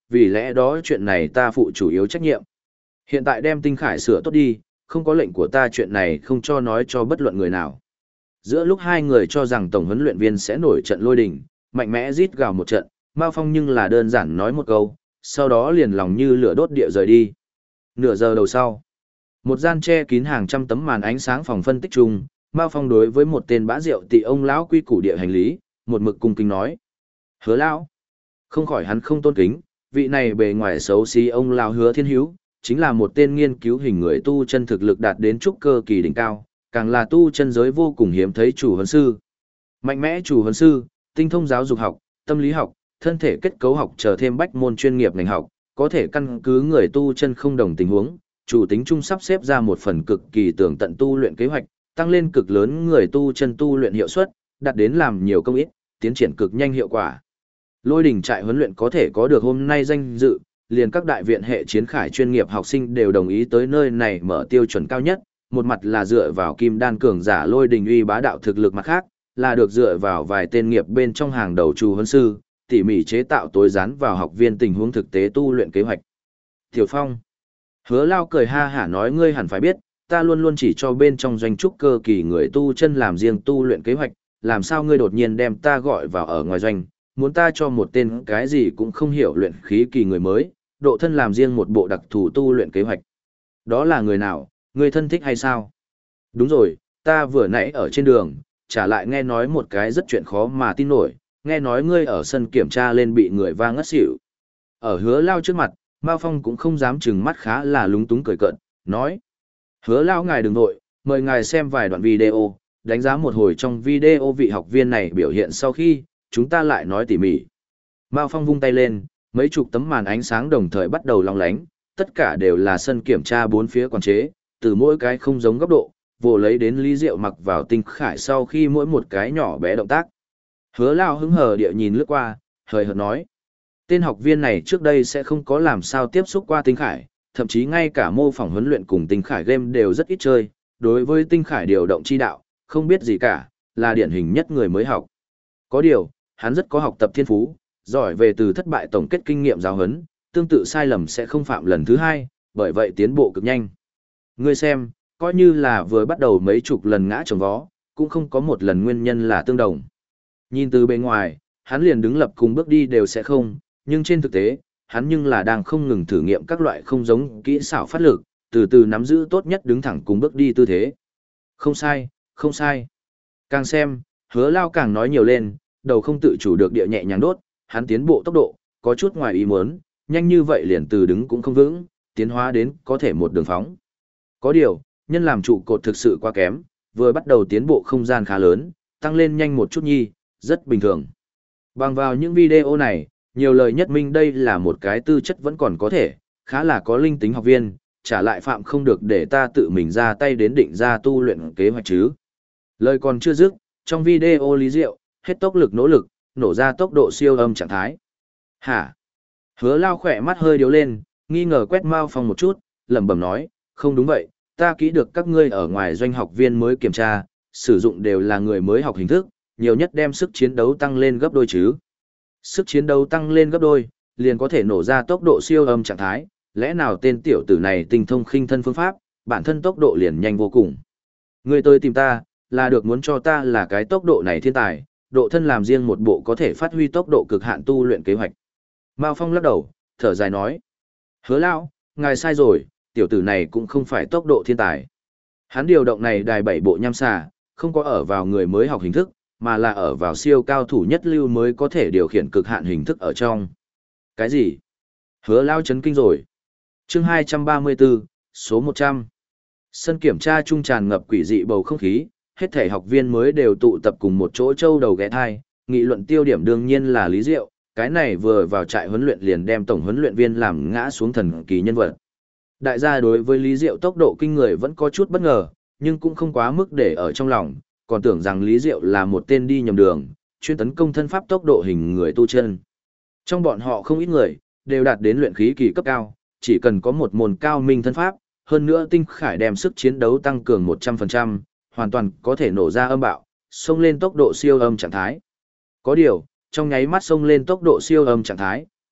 vì lẽ đó chuyện này ta phụ chủ yếu trách nhiệm. Hiện tại đem Tinh Khải sửa tốt đi, không có lệnh của ta chuyện này không cho nói cho bất luận người nào. Giữa lúc hai người cho rằng tổng huấn luyện viên sẽ nổi trận lôi đình, mạnh mẽ rít gào một trận, Mao Phong nhưng là đơn giản nói một câu, sau đó liền lòng như lửa đốt địa rời đi. Nửa giờ đầu sau, một gian che kín hàng trăm tấm màn ánh sáng phòng phân tích chung, Mao Phong đối với một tên bã rượu tị ông lão quy củ địa hành lý, một mực cung kính nói: "Hứa lão." Không khỏi hắn không tôn kính, vị này bề ngoài xấu xí ông lão Hứa Thiên Hữu, chính là một tên nghiên cứu hình người tu chân thực lực đạt đến trúc cơ kỳ đỉnh cao, càng là tu chân giới vô cùng hiếm thấy chủ huấn sư. Mạnh mẽ chủ huấn sư, tinh thông giáo dục học, tâm lý học, thân thể kết cấu học chờ thêm bách môn chuyên nghiệp ngành học, có thể căn cứ người tu chân không đồng tình huống, chủ tính chung sắp xếp ra một phần cực kỳ tường tận tu luyện kế hoạch, tăng lên cực lớn người tu chân tu luyện hiệu suất, đạt đến làm nhiều công ít, tiến triển cực nhanh hiệu quả. Lôi đỉnh trại huấn luyện có thể có được hôm nay danh dự, liền các đại viện hệ chiến khải chuyên nghiệp học sinh đều đồng ý tới nơi này mở tiêu chuẩn cao nhất, một mặt là dựa vào kim đan cường giả lôi đỉnh uy bá đạo thực lực, mặt khác là được dựa vào vài tên nghiệp bên trong hàng đầu chủ huấn sư, tỉ mỉ chế tạo tối gián vào học viên tình huống thực tế tu luyện kế hoạch. Tiểu Phong, Hứa Lao cười ha hả nói, ngươi hẳn phải biết, ta luôn luôn chỉ cho bên trong doanh trúc cơ kỳ người tu chân làm riêng tu luyện kế hoạch, làm sao ngươi đột nhiên đem ta gọi vào ở ngoài doanh, muốn ta cho một tên cái gì cũng không hiểu luyện khí kỳ người mới, độ thân làm riêng một bộ đặc thù tu luyện kế hoạch. Đó là người nào, ngươi thân thích hay sao? Đúng rồi, ta vừa nãy ở trên đường, trả lại nghe nói một cái rất chuyện khó mà tin nổi, nghe nói ngươi ở sân kiểm tra lên bị người va ngất xỉu. Ở Hứa Lao trước mặt, Mao Phong cũng không dám trừng mắt, khá là lúng túng cười cợt, nói: Hứa Lao ngài đừng nội, mời ngài xem vài đoạn video, đánh giá một hồi trong video vị học viên này biểu hiện sau khi, chúng ta lại nói tỉ mỉ. Mao Phong vung tay lên, mấy chục tấm màn ánh sáng đồng thời bắt đầu long lánh, tất cả đều là sân kiểm tra bốn phía quản chế, từ mỗi cái không giống góc độ, vồ lấy đến Lý Diệu mặc vào Tinh Khải sau khi mỗi một cái nhỏ bé động tác. Hứa Lao hứng hờ địa nhìn lướt qua, hời hợt nói: tên học viên này trước đây sẽ không có làm sao tiếp xúc qua Tinh Khải, thậm chí ngay cả mô phỏng huấn luyện cùng Tinh Khải game đều rất ít chơi, đối với Tinh Khải điều động chi đạo, không biết gì cả, là điển hình nhất người mới học. Có điều, hắn rất có học tập thiên phú, giỏi về từ thất bại tổng kết kinh nghiệm giáo huấn, tương tự sai lầm sẽ không phạm lần thứ hai, bởi vậy tiến bộ cực nhanh. Ngươi xem, coi như là vừa bắt đầu mấy chục lần ngã chồng vó, cũng không có một lần nguyên nhân là tương đồng. Nhìn từ bên ngoài, hắn liền đứng lập cùng bước đi đều sẽ không, nhưng trên thực tế, hắn nhưng là đang không ngừng thử nghiệm các loại không giống kỹ xảo phát lực, từ từ nắm giữ tốt nhất đứng thẳng cùng bước đi tư thế. Không sai, không sai. Càng xem, Hứa Lao càng nói nhiều lên, đầu không tự chủ được địa nhẹ nhàng đốt, hắn tiến bộ tốc độ, có chút ngoài ý muốn, nhanh như vậy liền từ đứng cũng không vững, tiến hóa đến có thể một đường phóng. Có điều, nhân làm trụ cột thực sự quá kém, vừa bắt đầu tiến bộ không gian khá lớn, tăng lên nhanh một chút nhi, rất bình thường. Bằng vào những video này, nhiều lời nhất minh đây là một cái tư chất vẫn còn có thể, khá là có linh tính học viên, trả lại phạm không được để ta tự mình ra tay đến định ra tu luyện kế hoạch chứ. Lời còn chưa dứt, trong video Lý Diệu, hết tốc lực nỗ lực, nổ ra tốc độ siêu âm trạng thái. Hả? Hứa Lao khỏe mắt hơi điếu lên, nghi ngờ quét Mao Phong một chút, lẩm bẩm nói, không đúng vậy, ta kỹ được các ngươi ở ngoài doanh học viên mới kiểm tra, sử dụng đều là người mới học hình thức, nhiều nhất đem sức chiến đấu tăng lên gấp đôi chứ. Sức chiến đấu tăng lên gấp đôi, liền có thể nổ ra tốc độ siêu âm trạng thái, lẽ nào tên tiểu tử này tinh thông khinh thân phương pháp, bản thân tốc độ liền nhanh vô cùng. Ngươi tới tìm ta, là được muốn cho ta là cái tốc độ này thiên tài, độ thân làm riêng một bộ có thể phát huy tốc độ cực hạn tu luyện kế hoạch. Mao Phong lắc đầu, thở dài nói: Hứa Lão, ngài sai rồi, tiểu tử này cũng không phải tốc độ thiên tài. Hắn điều động này đài 7 bộ nham xà, không có ở vào người mới học hình thức, mà là ở vào siêu cao thủ nhất lưu mới có thể điều khiển cực hạn hình thức ở trong. Cái gì? Hứa Lao chấn kinh rồi. Chương 234, số 100. Sân kiểm tra trung tràn ngập quỷ dị bầu không khí, hết thể học viên mới đều tụ tập cùng một chỗ châu đầu ghé thai, nghị luận tiêu điểm đương nhiên là Lý Diệu, cái này vừa vào trại huấn luyện liền đem tổng huấn luyện viên làm ngã xuống thần kỳ nhân vật. Đại gia đối với Lý Diệu tốc độ kinh người vẫn có chút bất ngờ, nhưng cũng không quá mức để ở trong lòng, còn tưởng rằng Lý Diệu là một tên đi nhầm đường, chuyên tấn công thân pháp tốc độ hình người tu chân. Trong bọn họ không ít người, đều đạt đến luyện khí kỳ cấp cao, chỉ cần có một môn cao minh thân pháp, hơn nữa Tinh Khải đem sức chiến đấu tăng cường 100%, hoàn toàn có thể nổ ra âm bạo, xông lên tốc độ siêu âm trạng thái. Có điều, trong nháy mắt xông lên tốc độ siêu âm trạng thái,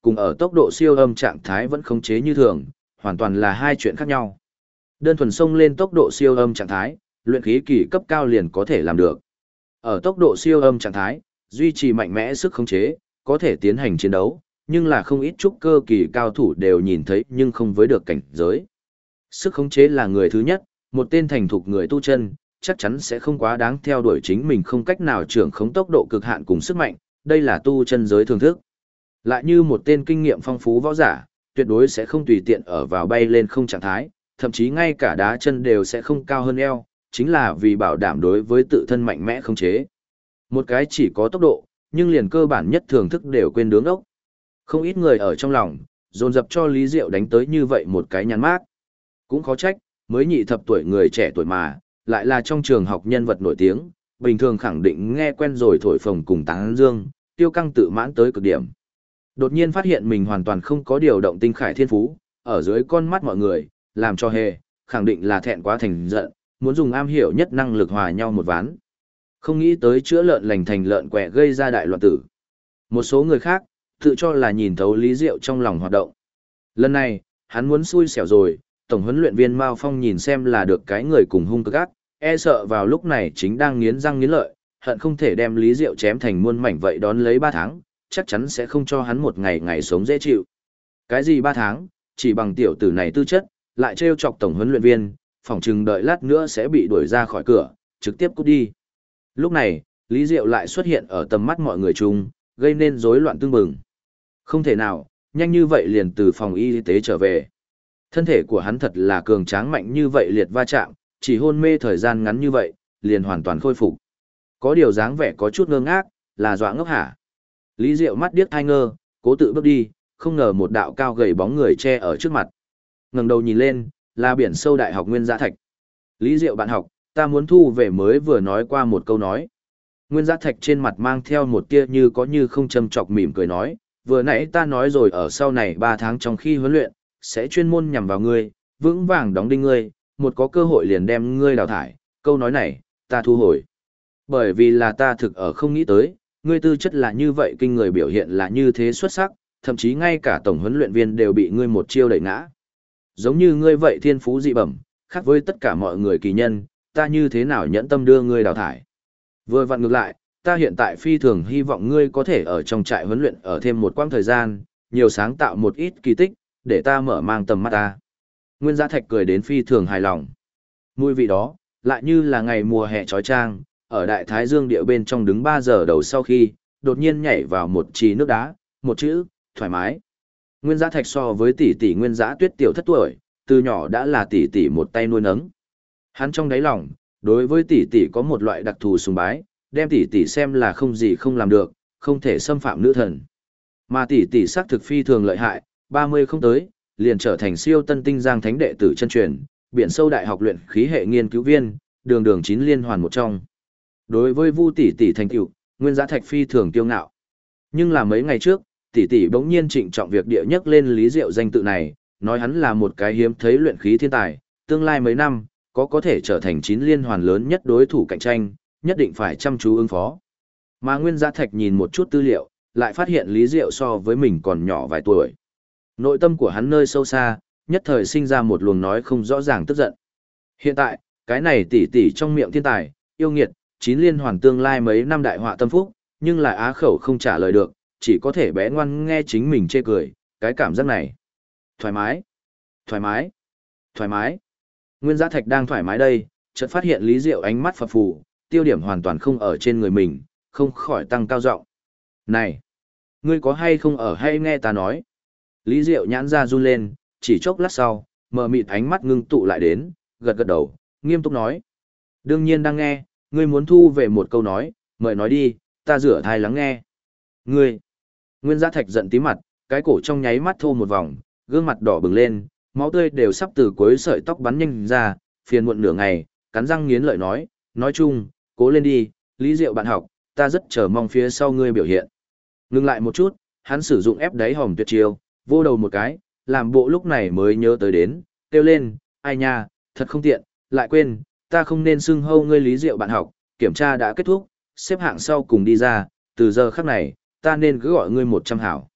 cùng ở tốc độ siêu âm trạng thái vẫn khống chế như thường, hoàn toàn là hai chuyện khác nhau. Đơn thuần xông lên tốc độ siêu âm trạng thái, luyện khí kỳ cấp cao liền có thể làm được. Ở tốc độ siêu âm trạng thái, duy trì mạnh mẽ sức khống chế, có thể tiến hành chiến đấu, nhưng là không ít trúc cơ kỳ cao thủ đều nhìn thấy nhưng không với được cảnh giới. Sức khống chế là người thứ nhất, một tên thành thục người tu chân, chắc chắn sẽ không quá đáng theo đuổi chính mình không cách nào trưởng khống tốc độ cực hạn cùng sức mạnh, đây là tu chân giới thường thức. Lại như một tên kinh nghiệm phong phú võ giả, tuyệt đối sẽ không tùy tiện ở vào bay lên không trạng thái, thậm chí ngay cả đá chân đều sẽ không cao hơn eo, chính là vì bảo đảm đối với tự thân mạnh mẽ khống chế. Một cái chỉ có tốc độ, nhưng liền cơ bản nhất thưởng thức đều quên đứng ốc. Không ít người ở trong lòng, dồn dập cho Lý Diệu đánh tới như vậy một cái nhắn mát. Cũng khó trách, mới nhị thập tuổi người trẻ tuổi mà, lại là trong trường học nhân vật nổi tiếng, bình thường khẳng định nghe quen rồi thổi phồng cùng tán dương, tiêu căng tự mãn tới cực điểm. Đột nhiên phát hiện mình hoàn toàn không có điều động tinh khải thiên phú, ở dưới con mắt mọi người, làm cho hề, khẳng định là thẹn quá thành giận, muốn dùng am hiểu nhất năng lực hòa nhau một ván. Không nghĩ tới chữa lợn lành thành lợn quẹ gây ra đại loạn tử. Một số người khác, tự cho là nhìn thấu Lý Diệu trong lòng hoạt động. Lần này, hắn muốn xui xẻo rồi, tổng huấn luyện viên Mao Phong nhìn xem là được cái người cùng hung cực ác, e sợ vào lúc này chính đang nghiến răng nghiến lợi, hận không thể đem Lý Diệu chém thành muôn mảnh vậy đón lấy 3 tháng, chắc chắn sẽ không cho hắn một ngày ngày sống dễ chịu. Cái gì 3 tháng, chỉ bằng tiểu tử này tư chất, lại trêu chọc tổng huấn luyện viên, phỏng chừng đợi lát nữa sẽ bị đuổi ra khỏi cửa, trực tiếp cút đi. Lúc này, Lý Diệu lại xuất hiện ở tầm mắt mọi người chung, gây nên rối loạn tương bừng. Không thể nào, nhanh như vậy liền từ phòng y tế trở về. Thân thể của hắn thật là cường tráng mạnh như vậy liệt va chạm, chỉ hôn mê thời gian ngắn như vậy, liền hoàn toàn khôi phục. Có điều dáng vẻ có chút ngơ ngác, là dọa ngốc hả? Lý Diệu mắt điếc thai ngơ, cố tự bước đi, không ngờ một đạo cao gầy bóng người che ở trước mặt. Ngẩng đầu nhìn lên, là biển sâu đại học Nguyên Giã Thạch. Lý Diệu bạn học, ta muốn thu về mới vừa nói qua một câu nói. Nguyên Giã Thạch trên mặt mang theo một tia như có như không châm chọc mỉm cười nói, vừa nãy ta nói rồi ở sau này 3 tháng trong khi huấn luyện, sẽ chuyên môn nhằm vào ngươi, vững vàng đóng đinh ngươi, một có cơ hội liền đem ngươi đào thải, câu nói này, ta thu hồi. Bởi vì là ta thực ở không nghĩ tới, ngươi tư chất là như vậy kinh người biểu hiện là như thế xuất sắc, thậm chí ngay cả tổng huấn luyện viên đều bị ngươi một chiêu đẩy ngã. Giống như ngươi vậy thiên phú dị bẩm, khác với tất cả mọi người kỳ nhân, ta như thế nào nhẫn tâm đưa ngươi đào thải. Vừa vặn ngược lại, ta hiện tại phi thường hy vọng ngươi có thể ở trong trại huấn luyện ở thêm một quãng thời gian, nhiều sáng tạo một ít kỳ tích, để ta mở mang tầm mắt ta. Nguyên Giã Thạch cười đến phi thường hài lòng. Mùi vị đó, lại như là ngày mùa hè trói trang, ở đại thái dương địa bên trong đứng 3 giờ đầu sau khi, đột nhiên nhảy vào một trì nước đá, một chữ, thoải mái. Nguyên Giã Thạch so với tỷ tỷ Nguyên Giã Tuyết tiểu thất tuổi, từ nhỏ đã là tỷ tỷ một tay nuôi nấng. Hắn trong đáy lòng, đối với tỷ tỷ có một loại đặc thù sùng bái, đem tỷ tỷ xem là không gì không làm được, không thể xâm phạm nữ thần. Mà tỷ tỷ xác thực phi thường lợi hại, 30 không tới, liền trở thành siêu tân tinh giang thánh đệ tử chân truyền, biển sâu đại học luyện khí hệ nghiên cứu viên, đường 9 liên hoàn một trong. Đối với Vu tỷ tỷ thành tựu, Nguyên Giã Thạch phi thường kiêu ngạo. Nhưng là mấy ngày trước, tỷ tỷ bỗng nhiên trịnh trọng việc địa nhắc lên Lý Diệu danh tự này, nói hắn là một cái hiếm thấy luyện khí thiên tài, tương lai mấy năm có thể trở thành 9 liên hoàn lớn nhất đối thủ cạnh tranh, nhất định phải chăm chú ứng phó. Mà Nguyên Giã Thạch nhìn một chút tư liệu, lại phát hiện Lý Diệu so với mình còn nhỏ vài tuổi. Nội tâm của hắn nơi sâu xa, nhất thời sinh ra một luồng nói không rõ ràng tức giận. Hiện tại, cái này tỷ tỷ trong miệng thiên tài, yêu nghiệt, 9 liên hoàn tương lai mấy năm đại họa tâm phúc, nhưng lại á khẩu không trả lời được, chỉ có thể bé ngoan nghe chính mình chê cười, cái cảm giác này. Thoải mái, thoải mái, thoải mái. Nguyên Giã Thạch đang thoải mái đây, chợt phát hiện Lý Diệu ánh mắt phập phù, tiêu điểm hoàn toàn không ở trên người mình, không khỏi tăng cao giọng. Này, ngươi có hay không ở hay nghe ta nói? Lý Diệu nhãn ra run lên, chỉ chốc lát sau, mờ mịt ánh mắt ngưng tụ lại đến, gật gật đầu, nghiêm túc nói. Đương nhiên đang nghe, ngươi muốn thu về một câu nói, mời nói đi, ta rửa thai lắng nghe. Ngươi! Nguyên Giã Thạch giận tí mặt, cái cổ trong nháy mắt thô một vòng, gương mặt đỏ bừng lên, máu tươi đều sắp từ cuối sợi tóc bắn nhanh ra, phiền muộn nửa ngày, cắn răng nghiến lợi nói chung, cố lên đi, Lý Diệu bạn học, ta rất chờ mong phía sau ngươi biểu hiện. Ngừng lại một chút, hắn sử dụng ép đáy hòm tuyệt chiêu, vô đầu một cái, làm bộ lúc này mới nhớ tới đến, kêu lên, ai nha, thật không tiện, lại quên, ta không nên xưng hâu ngươi Lý Diệu bạn học, kiểm tra đã kết thúc, xếp hạng sau cùng đi ra, từ giờ khắc này, ta nên cứ gọi ngươi 100 hảo.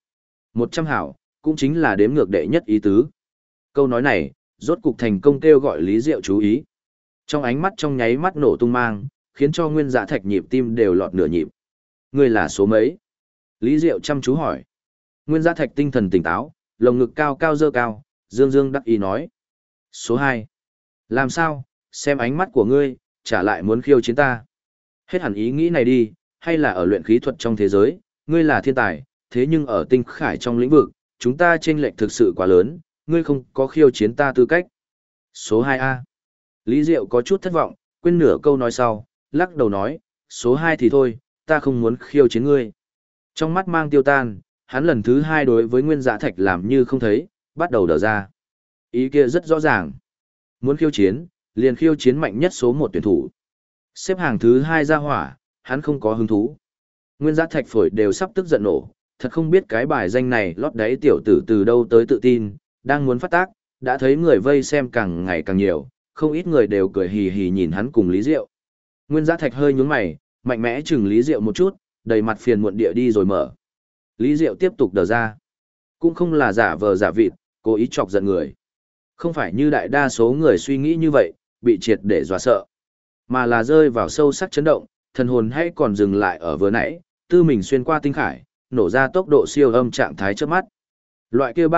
100 hảo, cũng chính là đếm ngược đệ nhất ý tứ. Câu nói này, rốt cục thành công kêu gọi Lý Diệu chú ý. Trong ánh mắt trong nháy mắt nổ tung mang, khiến cho Nguyên Dạ Thạch nhịp tim đều lọt nửa nhịp. Ngươi là số mấy? Lý Diệu chăm chú hỏi. Nguyên Dạ Thạch tinh thần tỉnh táo, lồng ngực cao cao dơ cao, dương dương đắc ý nói. Số 2. Làm sao, xem ánh mắt của ngươi, trả lại muốn khiêu chiến ta. Hết hẳn ý nghĩ này đi, hay là ở luyện khí thuật trong thế giới, ngươi là thiên tài, thế nhưng ở tinh khải trong lĩnh vực, chúng ta chênh lệch thực sự quá lớn, ngươi không có khiêu chiến ta tư cách. Số 2A. Lý Diệu có chút thất vọng, quên nửa câu nói sau, lắc đầu nói, số 2 thì thôi, ta không muốn khiêu chiến ngươi. Trong mắt mang tiêu tan, hắn lần thứ 2 đối với Nguyên Dạ Thạch làm như không thấy, bắt đầu đờ ra. Ý kia rất rõ ràng. Muốn khiêu chiến, liền khiêu chiến mạnh nhất số 1 tuyển thủ. Xếp hàng thứ 2 ra hỏa, hắn không có hứng thú. Nguyên Dạ Thạch phổi đều sắp tức giận nổ, thật không biết cái bài danh này lót đáy tiểu tử từ đâu tới tự tin, đang muốn phát tác, đã thấy người vây xem càng ngày càng nhiều, không ít người đều cười hì hì nhìn hắn cùng Lý Diệu. Nguyên Dạ Thạch hơi nhướng mày, mạnh mẽ chừng Lý Diệu một chút, đầy mặt phiền muộn địa đi rồi mở. Lý Diệu tiếp tục đờ ra. Cũng không là giả vờ giả vịt, cố ý chọc giận người. Không phải như đại đa số người suy nghĩ như vậy, bị triệt để dọa sợ, mà là rơi vào sâu sắc chấn động, thần hồn hay còn dừng lại ở vừa nãy, tư mình xuyên qua tinh khải, nổ ra tốc độ siêu âm trạng thái trước mắt. Loại kia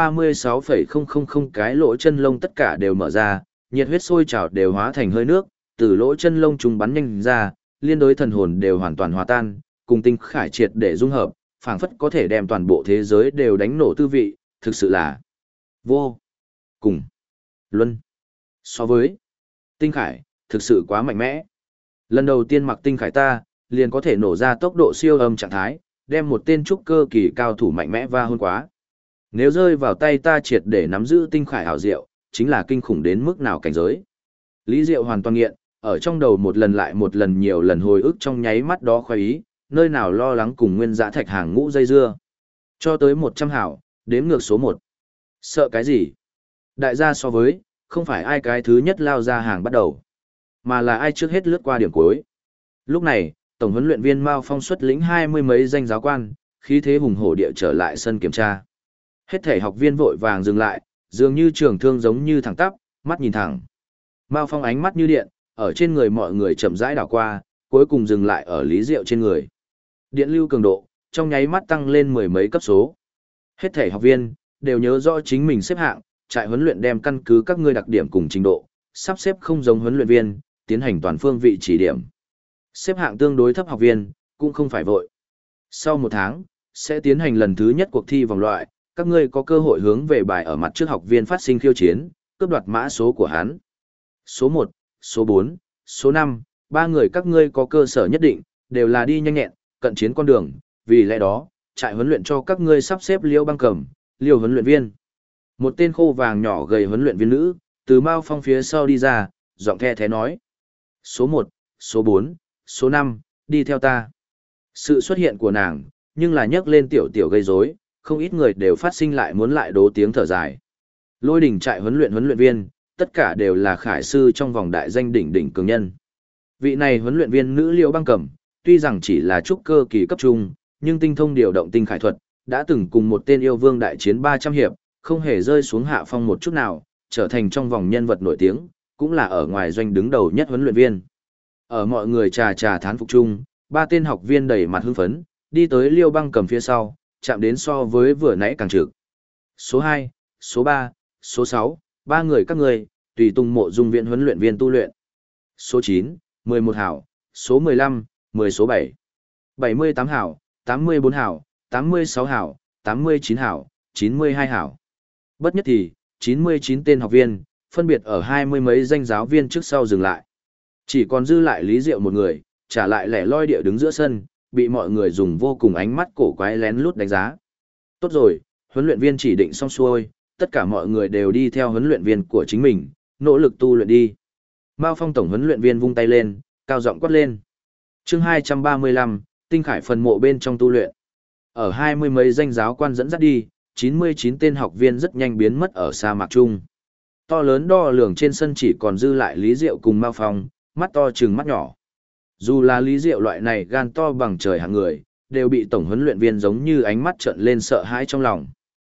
36,000 cái lỗ chân lông tất cả đều mở ra, nhiệt huyết sôi trào đều hóa thành hơi nước, từ lỗ chân lông trùng bắn nhanh ra, liên đối thần hồn đều hoàn toàn hòa tan, cùng tinh khải triệt để dung hợp, phảng phất có thể đem toàn bộ thế giới đều đánh nổ tư vị, thực sự là vô cùng luân. So với tinh khải, thực sự quá mạnh mẽ. Lần đầu tiên mặc tinh khải ta, liền có thể nổ ra tốc độ siêu âm trạng thái, đem một tên trúc cơ kỳ cao thủ mạnh mẽ va hơn quá. Nếu rơi vào tay ta triệt để nắm giữ tinh khải hảo diệu, chính là kinh khủng đến mức nào cảnh giới. Lý Diệu hoàn toàn nghiện, ở trong đầu một lần lại một lần nhiều lần hồi ức trong nháy mắt đó khoái ý, nơi nào lo lắng cùng Nguyên Dạ Thạch hàng ngũ dây dưa. Cho tới 100 hảo, đếm ngược số 1. Sợ cái gì? Đại gia so với, không phải ai cái thứ nhất lao ra hàng bắt đầu, mà là ai trước hết lướt qua điểm cuối. Lúc này, tổng huấn luyện viên Mao Phong xuất lĩnh 20 mấy danh giáo quan, khí thế hùng hổ địa trở lại sân kiểm tra. Hết thể học viên vội vàng dừng lại, dường như trường thương giống như thẳng tắp, mắt nhìn thẳng. Mao Phong ánh mắt như điện, ở trên người mọi người chậm rãi đảo qua, cuối cùng dừng lại ở Lý Diệu trên người. Điện lưu cường độ, trong nháy mắt tăng lên mười mấy cấp số. Hết thể học viên, đều nhớ rõ chính mình xếp hạng, trại huấn luyện đem căn cứ các ngươi đặc điểm cùng trình độ, sắp xếp không giống huấn luyện viên, tiến hành toàn phương vị chỉ điểm. Xếp hạng tương đối thấp học viên, cũng không phải vội. Sau 1 tháng, sẽ tiến hành lần thứ nhất cuộc thi vòng loại, các ngươi có cơ hội hướng về bài ở mặt trước học viên phát sinh khiêu chiến, cướp đoạt mã số của hắn. Số 1, số 4, số 5, 3 người các ngươi có cơ sở nhất định, đều là đi nhanh nhẹn, cận chiến con đường, vì lẽ đó, trại huấn luyện cho các ngươi sắp xếp Liêu Băng Cẩm, Liêu huấn luyện viên. Một tên khô vàng nhỏ gầy huấn luyện viên nữ, từ Mao Phong phía sau đi ra, giọng the thế nói. Số 1, số 4, số 5, đi theo ta. Sự xuất hiện của nàng, nhưng là nhấc lên tiểu tiểu gây rối, không ít người đều phát sinh lại muốn lại đố tiếng thở dài. Lôi đỉnh trại huấn luyện viên, tất cả đều là khải sư trong vòng đại danh đỉnh đỉnh cường nhân. Vị này huấn luyện viên nữ Liêu Băng Cẩm, tuy rằng chỉ là trúc cơ kỳ cấp trung, nhưng tinh thông điều động tinh khải thuật, đã từng cùng một tên yêu vương đại chiến 300 hiệp, không hề rơi xuống hạ phong một chút nào, trở thành trong vòng nhân vật nổi tiếng, cũng là ở ngoài doanh đứng đầu nhất huấn luyện viên. Ở mọi người trà trà thán phục chung, 3 tên học viên đầy mặt hưng phấn, đi tới Liêu Băng Cẩm phía sau, chạm đến so với vừa nãy càng trực. Số 2, số 3, số 6, 3 người các người, tùy tùng mộ dung viện huấn luyện viên tu luyện. Số 9, 11 hảo, số 15, 10 số 7, 78 hảo, 84 hảo, 86 hảo, 89 hảo, 92 hảo. Bất nhất thì, 99 tên học viên, phân biệt ở 20 mấy danh giáo viên trước sau dừng lại. Chỉ còn dư lại Lý Diệu một người, trả lại lẻ loi địa đứng giữa sân, bị mọi người dùng vô cùng ánh mắt cổ quái lén lút đánh giá. Tốt rồi, huấn luyện viên chỉ định xong xuôi, tất cả mọi người đều đi theo huấn luyện viên của chính mình, nỗ lực tu luyện đi. Mao Phong tổng huấn luyện viên vung tay lên, cao giọng quát lên. Chương 235, tinh khải phần mộ bên trong tu luyện. Ở 20 mấy danh giáo quan dẫn dắt đi, 99 tên học viên rất nhanh biến mất ở sa mạc chung. To lớn đo lường trên sân chỉ còn dư lại Lý Diệu cùng Mao Phong, mắt to trừng mắt nhỏ. Dù là Lý Diệu loại này gan to bằng trời hạng người, đều bị tổng huấn luyện viên giống như ánh mắt trợn lên sợ hãi trong lòng.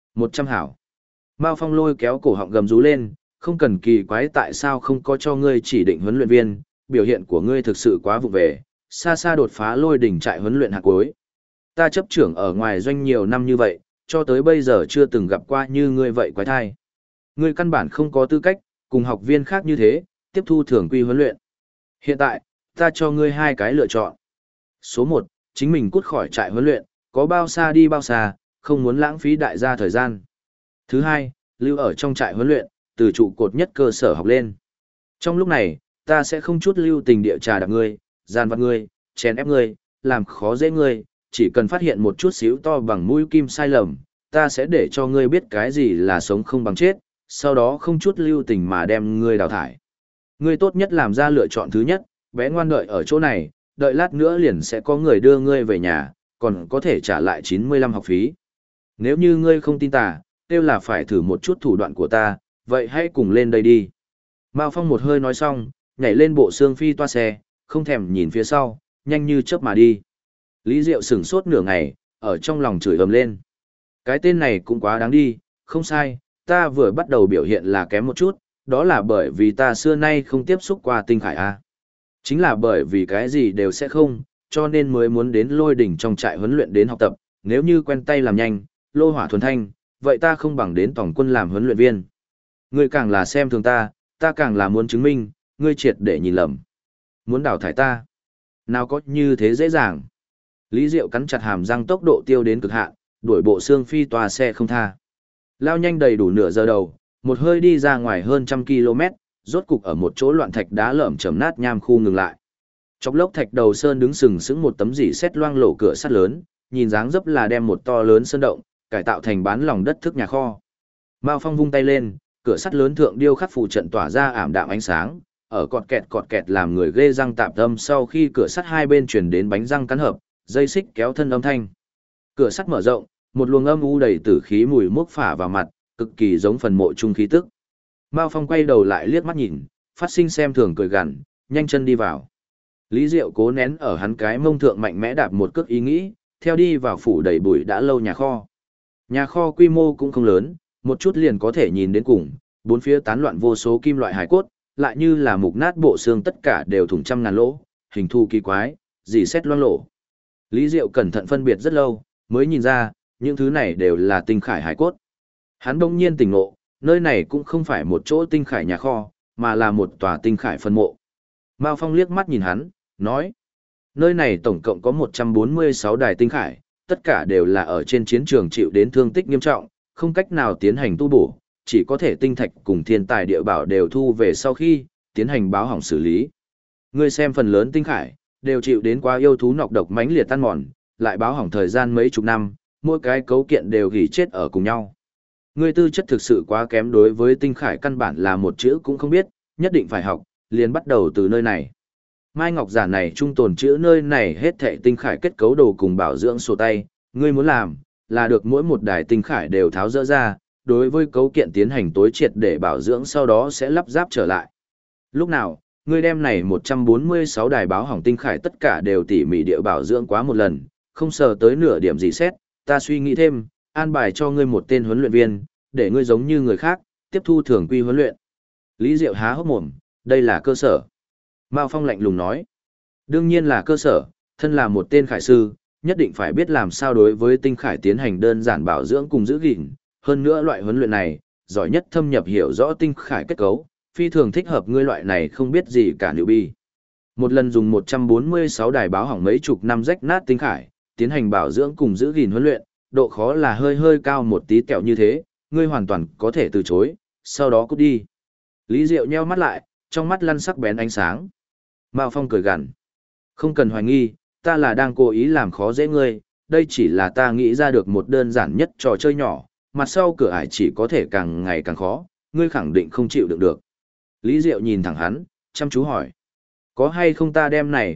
100 hảo. Mao Phong lôi kéo cổ họng gầm rú lên, không cần kỳ quái tại sao không có cho ngươi chỉ định huấn luyện viên, biểu hiện của ngươi thực sự quá vụ về, xa xa đột phá lôi đỉnh trại huấn luyện hạt cuối. Ta chấp trưởng ở ngoài doanh nhiều năm như vậy, cho tới bây giờ chưa từng gặp qua như ngươi vậy quái thai. Ngươi căn bản không có tư cách, cùng học viên khác như thế, tiếp thu thường quy huấn luyện. Hiện tại, ta cho ngươi hai cái lựa chọn. Số 1, chính mình cút khỏi trại huấn luyện, có bao xa đi bao xa, không muốn lãng phí đại gia thời gian. Thứ hai, lưu ở trong trại huấn luyện, từ trụ cột nhất cơ sở học lên. Trong lúc này, ta sẽ không chút lưu tình địa trà đạp ngươi, gian vặt ngươi, chèn ép ngươi, làm khó dễ ngươi, chỉ cần phát hiện một chút xíu to bằng mũi kim sai lầm, ta sẽ để cho ngươi biết cái gì là sống không bằng chết, sau đó không chút lưu tình mà đem ngươi đào thải. Ngươi tốt nhất làm ra lựa chọn thứ nhất, bé ngoan đợi ở chỗ này, đợi lát nữa liền sẽ có người đưa ngươi về nhà, còn có thể trả lại 95 học phí. Nếu như ngươi không tin ta, kêu là phải thử một chút thủ đoạn của ta, vậy hãy cùng lên đây đi. Mao Phong một hơi nói xong, nhảy lên bộ xương phi toa xe, không thèm nhìn phía sau, nhanh như chớp mà đi. Lý Diệu sửng sốt nửa ngày, ở trong lòng chửi ầm lên. Cái tên này cũng quá đáng đi, không sai, ta vừa bắt đầu biểu hiện là kém một chút, đó là bởi vì ta xưa nay không tiếp xúc qua tinh khải A. Chính là bởi vì cái gì đều sẽ không, cho nên mới muốn đến lôi đỉnh trong trại huấn luyện đến học tập, nếu như quen tay làm nhanh, lô hỏa thuần thanh, vậy ta không bằng đến tổng quân làm huấn luyện viên. Ngươi càng là xem thường ta, ta càng là muốn chứng minh, ngươi triệt để nhìn lầm. Muốn đào thải ta. Nào có như thế dễ dàng. Lý Diệu cắn chặt hàm răng tốc độ tiêu đến cực hạn, đuổi bộ xương phi tòa xe không tha. Lao nhanh đầy đủ nửa giờ đầu, một hơi đi ra ngoài hơn 100 km, rốt cục ở một chỗ loạn thạch đá lởm chởm nát nham khu ngừng lại. Chọc lốc thạch đầu sơn đứng sừng sững một tấm dỉ sét loang lổ cửa sắt lớn, nhìn dáng dấp là đem một to lớn sơn động, cải tạo thành bán lòng đất thức nhà kho. Mao Phong vung tay lên, cửa sắt lớn thượng điêu khắc phù trận tỏa ra ảm đạm ánh sáng, ở cọt kẹt làm người ghê răng tạp âm sau khi cửa sắt hai bên truyền đến bánh răng cắn hợp, dây xích kéo thân âm thanh. Cửa sắt mở rộng, một luồng âm u đầy tử khí mùi mốc phả vào mặt, cực kỳ giống phần mộ trung khí tức. Mao Phong quay đầu lại liếc mắt nhìn, phát sinh xem thường cười gằn, nhanh chân đi vào. Lý Diệu cố nén ở hắn cái mông thượng mạnh mẽ đạp một cước ý nghĩ, theo đi vào phủ đầy bụi đã lâu nhà kho. Nhà kho quy mô cũng không lớn, một chút liền có thể nhìn đến cùng, bốn phía tán loạn vô số kim loại hải cốt, lại như là mục nát bộ xương tất cả đều thủng trăm ngàn lỗ, hình thù kỳ quái, dì xét loang lổ. Lý Diệu cẩn thận phân biệt rất lâu, mới nhìn ra, những thứ này đều là tinh khải hải cốt. Hắn đông nhiên tỉnh ngộ, nơi này cũng không phải một chỗ tinh khải nhà kho, mà là một tòa tinh khải phân mộ. Mao Phong liếc mắt nhìn hắn, nói, nơi này tổng cộng có 146 đài tinh khải, tất cả đều là ở trên chiến trường chịu đến thương tích nghiêm trọng, không cách nào tiến hành tu bổ, chỉ có thể tinh thạch cùng thiên tài địa bảo đều thu về sau khi tiến hành báo hỏng xử lý. Ngươi xem phần lớn tinh khải đều chịu đến quá yêu thú nọc độc mãnh liệt tan mòn, lại báo hỏng thời gian mấy chục năm, mỗi cái cấu kiện đều gỉ chết ở cùng nhau. Ngươi tư chất thực sự quá kém, đối với tinh khải căn bản là một chữ cũng không biết, nhất định phải học, liền bắt đầu từ nơi này. Mai Ngọc Giả này trung tồn chữ nơi này hết thảy tinh khải kết cấu đồ cùng bảo dưỡng sổ tay, ngươi muốn làm là được mỗi một đài tinh khải đều tháo dỡ ra, đối với cấu kiện tiến hành tối triệt để bảo dưỡng, sau đó sẽ lắp ráp trở lại. Lúc nào, ngươi đem này 146 đài báo hỏng tinh khải tất cả đều tỉ mỉ địa bảo dưỡng quá một lần, không sờ tới nửa điểm gì xét, ta suy nghĩ thêm, an bài cho ngươi một tên huấn luyện viên, để ngươi giống như người khác, tiếp thu thường quy huấn luyện. Lý Diệu há hốc mồm, đây là cơ sở. Mao Phong lạnh lùng nói, đương nhiên là cơ sở, thân là một tên khải sư, nhất định phải biết làm sao đối với tinh khải tiến hành đơn giản bảo dưỡng cùng giữ gìn. Hơn nữa loại huấn luyện này, giỏi nhất thâm nhập hiểu rõ tinh khải kết cấu, phi thường thích hợp ngươi loại này không biết gì cả newbie. Một lần dùng 146 đài báo hỏng mấy chục năm rách nát tinh khải, tiến hành bảo dưỡng cùng giữ gìn huấn luyện, độ khó là hơi hơi cao một tí kẹo như thế, ngươi hoàn toàn có thể từ chối, sau đó cút đi. Lý Diệu nheo mắt lại, trong mắt lăn sắc bén ánh sáng. Mao Phong cười gằn, không cần hoài nghi, ta là đang cố ý làm khó dễ ngươi, đây chỉ là ta nghĩ ra được một đơn giản nhất trò chơi nhỏ, mặt sau cửa ải chỉ có thể càng ngày càng khó, ngươi khẳng định không chịu đựng được. Lý Diệu nhìn thẳng hắn, chăm chú hỏi, có hay không ta đem này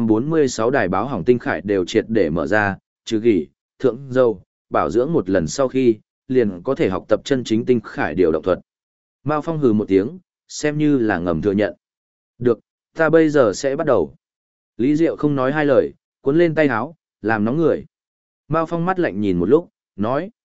146 đài báo hỏng tinh khải đều triệt để mở ra, trừ gỉ, thượng dâu, bảo dưỡng một lần sau khi, liền có thể học tập chân chính tinh khải điều động thuật. Mao Phong hừ một tiếng, xem như là ngầm thừa nhận. Được, ta bây giờ sẽ bắt đầu. Lý Diệu không nói hai lời, cuốn lên tay áo, làm nóng người. Mao Phong mắt lạnh nhìn một lúc, nói,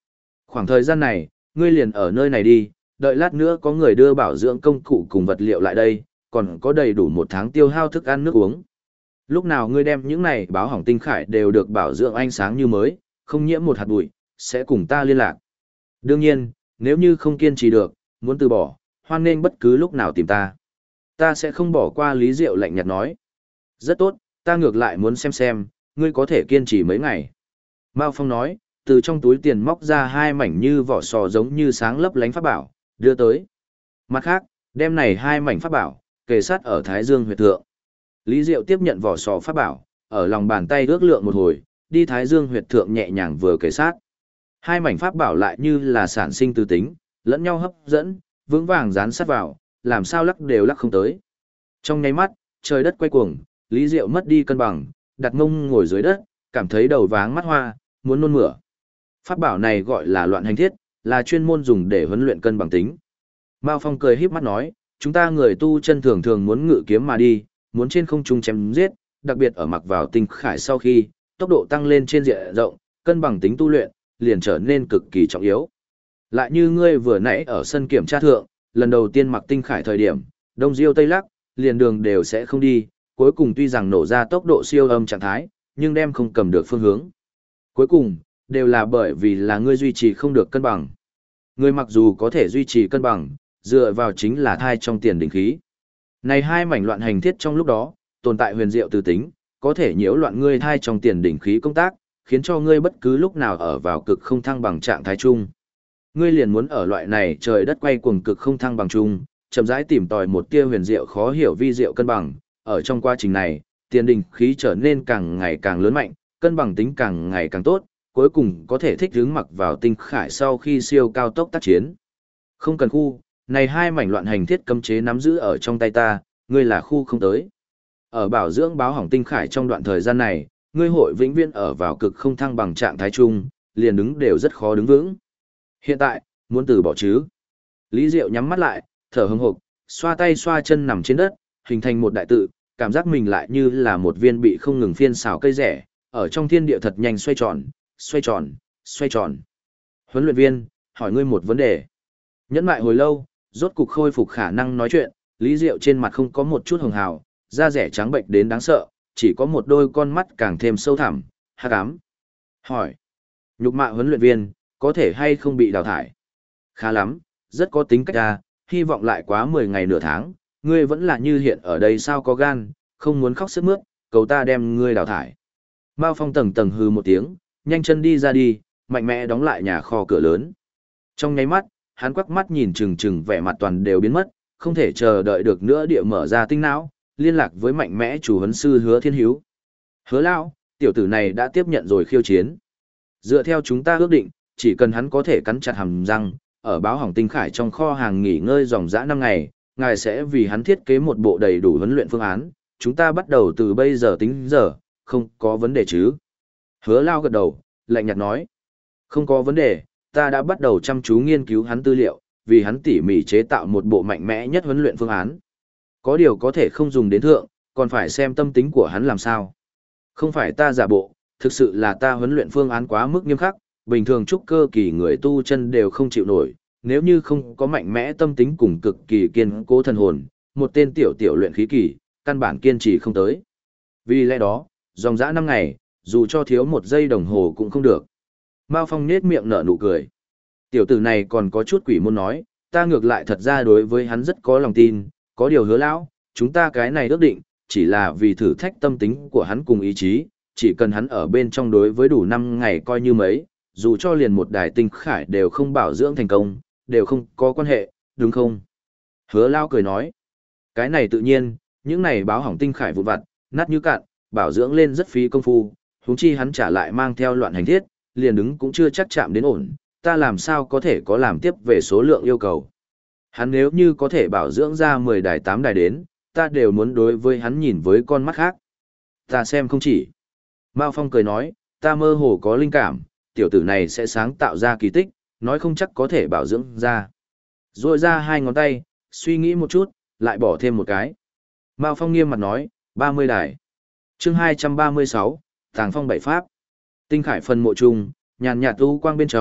Khoảng thời gian này, ngươi liền ở nơi này đi, đợi lát nữa có người đưa bảo dưỡng công cụ cùng vật liệu lại đây, còn có đầy đủ 1 tháng tiêu hao thức ăn nước uống. Lúc nào ngươi đem những này báo hỏng tinh khải đều được bảo dưỡng ánh sáng như mới, không nhiễm một hạt bụi, sẽ cùng ta liên lạc. Đương nhiên, nếu như không kiên trì được, muốn từ bỏ, hoan nên bất cứ lúc nào tìm ta. Ta sẽ không bỏ qua. Lý Diệu lạnh nhạt nói. Rất tốt, ta ngược lại muốn xem, ngươi có thể kiên trì mấy ngày. Mao Phong nói, từ trong túi tiền móc ra 2 mảnh như vỏ sò giống như sáng lấp lánh pháp bảo, đưa tới. Mặt khác, đem này 2 mảnh pháp bảo, kề sát ở Thái Dương huyệt thượng. Lý Diệu tiếp nhận vỏ sò pháp bảo, ở lòng bàn tay ước lượng một hồi, đi Thái Dương huyệt thượng nhẹ nhàng vừa kề sát. 2 mảnh pháp bảo lại như là sản sinh từ tính, lẫn nhau hấp dẫn, vững vàng dán sát vào, làm sao lắc đều lắc không tới. Trong nháy mắt, trời đất quay cuồng, Lý Diệu mất đi cân bằng, đặt mông ngồi dưới đất, cảm thấy đầu váng mắt hoa, muốn nôn mửa. Pháp bảo này gọi là loạn hành thiết, là chuyên môn dùng để huấn luyện cân bằng tính. Mao Phong cười híp mắt nói, chúng ta người tu chân thường thường muốn ngự kiếm mà đi, muốn trên không trung chém giết, đặc biệt ở mặc vào tinh khải sau khi, tốc độ tăng lên trên diện rộng, cân bằng tính tu luyện, liền trở nên cực kỳ trọng yếu. Lại như ngươi vừa nãy ở sân kiểm tra thượng, lần đầu tiên mặc tinh khải thời điểm, đông diêu tây lắc, liền đường đều sẽ không đi, cuối cùng tuy rằng nổ ra tốc độ siêu âm trạng thái, nhưng đem không cầm được phương hướng. Cuối cùng, đều là bởi vì là ngươi duy trì không được cân bằng. Ngươi mặc dù có thể duy trì cân bằng, dựa vào chính là thai trong tiền đỉnh khí. Này 2 mảnh loạn hành thiết trong lúc đó, tồn tại huyền diệu từ tính, có thể nhiễu loạn ngươi thai trong tiền đỉnh khí công tác, khiến cho ngươi bất cứ lúc nào ở vào cực không thăng bằng trạng thái chung. Ngươi liền muốn ở loại này trời đất quay cuồng cực không thăng bằng chung, chậm rãi tìm tòi một tia huyền diệu khó hiểu vi diệu cân bằng, ở trong quá trình này, tiền đỉnh khí trở nên càng ngày càng lớn mạnh, cân bằng tính càng ngày càng tốt, cuối cùng có thể thích ứng mặc vào tinh khải sau khi siêu cao tốc tác chiến. Không cần khu, này 2 mảnh loạn hành thiết cấm chế nắm giữ ở trong tay ta, ngươi là khu không tới. Ở bảo dưỡng báo hỏng tinh khải trong đoạn thời gian này, ngươi hội vĩnh viễn ở vào cực không thăng bằng trạng thái chung, liền đứng đều rất khó đứng vững. Hiện tại, muốn từ bỏ chứ? Lý Diệu nhắm mắt lại, thở hững hộc, xoa tay xoa chân nằm trên đất, hình thành một đại tự, cảm giác mình lại như là một viên bị không ngừng phiên xào cây rẻ, ở trong thiên địa thật nhanh xoay tròn, xoay tròn, xoay tròn. Huấn luyện viên, hỏi ngươi một vấn đề. Nhẫn lại hồi lâu, rốt cục khôi phục khả năng nói chuyện, Lý Diệu trên mặt không có một chút hồng hào, da rẻ trắng bệnh đến đáng sợ, chỉ có một đôi con mắt càng thêm sâu thẳm, hắc ám. Hỏi, nhục mạ huấn luyện viên, có thể hay không bị đào thải? Khá lắm, rất có tính cách ra, hy vọng lại quá 10 ngày nửa tháng, ngươi vẫn là như hiện ở đây sao có gan, không muốn khóc sướt mướt, cầu ta đem ngươi đào thải. Mao Phong tầng tầng hừ một tiếng, nhanh chân đi ra đi, mạnh mẽ đóng lại nhà kho cửa lớn. Trong nháy mắt, hắn quắc mắt nhìn chừng chừng vẻ mặt toàn đều biến mất, không thể chờ đợi được nữa địa mở ra tinh não, liên lạc với mạnh mẽ chủ huấn sư Hứa Thiên Hiếu. Hứa lão, tiểu tử này đã tiếp nhận rồi khiêu chiến. Dựa theo chúng ta ước định, chỉ cần hắn có thể cắn chặt hàm răng, ở báo hỏng tinh khải trong kho hàng nghỉ ngơi dòng dã 5 ngày, ngài sẽ vì hắn thiết kế một bộ đầy đủ huấn luyện phương án, chúng ta bắt đầu từ bây giờ tính giờ, không có vấn đề chứ? Hứa Lao gật đầu, lạnh nhạt nói. Không có vấn đề, ta đã bắt đầu chăm chú nghiên cứu hắn tư liệu, vì hắn tỉ mỉ chế tạo một bộ mạnh mẽ nhất huấn luyện phương án. Có điều có thể không dùng đến thượng, còn phải xem tâm tính của hắn làm sao. Không phải ta giả bộ, thực sự là ta huấn luyện phương án quá mức nghiêm khắc, bình thường trúc cơ kỳ người tu chân đều không chịu nổi, nếu như không có mạnh mẽ tâm tính cùng cực kỳ kiên cố thần hồn, một tên tiểu tiểu luyện khí kỳ, căn bản kiên trì không tới. Vì lẽ đó, dòng dã 5 ngày, dù cho thiếu 1 giây đồng hồ cũng không được. Mao Phong nết miệng nở nụ cười. Tiểu tử này còn có chút quỷ môn nói, ta ngược lại thật ra đối với hắn rất có lòng tin, có điều Hứa lão, chúng ta cái này ước định, chỉ là vì thử thách tâm tính của hắn cùng ý chí, chỉ cần hắn ở bên trong đối với đủ 5 ngày coi như mấy, dù cho liền một đài tinh khải đều không bảo dưỡng thành công, đều không có quan hệ, đúng không? Hứa lão cười nói, cái này tự nhiên, những này báo hỏng tinh khải vụn vặt, nát như cạn, bảo dưỡng lên rất phí công phu, huống chi hắn trả lại mang theo loạn hành thiết, liền đứng cũng chưa chắc chạm đến ổn, ta làm sao có thể có làm tiếp về số lượng yêu cầu. Hắn nếu như có thể bảo dưỡng ra 10 đài 8 đài đến, ta đều muốn đối với hắn nhìn với con mắt khác. Ta xem không chỉ. Mao Phong cười nói, ta mơ hồ có linh cảm, tiểu tử này sẽ sáng tạo ra kỳ tích, nói không chắc có thể bảo dưỡng ra. Rồi ra 2 ngón tay, suy nghĩ một chút, lại bỏ thêm một cái. Mao Phong nghiêm mặt nói, 30 đài. Chương 236, Tàng Phong bảy pháp. Tinh khải phần mộ trung, nhàn nhạt u quang bên trong,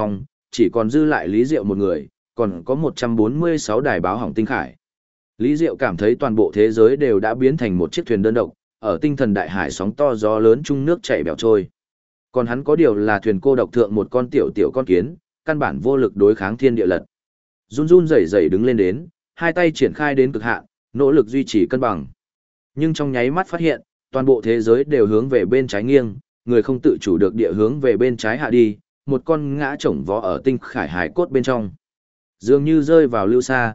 chỉ còn dư lại Lý Diệu một người, còn có 146 đài báo hỏng tinh khải. Lý Diệu cảm thấy toàn bộ thế giới đều đã biến thành một chiếc thuyền đơn độc, ở tinh thần đại hải sóng to gió lớn chung nước chảy bèo trôi. Còn hắn có điều là thuyền cô độc thượng một con tiểu con kiến, căn bản vô lực đối kháng thiên địa lật. Run run rẩy rẩy đứng lên đến, hai tay triển khai đến cực hạn, nỗ lực duy trì cân bằng. Nhưng trong nháy mắt phát hiện, toàn bộ thế giới đều hướng về bên trái nghiêng, người không tự chủ được địa hướng về bên trái hạ đi, một con ngã chổng vó ở tinh khải hải cốt bên trong. Dường như rơi vào lưu xa,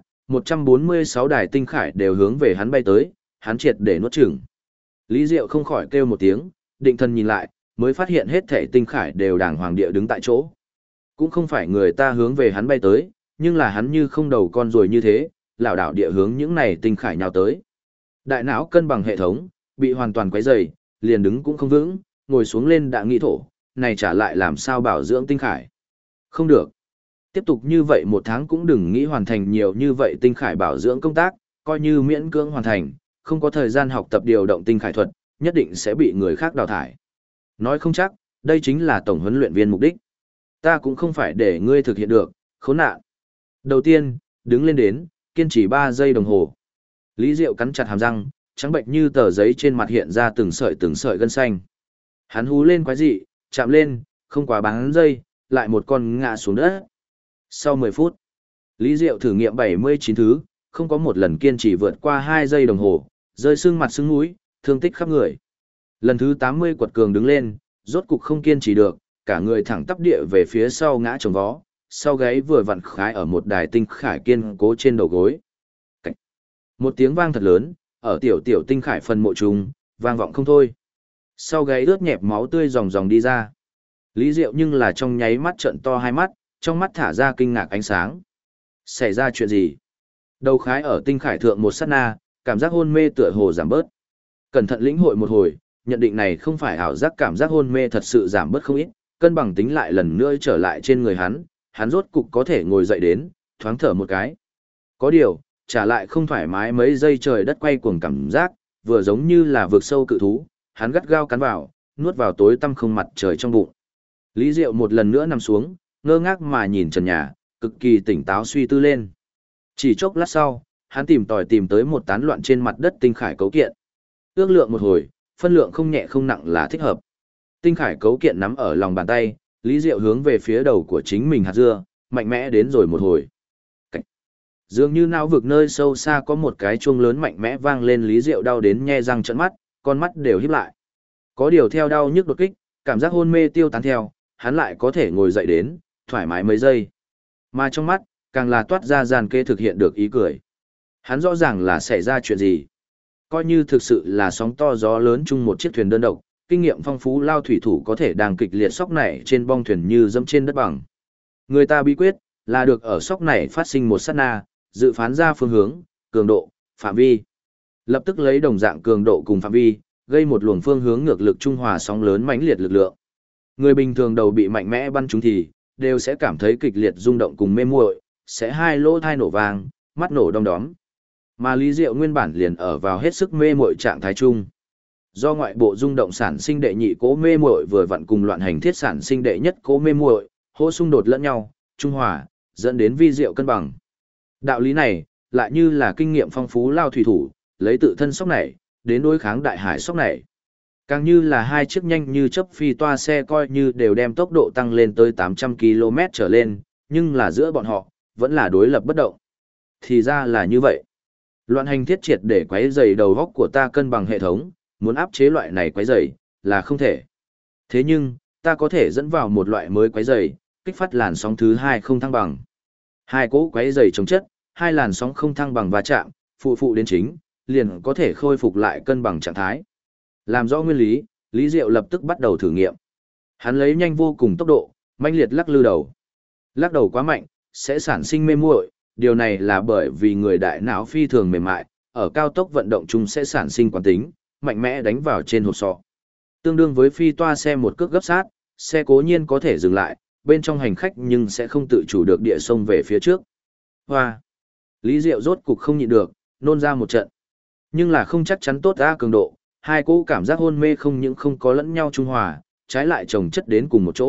146 đài tinh khải đều hướng về hắn bay tới, hắn triệt để nuốt chửng. Lý Diệu không khỏi kêu một tiếng, định thần nhìn lại, mới phát hiện hết thảy tinh khải đều đàng hoàng địa đứng tại chỗ. Cũng không phải người ta hướng về hắn bay tới, nhưng là hắn như không đầu con ruồi như thế, lảo đảo địa hướng những này tinh khải nhào tới. Đại não cân bằng hệ thống, bị hoàn toàn quấy rầy, liền đứng cũng không vững, ngồi xuống lên đã nghĩ thổ, này trả lại làm sao bảo dưỡng tinh khải. Không được. Tiếp tục như vậy một tháng cũng đừng nghĩ hoàn thành nhiều như vậy tinh khải bảo dưỡng công tác, coi như miễn cưỡng hoàn thành, không có thời gian học tập điều động tinh khải thuật, nhất định sẽ bị người khác đào thải. Nói không chắc, đây chính là tổng huấn luyện viên mục đích. Ta cũng không phải để ngươi thực hiện được, khốn nạn. Đầu tiên, đứng lên đến, kiên trì 3 giây đồng hồ. Lý Diệu cắn chặt hàm răng, trắng bệnh như tờ giấy trên mặt hiện ra từng sợi gân xanh. Hắn hú lên quái dị, chạm lên, không quá bán giây, lại một con ngã xuống đất. Sau 10 phút, Lý Diệu thử nghiệm 79 thứ, không có một lần kiên trì vượt qua 2 giây đồng hồ, rơi sưng mặt sưng mũi, thương tích khắp người. Lần thứ 80 quật cường đứng lên, rốt cục không kiên trì được, cả người thẳng tắp địa về phía sau ngã chồng vó, sau gáy vừa vặn khái ở một đài tinh khải kiên cố trên đầu gối. Cảnh. Một tiếng vang thật lớn, ở tiểu tinh khải phần mộ trùng, vang vọng không thôi. Sau gáy ướt nhẹp máu tươi ròng đi ra. Lý Diệu nhưng là trong nháy mắt trợn to hai mắt, trong mắt thả ra kinh ngạc ánh sáng. Xảy ra chuyện gì? Đầu khái ở tinh khải thượng một sát na, cảm giác hôn mê tựa hồ giảm bớt. Cẩn thận lĩnh hội một hồi, nhận định này không phải ảo giác, cảm giác hôn mê thật sự giảm bớt không ít, cân bằng tính lại lần nữa trở lại trên người hắn rốt cục có thể ngồi dậy đến, thoáng thở một cái. Có điều, trả lại không thoải mái mấy giây trời đất quay cuồng cảm giác, vừa giống như là vượt sâu cự thú, hắn gắt gao cắn vào, nuốt vào tối tăm không mặt trời trong bụng. Lý Diệu một lần nữa nằm xuống, ngơ ngác mà nhìn trần nhà, cực kỳ tỉnh táo suy tư lên. Chỉ chốc lát sau, hắn tìm tới một tán loạn trên mặt đất tinh khải cấu kiện. Ước lượng một hồi, phân lượng không nhẹ không nặng là thích hợp. Tinh khải cấu kiện nắm ở lòng bàn tay, Lý Diệu hướng về phía đầu của chính mình hạt dưa, mạnh mẽ đến rồi một hồi. Cảnh. Dường như não vực nơi sâu xa có một cái chuông lớn mạnh mẽ vang lên, Lý Diệu đau đến nhe răng trợn mắt, con mắt đều híp lại. Có điều theo đau nhức đột kích, cảm giác hôn mê tiêu tán theo, hắn lại có thể ngồi dậy đến, thoải mái mấy giây. Mà trong mắt, càng là toát ra dàn kê thực hiện được ý cười. Hắn rõ ràng là xảy ra chuyện gì. Coi như thực sự là sóng to gió lớn chung một chiếc thuyền đơn độc, kinh nghiệm phong phú lao thủy thủ có thể đang kịch liệt sóc nảy trên bong thuyền như dẫm trên đất bằng. Người ta bí quyết là được ở sóc nảy phát sinh một sát na, dự phán ra phương hướng, cường độ, phạm vi. Lập tức lấy đồng dạng cường độ cùng phạm vi, gây một luồng phương hướng ngược lực trung hòa sóng lớn mãnh liệt lực lượng. Người bình thường đầu bị mạnh mẽ bắn trúng thì đều sẽ cảm thấy kịch liệt rung động cùng mê muội, sẽ hai lỗ tai nổ vàng, mắt nổ đom đóm. Mà Lý Diệu nguyên bản liền ở vào hết sức mê muội trạng thái chung. Do ngoại bộ rung động sản sinh đệ nhị cố mê muội vừa vặn cùng loạn hành thiết sản sinh đệ nhất cố mê muội, hỗ xung đột lẫn nhau, trung hòa, dẫn đến vi diệu cân bằng. Đạo lý này, lại như là kinh nghiệm phong phú lao thủy thủ, lấy tự thân sóc này, đến đối kháng đại hải sóc này. Càng như là hai chiếc nhanh như chớp phi toa xe coi như đều đem tốc độ tăng lên tới 800 km trở lên, nhưng là giữa bọn họ, vẫn là đối lập bất động. Thì ra là như vậy. Loạn hành thiết triệt để quấy rầy đầu góc của ta cân bằng hệ thống, muốn áp chế loại này quấy rầy là không thể. Thế nhưng, ta có thể dẫn vào một loại mới quấy rầy, kích phát làn sóng thứ hai không thăng bằng. Hai cỗ quấy rầy chống chất, hai làn sóng không thăng bằng va chạm, phụ đến chính, liền có thể khôi phục lại cân bằng trạng thái. Làm rõ nguyên lý, Lý Diệu lập tức bắt đầu thử nghiệm. Hắn lấy nhanh vô cùng tốc độ, mãnh liệt lắc lư đầu. Lắc đầu quá mạnh, sẽ sản sinh mê muội, điều này là bởi vì người đại não phi thường mềm mại, ở cao tốc vận động chung sẽ sản sinh quán tính, mạnh mẽ đánh vào trên hột sọ. Tương đương với phi toa xe một cước gấp sát, xe cố nhiên có thể dừng lại, bên trong hành khách nhưng sẽ không tự chủ được địa sông về phía trước. Hoa! Lý Diệu rốt cục không nhịn được, nôn ra một trận. Nhưng là không chắc chắn tốt ra cường độ, hai cỗ cảm giác hôn mê không những không có lẫn nhau trung hòa, trái lại chồng chất đến cùng một chỗ,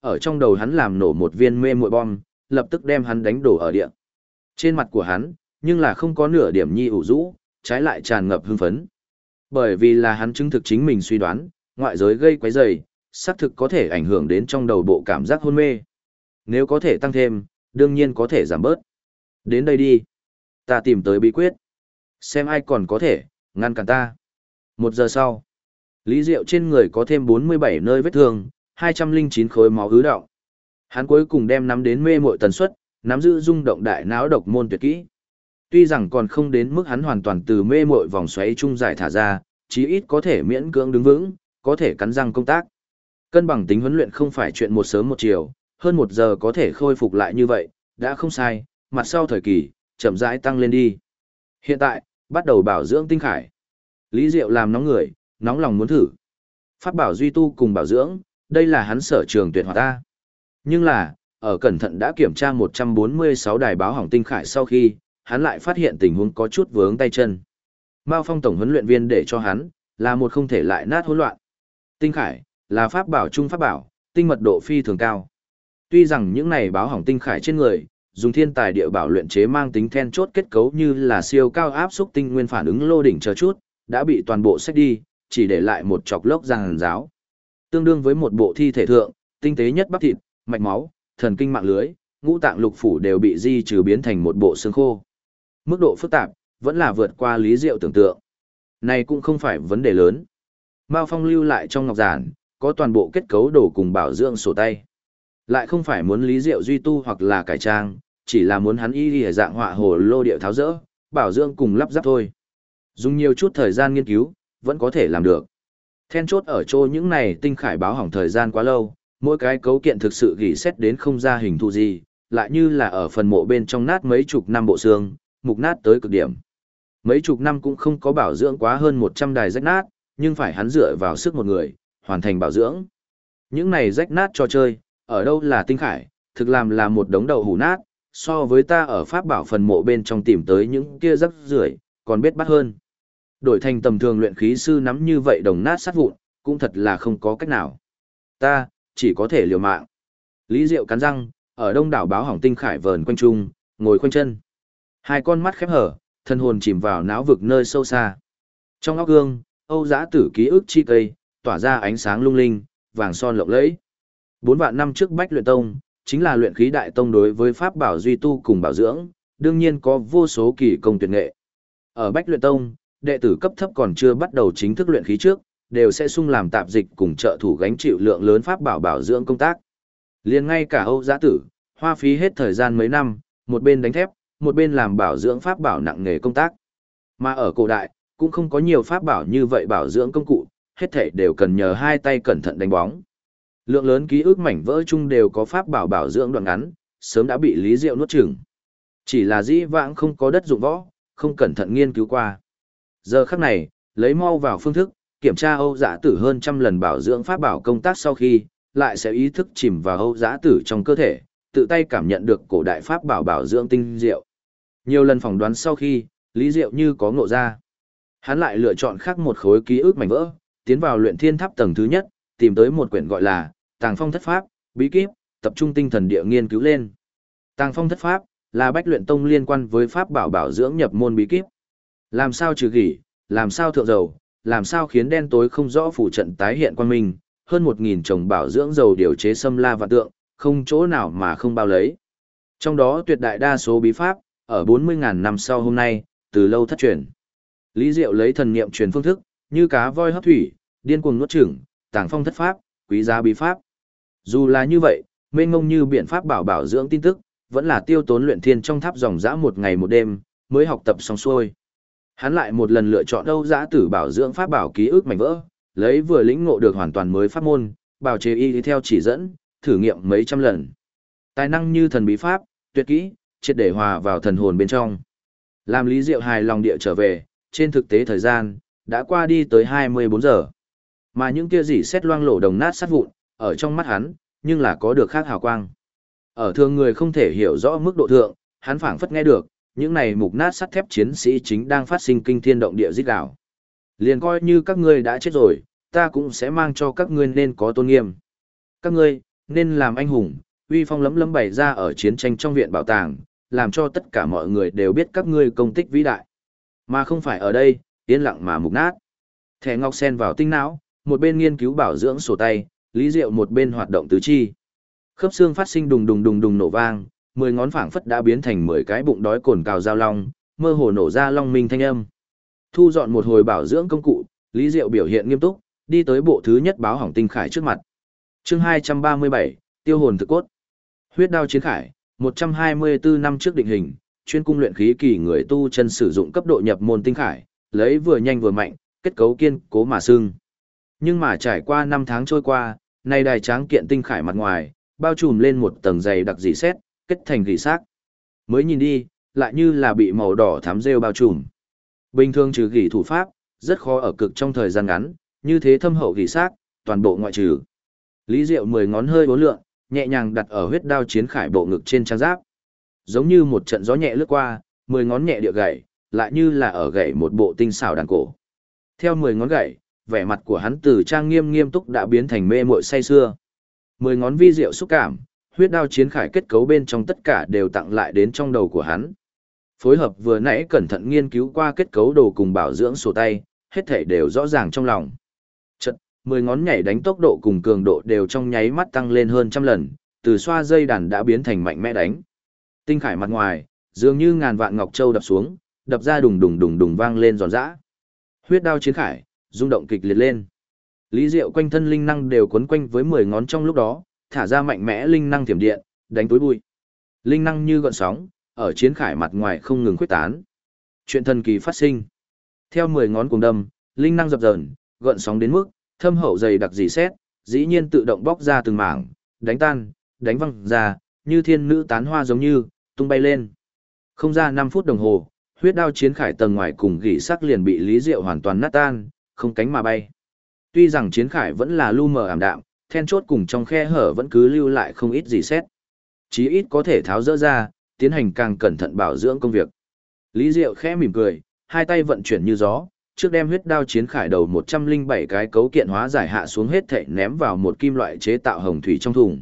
ở trong đầu hắn làm nổ một viên mê muội bom, lập tức đem hắn đánh đổ ở địa. Trên mặt của hắn, nhưng là không có nửa điểm nhi ủ rũ, trái lại tràn ngập hưng phấn. Bởi vì là hắn chứng thực chính mình suy đoán, ngoại giới gây quấy rầy, xác thực có thể ảnh hưởng đến trong đầu bộ cảm giác hôn mê. Nếu có thể tăng thêm, đương nhiên có thể giảm bớt. Đến đây đi. Ta tìm tới bí quyết. Xem ai còn có thể, ngăn cản ta. 1 giờ sau, Lý Diệu trên người có thêm 47 nơi vết thương, 209 khối máu ứ đọng. Hắn cuối cùng đem nắm đến mê muội tần suất, nắm giữ rung động đại não độc môn tuyệt kỹ. Tuy rằng còn không đến mức hắn hoàn toàn từ mê muội vòng xoáy trung giải thả ra, chí ít có thể miễn cưỡng đứng vững, có thể cắn răng công tác. Cân bằng tính huấn luyện không phải chuyện một sớm một chiều, hơn 1 giờ có thể khôi phục lại như vậy, đã không sai, mặt sau thời kỳ, chậm rãi tăng lên đi. Hiện tại, bắt đầu bảo dưỡng tinh khải. Lý Diệu làm nóng người, nóng lòng muốn thử. Pháp bảo duy tu cùng bảo dưỡng, đây là hắn sở trường tuyệt hoạt ta. Nhưng là, ở cẩn thận đã kiểm tra 146 đài báo hỏng tinh khải sau khi, hắn lại phát hiện tình huống có chút vướng tay chân. Mao Phong tổng huấn luyện viên để cho hắn, là một không thể lại nát hỗn loạn. Tinh khải, là pháp bảo trung pháp bảo, tinh mật độ phi thường cao. Tuy rằng những này báo hỏng tinh khải trên người, dùng thiên tài địa bảo luyện chế mang tính then chốt kết cấu như là siêu cao áp xúc tinh nguyên phản ứng lô đỉnh chờ chút, đã bị toàn bộ xách đi, chỉ để lại một chọc lốc ràng ráo. Tương đương với một bộ thi thể thượng, tinh tế nhất bắp thịt, mạch máu, thần kinh mạng lưới, ngũ tạng lục phủ đều bị di trừ biến thành một bộ xương khô. Mức độ phức tạp, vẫn là vượt qua Lý Diệu tưởng tượng. Này cũng không phải vấn đề lớn. Mao Phong lưu lại trong ngọc giản, có toàn bộ kết cấu đồ cùng bảo dưỡng sổ tay. Lại không phải muốn Lý Diệu duy tu hoặc là cải trang, chỉ là muốn hắn y dạng họa hồ lô điệu tháo rỡ, bảo dưỡng cùng lắp ráp thôi. Dùng nhiều chút thời gian nghiên cứu, vẫn có thể làm được. Then chốt ở chỗ những này tinh khải báo hỏng thời gian quá lâu, mỗi cái cấu kiện thực sự gỉ xét đến không ra hình thù gì, lại như là ở phần mộ bên trong nát mấy chục năm bộ xương, mục nát tới cực điểm. Mấy chục năm cũng không có bảo dưỡng quá hơn 100 đài rách nát, nhưng phải hắn dựa vào sức một người, hoàn thành bảo dưỡng. Những này rách nát cho chơi, ở đâu là tinh khải, thực làm là một đống đầu hủ nát, so với ta ở pháp bảo phần mộ bên trong tìm tới những kia rắc rưởi còn biết bắt hơn. Đổi thành tầm thường luyện khí sư nắm như vậy đồng nát sát vụn, cũng thật là không có cách nào. Ta, chỉ có thể liều mạng. Lý Diệu cắn răng, ở đông đảo báo hỏng tinh khải vờn quanh trung, ngồi khoanh chân. Hai con mắt khép hở, thân hồn chìm vào não vực nơi sâu xa. Trong óc gương, Âu Giã Tử ký ức chi cây, tỏa ra ánh sáng lung linh, vàng son lộng lẫy. 4 vạn năm trước Bách Luyện Tông, chính là luyện khí đại tông đối với pháp bảo duy tu cùng bảo dưỡng, đương nhiên có vô số kỳ công tuyệt nghệ. Ở Bách Luyện Tông, đệ tử cấp thấp còn chưa bắt đầu chính thức luyện khí trước, đều sẽ sung làm tạp dịch cùng trợ thủ gánh chịu lượng lớn pháp bảo bảo dưỡng công tác. Liền ngay cả Âu Giã Tử, hoa phí hết thời gian mấy năm, một bên đánh thép, một bên làm bảo dưỡng pháp bảo nặng nghề công tác. Mà ở cổ đại, cũng không có nhiều pháp bảo như vậy bảo dưỡng công cụ, hết thảy đều cần nhờ hai tay cẩn thận đánh bóng. Lượng lớn ký ức mảnh vỡ chung đều có pháp bảo bảo dưỡng đoạn ngắn, sớm đã bị Lý Diệu nuốt chửng. Chỉ là dĩ vãng không có đất dụng võ, không cẩn thận nghiên cứu qua. Giờ khắc này, lấy mau vào phương thức, kiểm tra Âu Giã Tử hơn trăm lần bảo dưỡng pháp bảo công tác sau khi, lại sẽ ý thức chìm vào Âu Giã Tử trong cơ thể, tự tay cảm nhận được cổ đại pháp bảo bảo dưỡng tinh diệu. Nhiều lần phỏng đoán sau khi, Lý Diệu như có ngộ ra. Hắn lại lựa chọn khác một khối ký ức mảnh vỡ, tiến vào luyện thiên tháp tầng thứ nhất, tìm tới một quyển gọi là Tàng Phong Thất Pháp, bí kíp, tập trung tinh thần địa nghiên cứu lên. Tàng Phong Thất Pháp là Bách Luyện Tông liên quan với pháp bảo bảo dưỡng nhập môn bí kíp. Làm sao trừ gỉ, làm sao thượng dầu, làm sao khiến đen tối không rõ phủ trận tái hiện quang minh, hơn 1000 chồng bảo dưỡng dầu điều chế xâm la và tượng, không chỗ nào mà không bao lấy. Trong đó tuyệt đại đa số bí pháp, ở 40.000 năm sau hôm nay, từ lâu thất truyền. Lý Diệu lấy thần niệm truyền phương thức, như cá voi hấp thủy, điên cuồng nuốt chửng, Tàng Phong Thất Pháp, quý giá bí pháp. Dù là như vậy, mênh mông như biện pháp bảo bảo dưỡng tin tức, vẫn là tiêu tốn luyện thiên trong tháp dòng dã một ngày một đêm, mới học tập xong xuôi. Hắn lại một lần lựa chọn Âu Giã Tử bảo dưỡng pháp bảo ký ức mảnh vỡ, lấy vừa lĩnh ngộ được hoàn toàn mới pháp môn, bảo chế y theo chỉ dẫn, thử nghiệm mấy trăm lần. Tài năng như thần bí pháp, tuyệt kỹ, triệt để hòa vào thần hồn bên trong. Làm Lý Diệu hài lòng địa trở về, trên thực tế thời gian đã qua đi tới 24 giờ. Mà những kia gì xét loang lổ đồng nát sát vụn, ở trong mắt hắn, nhưng là có được khác hào quang. Ở thường người không thể hiểu rõ mức độ thượng, hắn phảng phất nghe được, những này mục nát sắt thép chiến sĩ chính đang phát sinh kinh thiên động địa rít gào. Liền coi như các ngươi đã chết rồi, ta cũng sẽ mang cho các ngươi nên có tôn nghiêm. Các ngươi, nên làm anh hùng, uy phong lấm lấm bày ra ở chiến tranh trong viện bảo tàng, làm cho tất cả mọi người đều biết các ngươi công tích vĩ đại. Mà không phải ở đây, yên lặng mà mục nát. Thẻ ngọc sen vào tinh não, một bên nghiên cứu bảo dưỡng sổ tay, Lý Diệu một bên hoạt động tứ chi. Khớp xương phát sinh đùng đùng đùng đùng nổ vang, 10 ngón phảng phất đã biến thành 10 cái bụng đói cồn cào giao long, mơ hồ nổ ra long minh thanh âm. Thu dọn một hồi bảo dưỡng công cụ, Lý Diệu biểu hiện nghiêm túc, đi tới bộ thứ nhất báo hỏng tinh khải trước mặt. Chương 237, Tiêu hồn thực cốt. Huyết đao chiến khải, 124 năm trước định hình, chuyên cung luyện khí kỳ người tu chân sử dụng cấp độ nhập môn tinh khải, lấy vừa nhanh vừa mạnh, kết cấu kiên cố mà xưng. Nhưng mà trải qua 5 tháng trôi qua, nay đài tráng kiện tinh khải mặt ngoài, bao trùm lên một tầng dày đặc dỉ sét, kết thành gỉ xác. Mới nhìn đi, lại như là bị màu đỏ thắm rêu bao trùm. Bình thường trừ gỉ thủ pháp, rất khó ở cực trong thời gian ngắn, như thế thâm hậu gỉ xác, toàn bộ ngoại trừ. Lý Diệu 10 ngón hơi uốn lượn, nhẹ nhàng đặt ở huyết đao chiến khải bộ ngực trên trang giáp. Giống như một trận gió nhẹ lướt qua, 10 ngón nhẹ địa gảy, lại như là ở gảy một bộ tinh xảo đàn cổ. Theo 10 ngón gảy, vẻ mặt của hắn từ trang nghiêm nghiêm túc đã biến thành mê muội say sưa. 10 ngón vi diệu xúc cảm, huyết đao chiến khải kết cấu bên trong tất cả đều tặng lại đến trong đầu của hắn. Phối hợp vừa nãy cẩn thận nghiên cứu qua kết cấu đồ cùng bảo dưỡng sổ tay, hết thảy đều rõ ràng trong lòng. Chợt, 10 ngón nhảy đánh tốc độ cùng cường độ đều trong nháy mắt tăng lên hơn trăm lần, từ xoa dây đàn đã biến thành mạnh mẽ đánh. Tinh khải mặt ngoài, dường như ngàn vạn ngọc châu đập xuống, đập ra đùng đùng đùng đùng vang lên giòn giã. Huyết đao chiến khải, rung động kịch liệt lên. Lý Diệu quanh thân linh năng đều quấn quanh với 10 ngón trong lúc đó, thả ra mạnh mẽ linh năng thiểm điện, đánh túi bụi. Linh năng như gợn sóng, ở chiến khải mặt ngoài không ngừng khuếch tán. Chuyện thần kỳ phát sinh. Theo 10 ngón cùng đâm, linh năng dập dờn, gợn sóng đến mức thâm hậu dày đặc dì xét, dĩ nhiên tự động bóc ra từng mảng, đánh tan, đánh văng ra, như thiên nữ tán hoa giống như tung bay lên. Không ra 5 phút đồng hồ, huyết đao chiến khải tầng ngoài cùng gỉ sắc liền bị Lý Diệu hoàn toàn nát tan, không cánh mà bay. Tuy rằng chiến khải vẫn là lu mờ ảm đạm, then chốt cùng trong khe hở vẫn cứ lưu lại không ít gì xét. Chí ít có thể tháo dỡ ra, tiến hành càng cẩn thận bảo dưỡng công việc. Lý Diệu khẽ mỉm cười, hai tay vận chuyển như gió, trước đem huyết đao chiến khải đầu 107 cái cấu kiện hóa giải hạ xuống hết thảy ném vào một kim loại chế tạo hồng thủy trong thùng.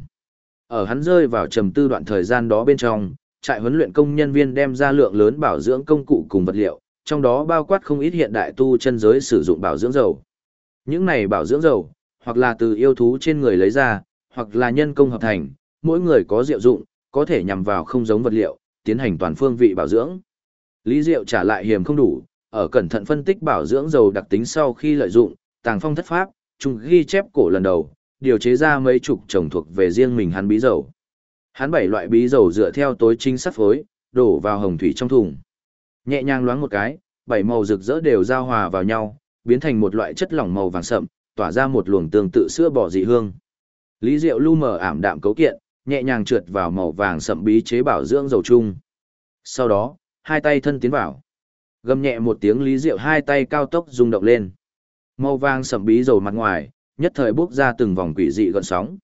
Ở hắn rơi vào trầm tư đoạn thời gian đó bên trong, trại huấn luyện công nhân viên đem ra lượng lớn bảo dưỡng công cụ cùng vật liệu, trong đó bao quát không ít hiện đại tu chân giới sử dụng bảo dưỡng dầu. Những này bảo dưỡng dầu, hoặc là từ yêu thú trên người lấy ra, hoặc là nhân công hợp thành, mỗi người có diệu dụng, có thể nhằm vào không giống vật liệu, tiến hành toàn phương vị bảo dưỡng. Lý Diệu trả lại hiểm không đủ, ở cẩn thận phân tích bảo dưỡng dầu đặc tính sau khi lợi dụng, Tàng Phong thất pháp, trùng ghi chép cổ lần đầu, điều chế ra mấy chục chồng thuộc về riêng mình hắn bí dầu. Hắn 7 loại bí dầu dựa theo tối chính sắp phối, đổ vào hồng thủy trong thùng. Nhẹ nhàng loáng một cái, 7 màu rực rỡ đều giao hòa vào nhau, biến thành một loại chất lỏng màu vàng sậm, tỏa ra một luồng tương tự sữa bò dị hương. Lý Diệu lu mờ ảm đạm cấu kiện, nhẹ nhàng trượt vào màu vàng sậm bí chế bảo dưỡng dầu chung. Sau đó, hai tay thân tiến vào. Gầm nhẹ một tiếng, Lý Diệu hai tay cao tốc rung động lên. Màu vàng sậm bí dầu mặt ngoài, nhất thời bốc ra từng vòng quỷ dị gợn sóng.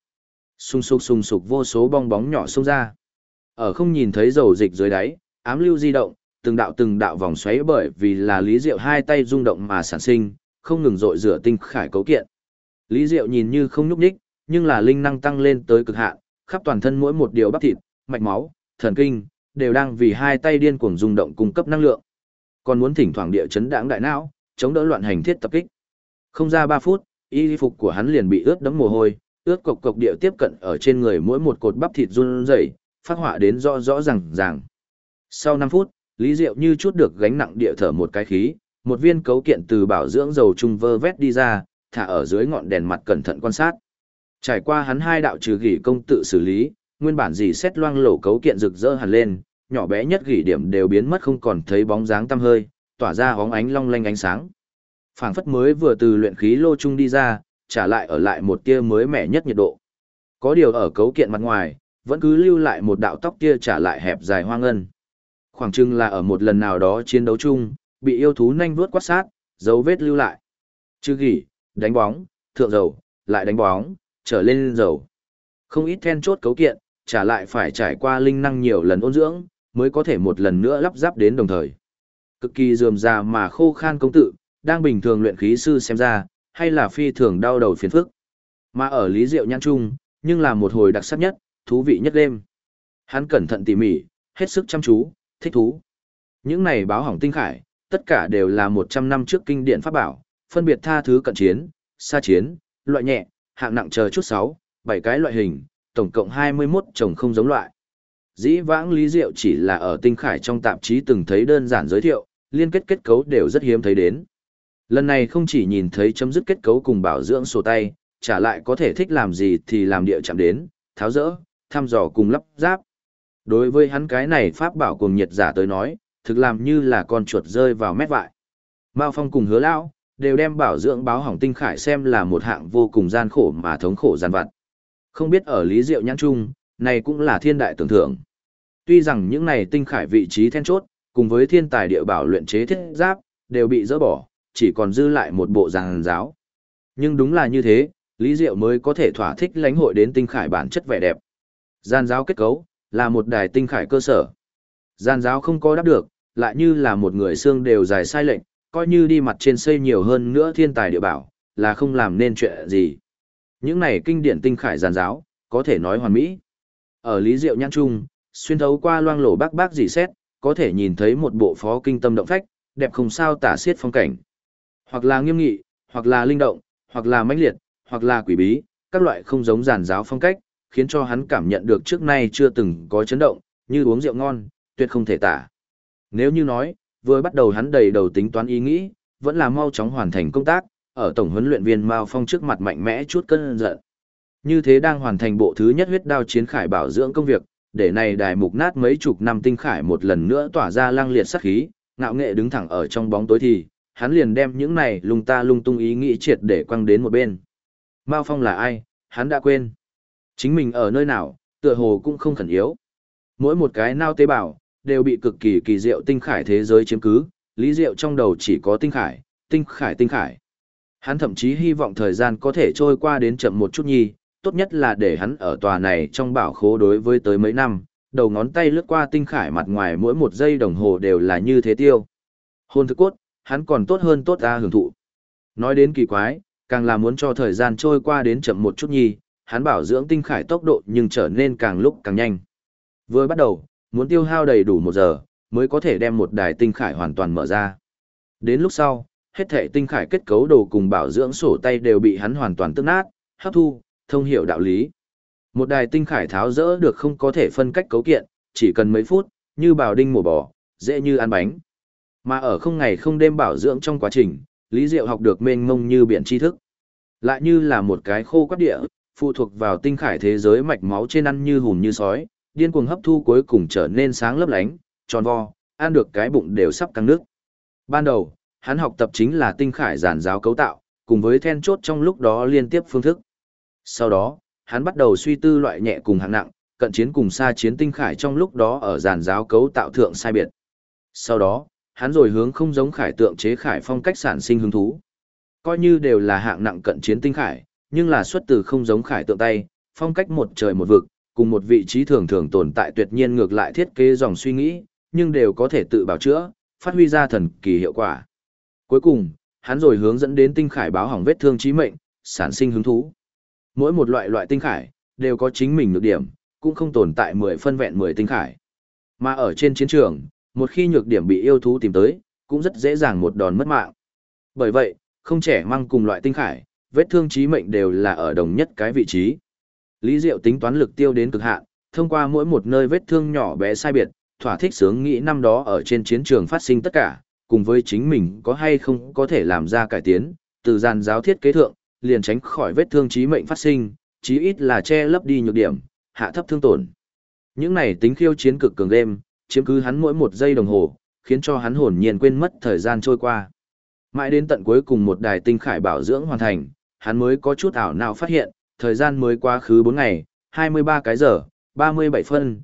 Sung sục vô số bong bóng nhỏ xông ra. Ở không nhìn thấy dầu dịch dưới đáy, ám lưu di động, từng đạo vòng xoáy bởi vì là Lý Diệu hai tay rung động mà sản sinh, không ngừng rội rửa tinh khải cấu kiện. Lý Diệu nhìn như không nhúc nhích, nhưng là linh năng tăng lên tới cực hạn, khắp toàn thân mỗi một điều bắp thịt, mạch máu, thần kinh đều đang vì hai tay điên cuồng rung động cung cấp năng lượng. Còn muốn thỉnh thoảng địa chấn đãng đại não, chống đỡ loạn hành thiết tập kích. Không ra 3 phút, y phục của hắn liền bị ướt đẫm mồ hôi, ướt cộc cộc địa tiếp cận ở trên người mỗi một cột bắp thịt run rẩy, phát họa đến rõ rõ ràng. Sau 5 phút, Lý Diệu như chút được gánh nặng địa thở một cái khí, một viên cấu kiện từ bảo dưỡng dầu trung vơ vét đi ra, thả ở dưới ngọn đèn mặt cẩn thận quan sát. Trải qua hắn hai đạo trừ gỉ công tự xử lý, nguyên bản gì xét loang lổ cấu kiện rực rỡ hẳn lên, nhỏ bé nhất gỉ điểm đều biến mất không còn thấy bóng dáng tăm hơi, tỏa ra hóng ánh long lanh ánh sáng. Phảng phất mới vừa từ luyện khí lô trung đi ra, trả lại ở lại một tia mới mẻ nhất nhiệt độ. Có điều ở cấu kiện mặt ngoài, vẫn cứ lưu lại một đạo tóc tia trả lại hẹp dài hoa ngân. Khoảng chừng là ở một lần nào đó chiến đấu chung, bị yêu thú nhanh vuốt quát sát, dấu vết lưu lại. Trừ gỉ, đánh bóng, thượng dầu, lại đánh bóng, trở lên dầu. Không ít then chốt cấu kiện, trả lại phải trải qua linh năng nhiều lần ôn dưỡng, mới có thể một lần nữa lắp ráp đến đồng thời. Cực kỳ rườm rà mà khô khan công tự, đang bình thường luyện khí sư xem ra, hay là phi thường đau đầu phiền phức. Mà ở Lý Diệu nhãn chung, nhưng là một hồi đặc sắc nhất, thú vị nhất đêm. Hắn cẩn thận tỉ mỉ, hết sức chăm chú, thích thú. Những này báo hỏng tinh khải, tất cả đều là 100 năm trước kinh điển pháp bảo, phân biệt tha thứ cận chiến, xa chiến, loại nhẹ, hạng nặng chờ chút 6, 7 cái loại hình, tổng cộng 21 chồng không giống loại. Dĩ vãng Lý Diệu chỉ là ở tinh khải trong tạp chí từng thấy đơn giản giới thiệu, liên kết kết cấu đều rất hiếm thấy đến. Lần này không chỉ nhìn thấy chấm dứt kết cấu cùng bảo dưỡng sổ tay, trả lại có thể thích làm gì thì làm địa chạm đến, tháo rỡ, thăm dò cùng lắp ráp. Đối với hắn cái này pháp bảo cùng nhiệt giả tới nói, thực làm như là con chuột rơi vào mét vại. Mao Phong cùng Hứa Lão đều đem bảo dưỡng báo hỏng tinh khải xem là một hạng vô cùng gian khổ mà thống khổ gian vặt. Không biết ở Lý Diệu nhãn trung, này cũng là thiên đại tưởng thưởng. Tuy rằng những này tinh khải vị trí then chốt, cùng với thiên tài địa bảo luyện chế thiết giáp, đều bị dỡ bỏ, chỉ còn dư lại một bộ giàn giáo. Nhưng đúng là như thế, Lý Diệu mới có thể thỏa thích lãnh hội đến tinh khải bản chất vẻ đẹp. Giàn giáo kết cấu, là một đài tinh khải cơ sở. Giàn giáo không có đáp được, lại như là một người xương đều dài sai lệnh, coi như đi mặt trên xây nhiều hơn nữa thiên tài địa bảo, là không làm nên chuyện gì. Những này kinh điển tinh khải giàn giáo, có thể nói hoàn mỹ. Ở Lý Diệu nhãn trung, xuyên thấu qua loang lổ bác dì xét, có thể nhìn thấy một bộ phó kinh tâm động phách, đẹp không sao tả xiết phong cảnh. Hoặc là nghiêm nghị, hoặc là linh động, hoặc là mãnh liệt, hoặc là quỷ bí, các loại không giống giàn giáo phong cách, khiến cho hắn cảm nhận được trước nay chưa từng có chấn động, như uống rượu ngon, tuyệt không thể tả. Nếu như nói, vừa bắt đầu hắn đầy đầu tính toán ý nghĩ, vẫn là mau chóng hoàn thành công tác, ở tổng huấn luyện viên Mao Phong trước mặt mạnh mẽ chút cơn giận. Như thế đang hoàn thành bộ thứ nhất huyết đao chiến khải bảo dưỡng công việc, để này đài mục nát mấy chục năm tinh khải một lần nữa tỏa ra lang liệt sát khí, ngạo nghệ đứng thẳng ở trong bóng tối thì, hắn liền đem những này lung ta lung tung ý nghĩ triệt để quăng đến một bên. Mao Phong là ai, hắn đã quên. Chính mình ở nơi nào, tựa hồ cũng không khẩn yếu. Mỗi một cái nao tế bào, đều bị cực kỳ kỳ diệu tinh khải thế giới chiếm cứ, Lý Diệu trong đầu chỉ có tinh khải, tinh khải, tinh khải. Hắn thậm chí hy vọng thời gian có thể trôi qua đến chậm một chút nhi, tốt nhất là để hắn ở tòa này trong bảo khố đối với tới mấy năm, đầu ngón tay lướt qua tinh khải mặt ngoài mỗi một giây đồng hồ đều là như thế tiêu. Hôn thức cốt, hắn còn tốt hơn tốt ra hưởng thụ. Nói đến kỳ quái, càng là muốn cho thời gian trôi qua đến chậm một chút nhi, hắn bảo dưỡng tinh khải tốc độ nhưng trở nên càng lúc càng nhanh. Vừa bắt đầu, muốn tiêu hao đầy đủ 1 giờ, mới có thể đem một đài tinh khải hoàn toàn mở ra. Đến lúc sau, hết thể tinh khải kết cấu đồ cùng bảo dưỡng sổ tay đều bị hắn hoàn toàn tức nát, hấp thu, thông hiểu đạo lý. Một đài tinh khải tháo rỡ được không có thể phân cách cấu kiện, chỉ cần mấy phút, như bào đinh mổ bò, dễ như ăn bánh. Mà ở không ngày không đêm bảo dưỡng trong quá trình, Lý Diệu học được mênh mông như biển tri thức. Lại như là một cái khô quắt địa, phụ thuộc vào tinh khải thế giới mạch máu trên ăn như hùm như sói, điên cuồng hấp thu cuối cùng trở nên sáng lấp lánh, tròn vo, ăn được cái bụng đều sắp căng nước. Ban đầu, hắn học tập chính là tinh khải giản giáo cấu tạo, cùng với then chốt trong lúc đó liên tiếp phương thức. Sau đó, hắn bắt đầu suy tư loại nhẹ cùng hạng nặng, cận chiến cùng xa chiến tinh khải trong lúc đó ở giản giáo cấu tạo thượng sai biệt. Sau đó, hắn rồi hướng không giống khải tượng chế khải phong cách sản sinh hứng thú. Coi như đều là hạng nặng cận chiến tinh khải, nhưng là xuất từ không giống khải tượng tay, phong cách một trời một vực, cùng một vị trí thường thường tồn tại tuyệt nhiên ngược lại thiết kế dòng suy nghĩ, nhưng đều có thể tự bảo chữa, phát huy ra thần kỳ hiệu quả. Cuối cùng, hắn rồi hướng dẫn đến tinh khải báo hỏng vết thương chí mệnh, sản sinh hứng thú. Mỗi một loại tinh khải đều có chính mình nhược điểm, cũng không tồn tại 10 phân vẹn 10 tinh khải. Mà ở trên chiến trường, một khi nhược điểm bị yêu thú tìm tới, cũng rất dễ dàng một đòn mất mạng. Bởi vậy, không trẻ măng cùng loại tinh khải, vết thương chí mệnh đều là ở đồng nhất cái vị trí. Lý Diệu tính toán lực tiêu đến cực hạn, thông qua mỗi một nơi vết thương nhỏ bé sai biệt, thỏa thích sướng nghĩ năm đó ở trên chiến trường phát sinh tất cả, cùng với chính mình có hay không có thể làm ra cải tiến, từ giàn giáo thiết kế thượng, liền tránh khỏi vết thương chí mệnh phát sinh, chí ít là che lấp đi nhược điểm, hạ thấp thương tổn. Những này tính khiêu chiến cực cường game, chiếm cứ hắn mỗi một giây đồng hồ, khiến cho hắn hồn nhiên quên mất thời gian trôi qua. Mãi đến tận cuối cùng một đài tinh khải bảo dưỡng hoàn thành, hắn mới có chút ảo não phát hiện, thời gian mới quá khứ 4 ngày, 23 cái giờ, 37 phân,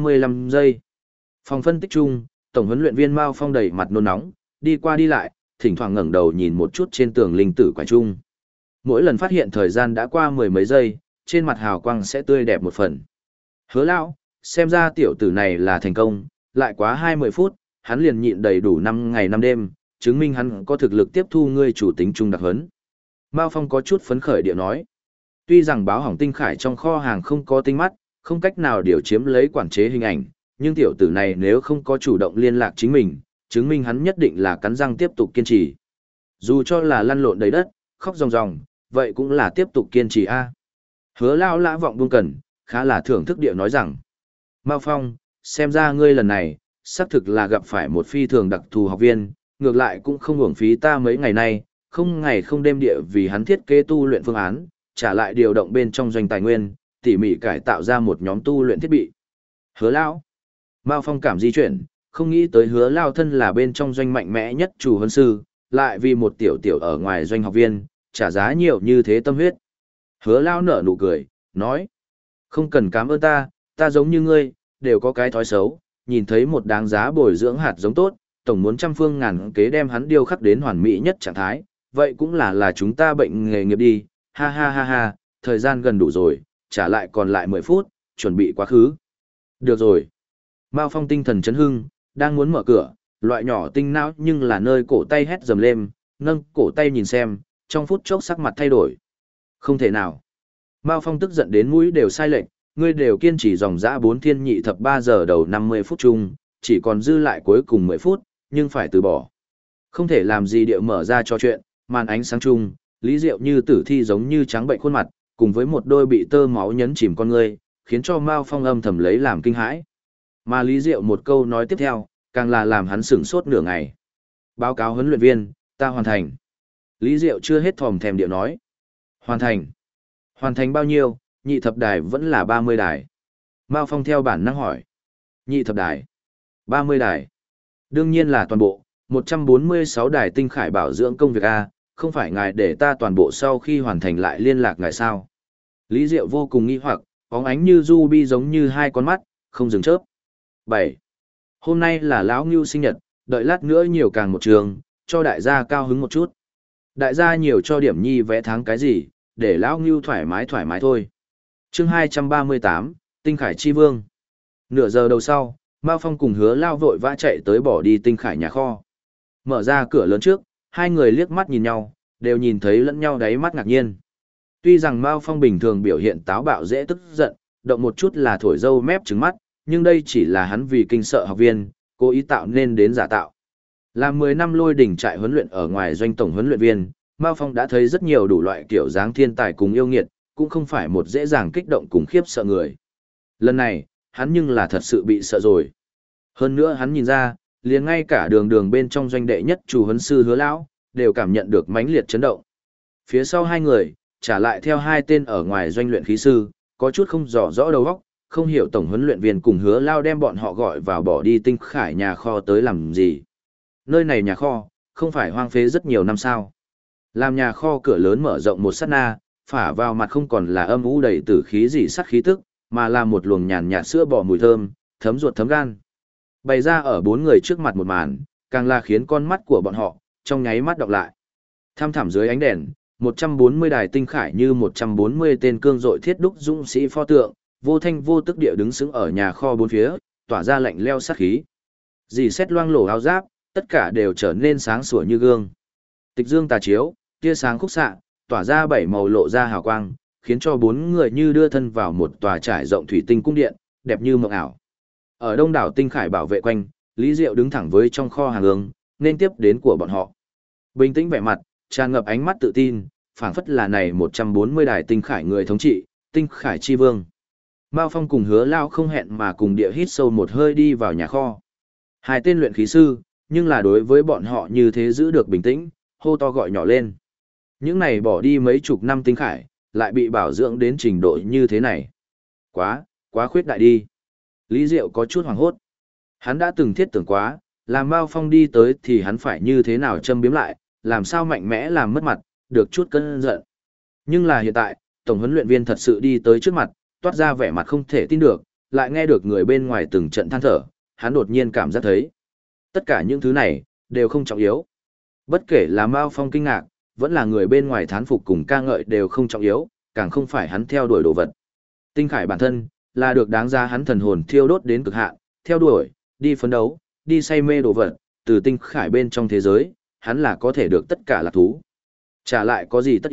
55 giây. Phòng phân tích chung, tổng huấn luyện viên Mao Phong đầy mặt nôn nóng, đi qua đi lại, thỉnh thoảng ngẩng đầu nhìn một chút trên tường linh tử quả chung. Mỗi lần phát hiện thời gian đã qua 10 mấy giây, trên mặt hào quang sẽ tươi đẹp một phần. Hứa lão, xem ra tiểu tử này là thành công, lại quá 20 phút, hắn liền nhịn đầy đủ 5 ngày 5 đêm, chứng minh hắn có thực lực tiếp thu ngươi chủ tính trung đặc huấn. Mao Phong có chút phấn khởi địa nói. Tuy rằng báo hỏng tinh khải trong kho hàng không có tinh mắt, không cách nào điều chiếm lấy quản chế hình ảnh, nhưng tiểu tử này nếu không có chủ động liên lạc chính mình, chứng minh hắn nhất định là cắn răng tiếp tục kiên trì. Dù cho là lăn lộn đầy đất, khóc ròng ròng, vậy cũng là tiếp tục kiên trì a. Hứa Lao lã vọng buông cần, khá là thưởng thức địa nói rằng: Mao Phong, xem ra ngươi lần này, xác thực là gặp phải một phi thường đặc thù học viên, ngược lại cũng không uổng phí ta mấy ngày nay, không ngày không đêm địa vì hắn thiết kế tu luyện phương án, trả lại điều động bên trong doanh tài nguyên, tỉ mỉ cải tạo ra một nhóm tu luyện thiết bị. Hứa Lão, Mao Phong cảm di chuyển, không nghĩ tới Hứa Lao thân là bên trong doanh mạnh mẽ nhất chủ huấn sư, lại vì một tiểu tiểu ở ngoài doanh học viên, trả giá nhiều như thế tâm huyết. Hứa Lao nở nụ cười, nói: Không cần cảm ơn ta giống như ngươi, đều có cái thói xấu, nhìn thấy một đáng giá bồi dưỡng hạt giống tốt, tổng muốn trăm phương ngàn kế đem hắn điêu khắc đến hoàn mỹ nhất trạng thái, vậy cũng là chúng ta bệnh nghề nghiệp đi, ha ha ha ha, thời gian gần đủ rồi, trả lại còn lại 10 phút, chuẩn bị quá khứ. Được rồi. Mao Phong tinh thần chấn hưng, đang muốn mở cửa, loại nhỏ tinh não nhưng là nơi cổ tay hét dầm lên, nâng cổ tay nhìn xem, trong phút chốc sắc mặt thay đổi. Không thể nào. Mao Phong tức giận đến mũi đều sai lệch, ngươi đều kiên trì dòng dã 4 thiên nhị thập 3 giờ đầu 50 phút chung, chỉ còn dư lại cuối cùng 10 phút, nhưng phải từ bỏ. Không thể làm gì điệu mở ra cho chuyện, màn ánh sáng chung, Lý Diệu như tử thi giống như trắng bệnh khuôn mặt, cùng với một đôi bị tơ máu nhấn chìm con ngươi, khiến cho Mao Phong âm thầm lấy làm kinh hãi. Mà Lý Diệu một câu nói tiếp theo, càng là làm hắn sửng sốt nửa ngày. Báo cáo huấn luyện viên, ta hoàn thành. Lý Diệu chưa hết thòm thèm điệu nói. Hoàn thành. Hoàn thành bao nhiêu, nhị thập đài vẫn là 30 đài. Mao Phong theo bản năng hỏi. Nhị thập đài. 30 đài. Đương nhiên là toàn bộ, 146 đài tinh khải bảo dưỡng công việc A, không phải ngài để ta toàn bộ sau khi hoàn thành lại liên lạc ngài sao. Lý Diệu vô cùng nghi hoặc, bóng ánh như ruby giống như hai con mắt, không dừng chớp. 7. Hôm nay là lão Ngưu sinh nhật, đợi lát nữa nhiều càng một trường, cho đại gia cao hứng một chút. Đại gia nhiều cho điểm nhi vẽ tháng cái gì, để lão Ngưu thoải mái thôi. Chương 238, Tinh Khải Chi Vương. Nửa giờ đầu sau, Mao Phong cùng Hứa Lao vội vã chạy tới bỏ đi Tinh Khải nhà kho. Mở ra cửa lớn trước, hai người liếc mắt nhìn nhau, đều nhìn thấy lẫn nhau đáy mắt ngạc nhiên. Tuy rằng Mao Phong bình thường biểu hiện táo bạo dễ tức giận, động một chút là thổi dâu mép trứng mắt, nhưng đây chỉ là hắn vì kinh sợ học viên, cố ý tạo nên đến giả tạo. Làm 10 năm lôi đỉnh trại huấn luyện ở ngoài doanh tổng huấn luyện viên, Mao Phong đã thấy rất nhiều đủ loại kiểu dáng thiên tài cùng yêu nghiệt, cũng không phải một dễ dàng kích động cùng khiếp sợ người. Lần này, hắn nhưng là thật sự bị sợ rồi. Hơn nữa hắn nhìn ra, liền ngay cả đường bên trong doanh đệ nhất chủ huấn sư Hứa Lão, đều cảm nhận được mãnh liệt chấn động. Phía sau hai người, trả lại theo hai tên ở ngoài doanh luyện khí sư, có chút không rõ rõ đầu óc, không hiểu tổng huấn luyện viên cùng Hứa Lao đem bọn họ gọi vào bỏ đi Tinh Khải nhà kho tới làm gì. Nơi này nhà kho, không phải hoang phế rất nhiều năm sao. Làm nhà kho cửa lớn mở rộng một sát na, phả vào mặt không còn là âm u đầy tử khí gì sắt khí tức, mà là một luồng nhàn nhạt sữa bò mùi thơm, thấm ruột thấm gan. Bày ra ở 4 người trước mặt một màn, càng là khiến con mắt của bọn họ, trong nháy mắt đọc lại. Thăm thẳm dưới ánh đèn, 140 đài tinh khải như 140 tên cương dội thiết đúc dũng sĩ pho tượng, vô thanh vô tức địa đứng sững ở nhà kho bốn phía, tỏa ra lạnh leo sát khí. Dì xét loang lổ áo giáp, tất cả đều trở nên sáng sủa như gương. Tịch dương tà chiếu, tia sáng khúc xạ, tỏa ra 7 màu lộ ra hào quang, khiến cho 4 người như đưa thân vào một tòa trải rộng thủy tinh cung điện, đẹp như mộng ảo. Ở đông đảo tinh khải bảo vệ quanh, Lý Diệu đứng thẳng với trong kho hàng ương, nên tiếp đến của bọn họ. Bình tĩnh vẻ mặt, tràn ngập ánh mắt tự tin, phảng phất là này 140 đài tinh khải người thống trị, tinh khải chi vương. Mao Phong cùng Hứa Lao không hẹn mà cùng địa hít sâu một hơi đi vào nhà kho. Hai tên luyện khí sư, nhưng là đối với bọn họ như thế giữ được bình tĩnh, hô to gọi nhỏ lên. Những này bỏ đi mấy chục năm tinh khải, lại bị bảo dưỡng đến trình độ như thế này. Quá khuyết đại đi. Lý Diệu có chút hoảng hốt. Hắn đã từng thiết tưởng quá, làm Mao Phong đi tới thì hắn phải như thế nào châm biếm lại, làm sao mạnh mẽ làm mất mặt, được chút cơn giận. Nhưng là hiện tại, tổng huấn luyện viên thật sự đi tới trước mặt, toát ra vẻ mặt không thể tin được, lại nghe được người bên ngoài từng trận than thở, hắn đột nhiên cảm giác thấy. Tất cả những thứ này, đều không trọng yếu. Bất kể là Mao Phong kinh ngạc, vẫn là người bên ngoài thán phục cùng ca ngợi đều không trọng yếu, càng không phải hắn theo đuổi đồ vật. Tinh khải bản thân, là được đáng ra hắn thần hồn thiêu đốt đến cực hạn, theo đuổi, đi phấn đấu, đi say mê đồ vật, từ tinh khải bên trong thế giới, hắn là có thể được tất cả lạc thú. Trả lại có gì tất yếu,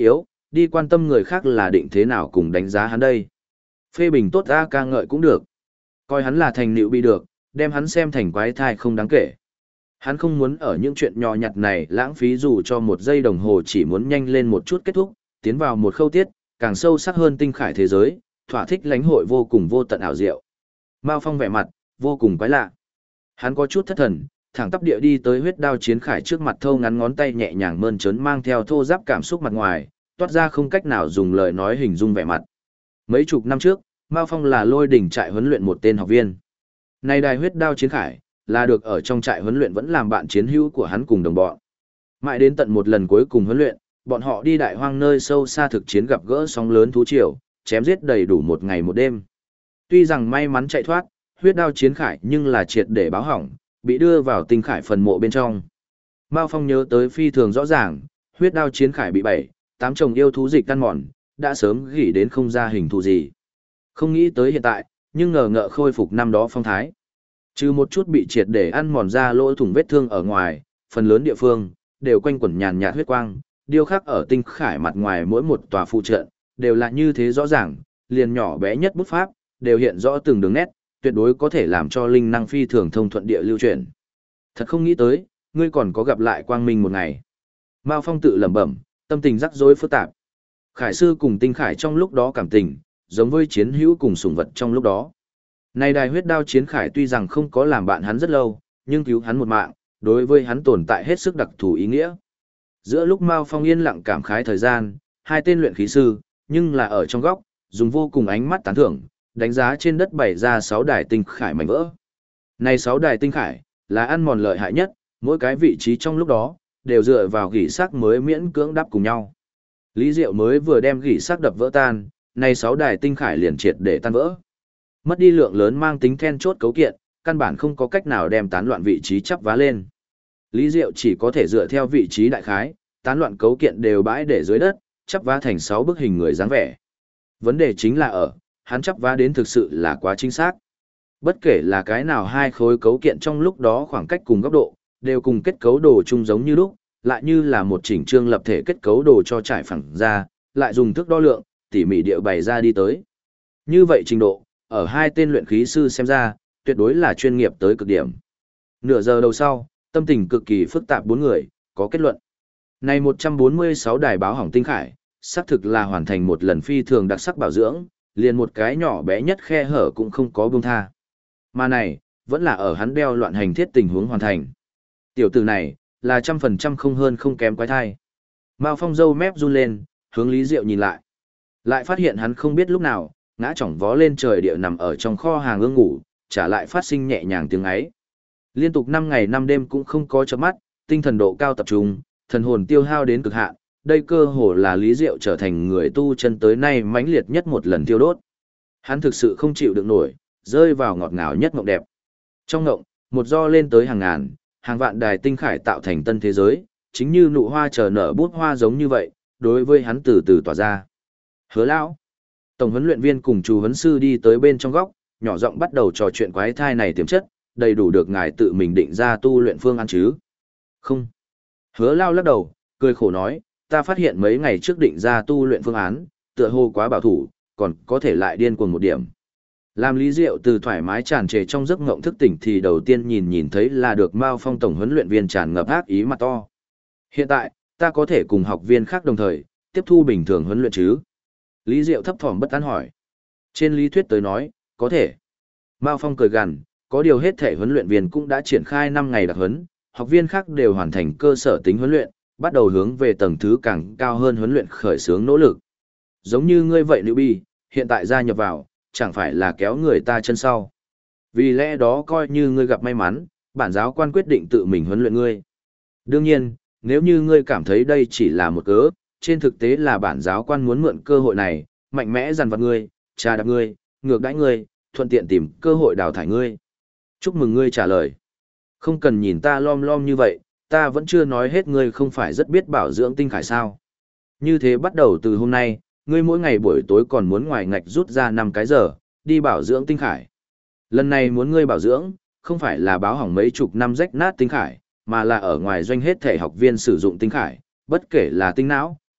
đi quan tâm người khác là định thế nào cùng đánh giá hắn đây. Phê bình tốt ra ca ngợi cũng được. Coi hắn là thành nịu bị được, đem hắn xem thành quái thai không đáng kể. Hắn không muốn ở những chuyện nhỏ nhặt này lãng phí dù cho một giây đồng hồ, chỉ muốn nhanh lên một chút kết thúc, tiến vào một khâu tiết, càng sâu sắc hơn tinh khải thế giới, thỏa thích lãnh hội vô cùng vô tận ảo diệu. Mao Phong vẻ mặt vô cùng quái lạ. Hắn có chút thất thần, thẳng tắp địa đi tới huyết đao chiến khải trước mặt, thâu ngắn ngón tay nhẹ nhàng mơn trớn mang theo thô giáp cảm xúc mặt ngoài, toát ra không cách nào dùng lời nói hình dung vẻ mặt. Mấy chục năm trước, Mao Phong là Lôi Đỉnh trại huấn luyện một tên học viên. Nay đài huyết đao chiến khải là được ở trong trại huấn luyện vẫn làm bạn chiến hữu của hắn cùng đồng bọn. Mãi đến tận một lần cuối cùng huấn luyện, bọn họ đi đại hoang nơi sâu xa thực chiến, gặp gỡ sóng lớn thú triều, chém giết đầy đủ một ngày một đêm. Tuy rằng may mắn chạy thoát, huyết đao chiến khải nhưng là triệt để báo hỏng, bị đưa vào tinh khải phần mộ bên trong. Mao Phong nhớ tới phi thường rõ ràng, huyết đao chiến khải bị 7-8 chồng yêu thú dịch tan mòn, đã sớm gỉ đến không ra hình thù gì. Không nghĩ tới hiện tại, nhưng ngờ ngợ khôi phục năm đó phong thái. Trừ một chút bị triệt để ăn mòn ra lỗ thủng vết thương ở ngoài, phần lớn địa phương đều quanh quẩn nhàn nhạt huyết quang, điêu khắc ở tinh khải mặt ngoài mỗi một tòa phụ trận, đều là như thế rõ ràng, liền nhỏ bé nhất bút pháp, đều hiện rõ từng đường nét, tuyệt đối có thể làm cho linh năng phi thường thông thuận địa lưu chuyển. Thật không nghĩ tới, ngươi còn có gặp lại quang minh một ngày. Mao Phong tự lẩm bẩm, tâm tình rắc rối phức tạp. Khải sư cùng tinh khải trong lúc đó cảm tình, giống với chiến hữu cùng sủng vật trong lúc đó. Này đài huyết đao chiến khải tuy rằng không có làm bạn hắn rất lâu, nhưng cứu hắn một mạng, đối với hắn tồn tại hết sức đặc thù ý nghĩa. Giữa lúc Mao Phong yên lặng cảm khái thời gian, hai tên luyện khí sư, nhưng là ở trong góc, dùng vô cùng ánh mắt tán thưởng, đánh giá trên đất bày ra 6 đài tinh khải mảnh vỡ. Này 6 đài tinh khải là ăn mòn lợi hại nhất, mỗi cái vị trí trong lúc đó đều dựa vào gỉ sắc mới miễn cưỡng đắp cùng nhau. Lý Diệu mới vừa đem gỉ sắc đập vỡ tan, này 6 đài tinh khải liền triệt để tan vỡ. Mất đi lượng lớn mang tính then chốt cấu kiện, căn bản không có cách nào đem tán loạn vị trí chắp vá lên. Lý Diệu chỉ có thể dựa theo vị trí đại khái, tán loạn cấu kiện đều bãi để dưới đất, chắp vá thành 6 bức hình người dáng vẻ. Vấn đề chính là ở, hắn chắp vá đến thực sự là quá chính xác. Bất kể là cái nào hai khối cấu kiện trong lúc đó khoảng cách cùng góc độ, đều cùng kết cấu đồ chung giống như lúc, lại như là một chỉnh trương lập thể kết cấu đồ cho trải phẳng ra, lại dùng thước đo lượng, tỉ mỉ địa bày ra đi tới. Như vậy trình độ, ở hai tên luyện khí sư xem ra, tuyệt đối là chuyên nghiệp tới cực điểm. Nửa giờ đầu sau, tâm tình cực kỳ phức tạp bốn người, có kết luận. Này 146 đài báo hỏng tinh khải, xác thực là hoàn thành một lần phi thường đặc sắc bảo dưỡng, liền một cái nhỏ bé nhất khe hở cũng không có buông tha. Mà này, vẫn là ở hắn đeo loạn hành thiết tình huống hoàn thành. Tiểu tử này, là 100% không hơn không kém quái thai. Mao Phong râu mép run lên, hướng Lý Diệu nhìn lại. Lại phát hiện hắn không biết lúc nào, ngã chỏng vó lên trời địa nằm ở trong kho hàng ương ngủ, trả lại phát sinh nhẹ nhàng tiếng ấy. Liên tục 5 ngày 5 đêm cũng không có chớp mắt, tinh thần độ cao tập trung, thần hồn tiêu hao đến cực hạn, đây cơ hồ là Lý Diệu trở thành người tu chân tới nay mãnh liệt nhất một lần thiêu đốt. Hắn thực sự không chịu được nổi, rơi vào ngọt ngào nhất mộng đẹp. Trong mộng, một do lên tới hàng ngàn, hàng vạn đài tinh khải tạo thành tân thế giới, chính như nụ hoa chờ nở bút hoa giống như vậy, đối với hắn từ từ tỏa ra. Hứa lão, tổng huấn luyện viên cùng chủ huấn sư đi tới bên trong góc, nhỏ giọng bắt đầu trò chuyện quái thai này tiềm chất, đầy đủ được ngài tự mình định ra tu luyện phương án chứ? Không. Hứa lão lắc đầu, cười khổ nói, ta phát hiện mấy ngày trước định ra tu luyện phương án, tựa hồ quá bảo thủ, còn có thể lại điên cuồng một điểm. Làm Lý Diệu từ thoải mái tràn trề trong giấc ngộng thức tỉnh thì đầu tiên nhìn thấy là được Mao Phong tổng huấn luyện viên tràn ngập ác ý mặt to. Hiện tại, ta có thể cùng học viên khác đồng thời, tiếp thu bình thường huấn luyện chứ? Lý Diệu thấp thỏm bất an hỏi. Trên lý thuyết tới nói, có thể. Mao Phong cười gằn, có điều hết thể huấn luyện viên cũng đã triển khai 5 ngày đặc huấn, học viên khác đều hoàn thành cơ sở tính huấn luyện, bắt đầu hướng về tầng thứ càng cao hơn huấn luyện khởi xướng nỗ lực. Giống như ngươi vậy newbie, hiện tại gia nhập vào, chẳng phải là kéo người ta chân sau. Vì lẽ đó coi như ngươi gặp may mắn, bản giáo quan quyết định tự mình huấn luyện ngươi. Đương nhiên, nếu như ngươi cảm thấy đây chỉ là một cớ, trên thực tế là bản giáo quan muốn mượn cơ hội này, mạnh mẽ dằn vặt ngươi, trà đạp ngươi, ngược đãi ngươi, thuận tiện tìm cơ hội đào thải ngươi. Chúc mừng ngươi trả lời. Không cần nhìn ta lom lom như vậy, ta vẫn chưa nói hết ngươi không phải rất biết bảo dưỡng tinh khải sao. Như thế bắt đầu từ hôm nay, ngươi mỗi ngày buổi tối còn muốn ngoài ngạch rút ra 5 cái giờ, đi bảo dưỡng tinh khải. Lần này muốn ngươi bảo dưỡng, không phải là báo hỏng mấy chục năm rách nát tinh khải, mà là ở ngoài doanh hết thể học viên sử dụng tinh khải, bất kể là tinh não,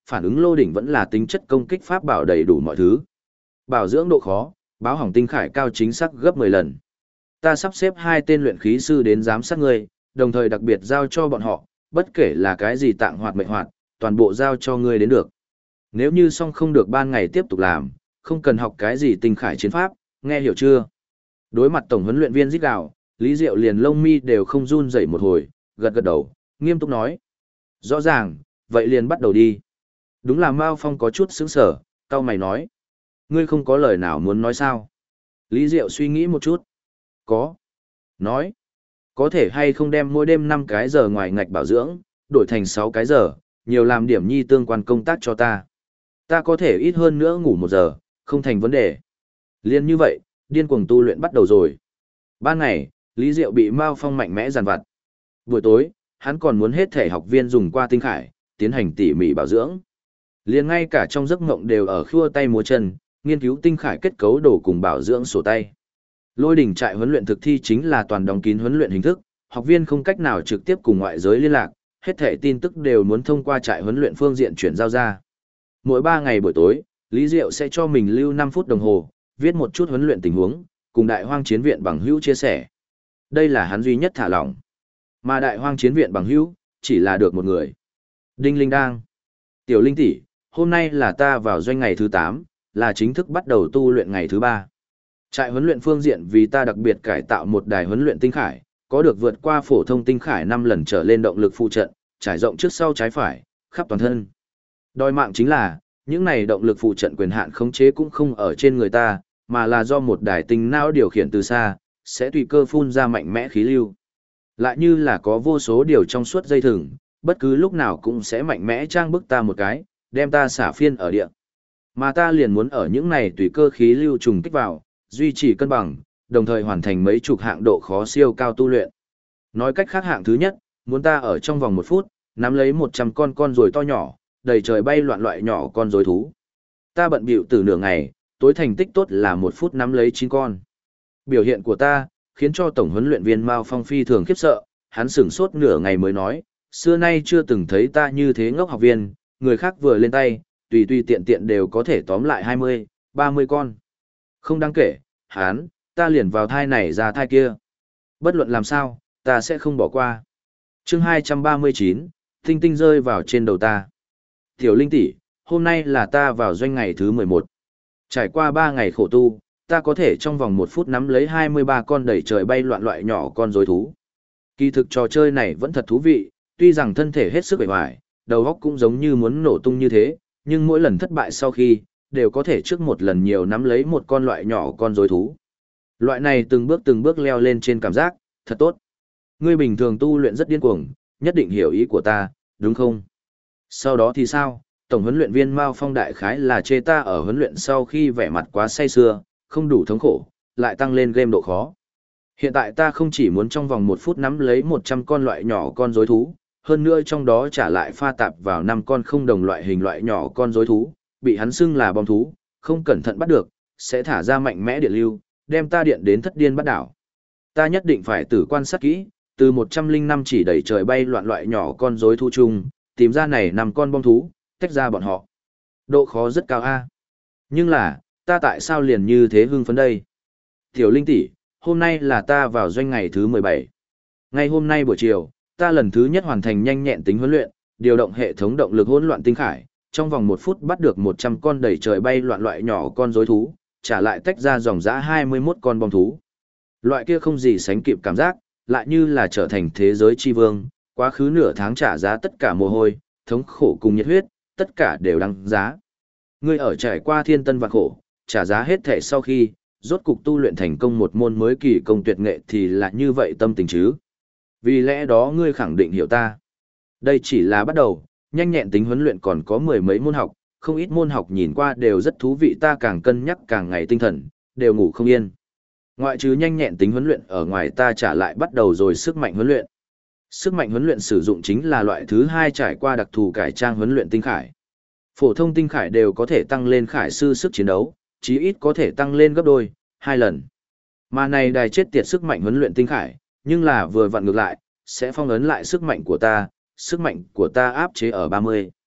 phản ứng lô đỉnh vẫn là tính chất công kích pháp bảo đầy đủ mọi thứ. Bảo dưỡng độ khó, báo hỏng tinh khải cao chính xác gấp 10 lần. Ta sắp xếp 2 tên luyện khí sư đến giám sát ngươi, đồng thời đặc biệt giao cho bọn họ, bất kể là cái gì tạng hoạt mệnh hoạt, toàn bộ giao cho ngươi đến được. Nếu như xong không được ban ngày tiếp tục làm, không cần học cái gì tinh khải chiến pháp, nghe hiểu chưa? Đối mặt tổng huấn luyện viên rít gào, Lý Diệu liền lông mi đều không run dậy một hồi, gật gật đầu, nghiêm túc nói. Rõ ràng, vậy liền bắt đầu đi. Đúng là Mao Phong có chút sững sờ, cau mày nói. Ngươi không có lời nào muốn nói sao? Lý Diệu suy nghĩ một chút. Có. Nói. Có thể hay không đem mỗi đêm 5 cái giờ ngoài ngạch bảo dưỡng, đổi thành 6 cái giờ, nhiều làm điểm nhi tương quan công tác cho ta. Ta có thể ít hơn nữa ngủ 1 giờ, không thành vấn đề. Liên như vậy, điên cuồng tu luyện bắt đầu rồi. Ban ngày, Lý Diệu bị Mao Phong mạnh mẽ giàn vặt. Buổi tối, hắn còn muốn hết thể học viên dùng qua tinh khải, tiến hành tỉ mỉ bảo dưỡng. Liền ngay cả trong giấc mộng đều ở khua tay múa chân, nghiên cứu tinh khải kết cấu đồ cùng bảo dưỡng sổ tay. Lôi đỉnh trại huấn luyện thực thi chính là toàn đóng kín huấn luyện hình thức, học viên không cách nào trực tiếp cùng ngoại giới liên lạc, hết thể tin tức đều muốn thông qua trại huấn luyện phương diện chuyển giao ra. Mỗi 3 ngày buổi tối, Lý Diệu sẽ cho mình lưu 5 phút đồng hồ, viết một chút huấn luyện tình huống, cùng Đại Hoang Chiến viện bằng hữu chia sẻ. Đây là hắn duy nhất thả lỏng. Mà Đại Hoang Chiến viện bằng hữu, chỉ là được một người. Đinh Linh Đang. Tiểu Linh tỷ, hôm nay là ta vào doanh ngày thứ 8, là chính thức bắt đầu tu luyện ngày thứ 3. Trại huấn luyện phương diện vì ta đặc biệt cải tạo một đài huấn luyện tinh khải, có được vượt qua phổ thông tinh khải 5 lần trở lên động lực phụ trận, trải rộng trước sau trái phải, khắp toàn thân. Đòi mạng chính là, những này động lực phụ trận quyền hạn khống chế cũng không ở trên người ta, mà là do một đài tinh não điều khiển từ xa, sẽ tùy cơ phun ra mạnh mẽ khí lưu. Lại như là có vô số điều trong suốt dây thừng, bất cứ lúc nào cũng sẽ mạnh mẽ trang bức ta một cái, đem ta xả phiên ở địa. Mà ta liền muốn ở những này tùy cơ khí lưu trùng kích vào, duy trì cân bằng, đồng thời hoàn thành mấy chục hạng độ khó siêu cao tu luyện. Nói cách khác, hạng thứ nhất, muốn ta ở trong vòng 1 phút, nắm lấy 100 con rối to nhỏ, đầy trời bay loạn loại nhỏ con rối thú. Ta bận bịu từ nửa ngày, tối thành tích tốt là 1 phút nắm lấy 9 con. Biểu hiện của ta, khiến cho tổng huấn luyện viên Mao Phong phi thường khiếp sợ, hắn sửng sốt nửa ngày mới nói, xưa nay chưa từng thấy ta như thế ngốc học viên, người khác vừa lên tay, tùy tùy tiện tiện đều có thể tóm lại 20, 30 con. Không đáng kể, hắn, ta liền vào thai này ra thai kia. Bất luận làm sao, ta sẽ không bỏ qua. Chương 239, tinh tinh rơi vào trên đầu ta. Tiểu Linh tỷ, hôm nay là ta vào doanh ngày thứ 11. Trải qua 3 ngày khổ tu, ta có thể trong vòng 1 phút nắm lấy 23 con đầy trời bay loạn loại nhỏ con rối thú. Kỳ thực trò chơi này vẫn thật thú vị, tuy rằng thân thể hết sức bề ngoài, đầu óc cũng giống như muốn nổ tung như thế, nhưng mỗi lần thất bại sau khi, đều có thể trước một lần nhiều nắm lấy một con loại nhỏ con rối thú. Loại này từng bước leo lên trên cảm giác, thật tốt. Ngươi bình thường tu luyện rất điên cuồng, nhất định hiểu ý của ta, đúng không? Sau đó thì sao? Tổng huấn luyện viên Mao Phong đại khái là chê ta ở huấn luyện sau khi vẻ mặt quá say sưa, không đủ thống khổ, lại tăng lên game độ khó. Hiện tại ta không chỉ muốn trong vòng 1 phút nắm lấy 100 con loại nhỏ con rối thú, hơn nữa trong đó trả lại pha tạp vào 5 con không đồng loại hình loại nhỏ con rối thú, bị hắn xưng là bom thú, không cẩn thận bắt được, sẽ thả ra mạnh mẽ điện lưu, đem ta điện đến thất điên bắt đảo. Ta nhất định phải tử quan sát kỹ, từ 105 chỉ đẩy trời bay loạn loại nhỏ con rối thú chung, tìm ra này 5 con bom thú, tách ra bọn họ. Độ khó rất cao a. Nhưng là, ta tại sao liền như thế hưng phấn đây? Tiểu Linh tỷ, hôm nay là ta vào doanh ngày thứ 17. Ngay hôm nay buổi chiều, ta lần thứ nhất hoàn thành nhanh nhẹn tính huấn luyện, điều động hệ thống động lực hỗn loạn tinh khải, trong vòng 1 phút bắt được 100 con đầy trời bay loạn loại nhỏ con rối thú, trả lại tách ra dòng dã 21 con bom thú. Loại kia không gì sánh kịp cảm giác, lại như là trở thành thế giới chi vương, quá khứ nửa tháng trả giá tất cả mồ hôi, thống khổ cùng nhiệt huyết, tất cả đều đăng giá. Ngươi ở trải qua thiên tân vạn khổ, trả giá hết thể sau khi, rốt cục tu luyện thành công một môn mới kỳ công tuyệt nghệ thì là như vậy tâm tình chứ. Vì lẽ đó ngươi khẳng định hiểu ta. Đây chỉ là bắt đầu, nhanh nhẹn tính huấn luyện còn có 10 mấy môn học, không ít môn học nhìn qua đều rất thú vị, ta càng cân nhắc càng ngày tinh thần, đều ngủ không yên. Ngoại trừ nhanh nhẹn tính huấn luyện ở ngoài ta trả lại bắt đầu rồi sức mạnh huấn luyện. Sức mạnh huấn luyện sử dụng chính là loại thứ 2 trải qua đặc thù cải trang huấn luyện tinh khải. Phổ thông tinh khải đều có thể tăng lên khải sư sức chiến đấu, chí ít có thể tăng lên gấp đôi, 2 lần. Mà này đài chết tiệt sức mạnh huấn luyện tinh khải, nhưng là vừa vặn ngược lại, sẽ phong ấn lại sức mạnh của ta áp chế ở 30.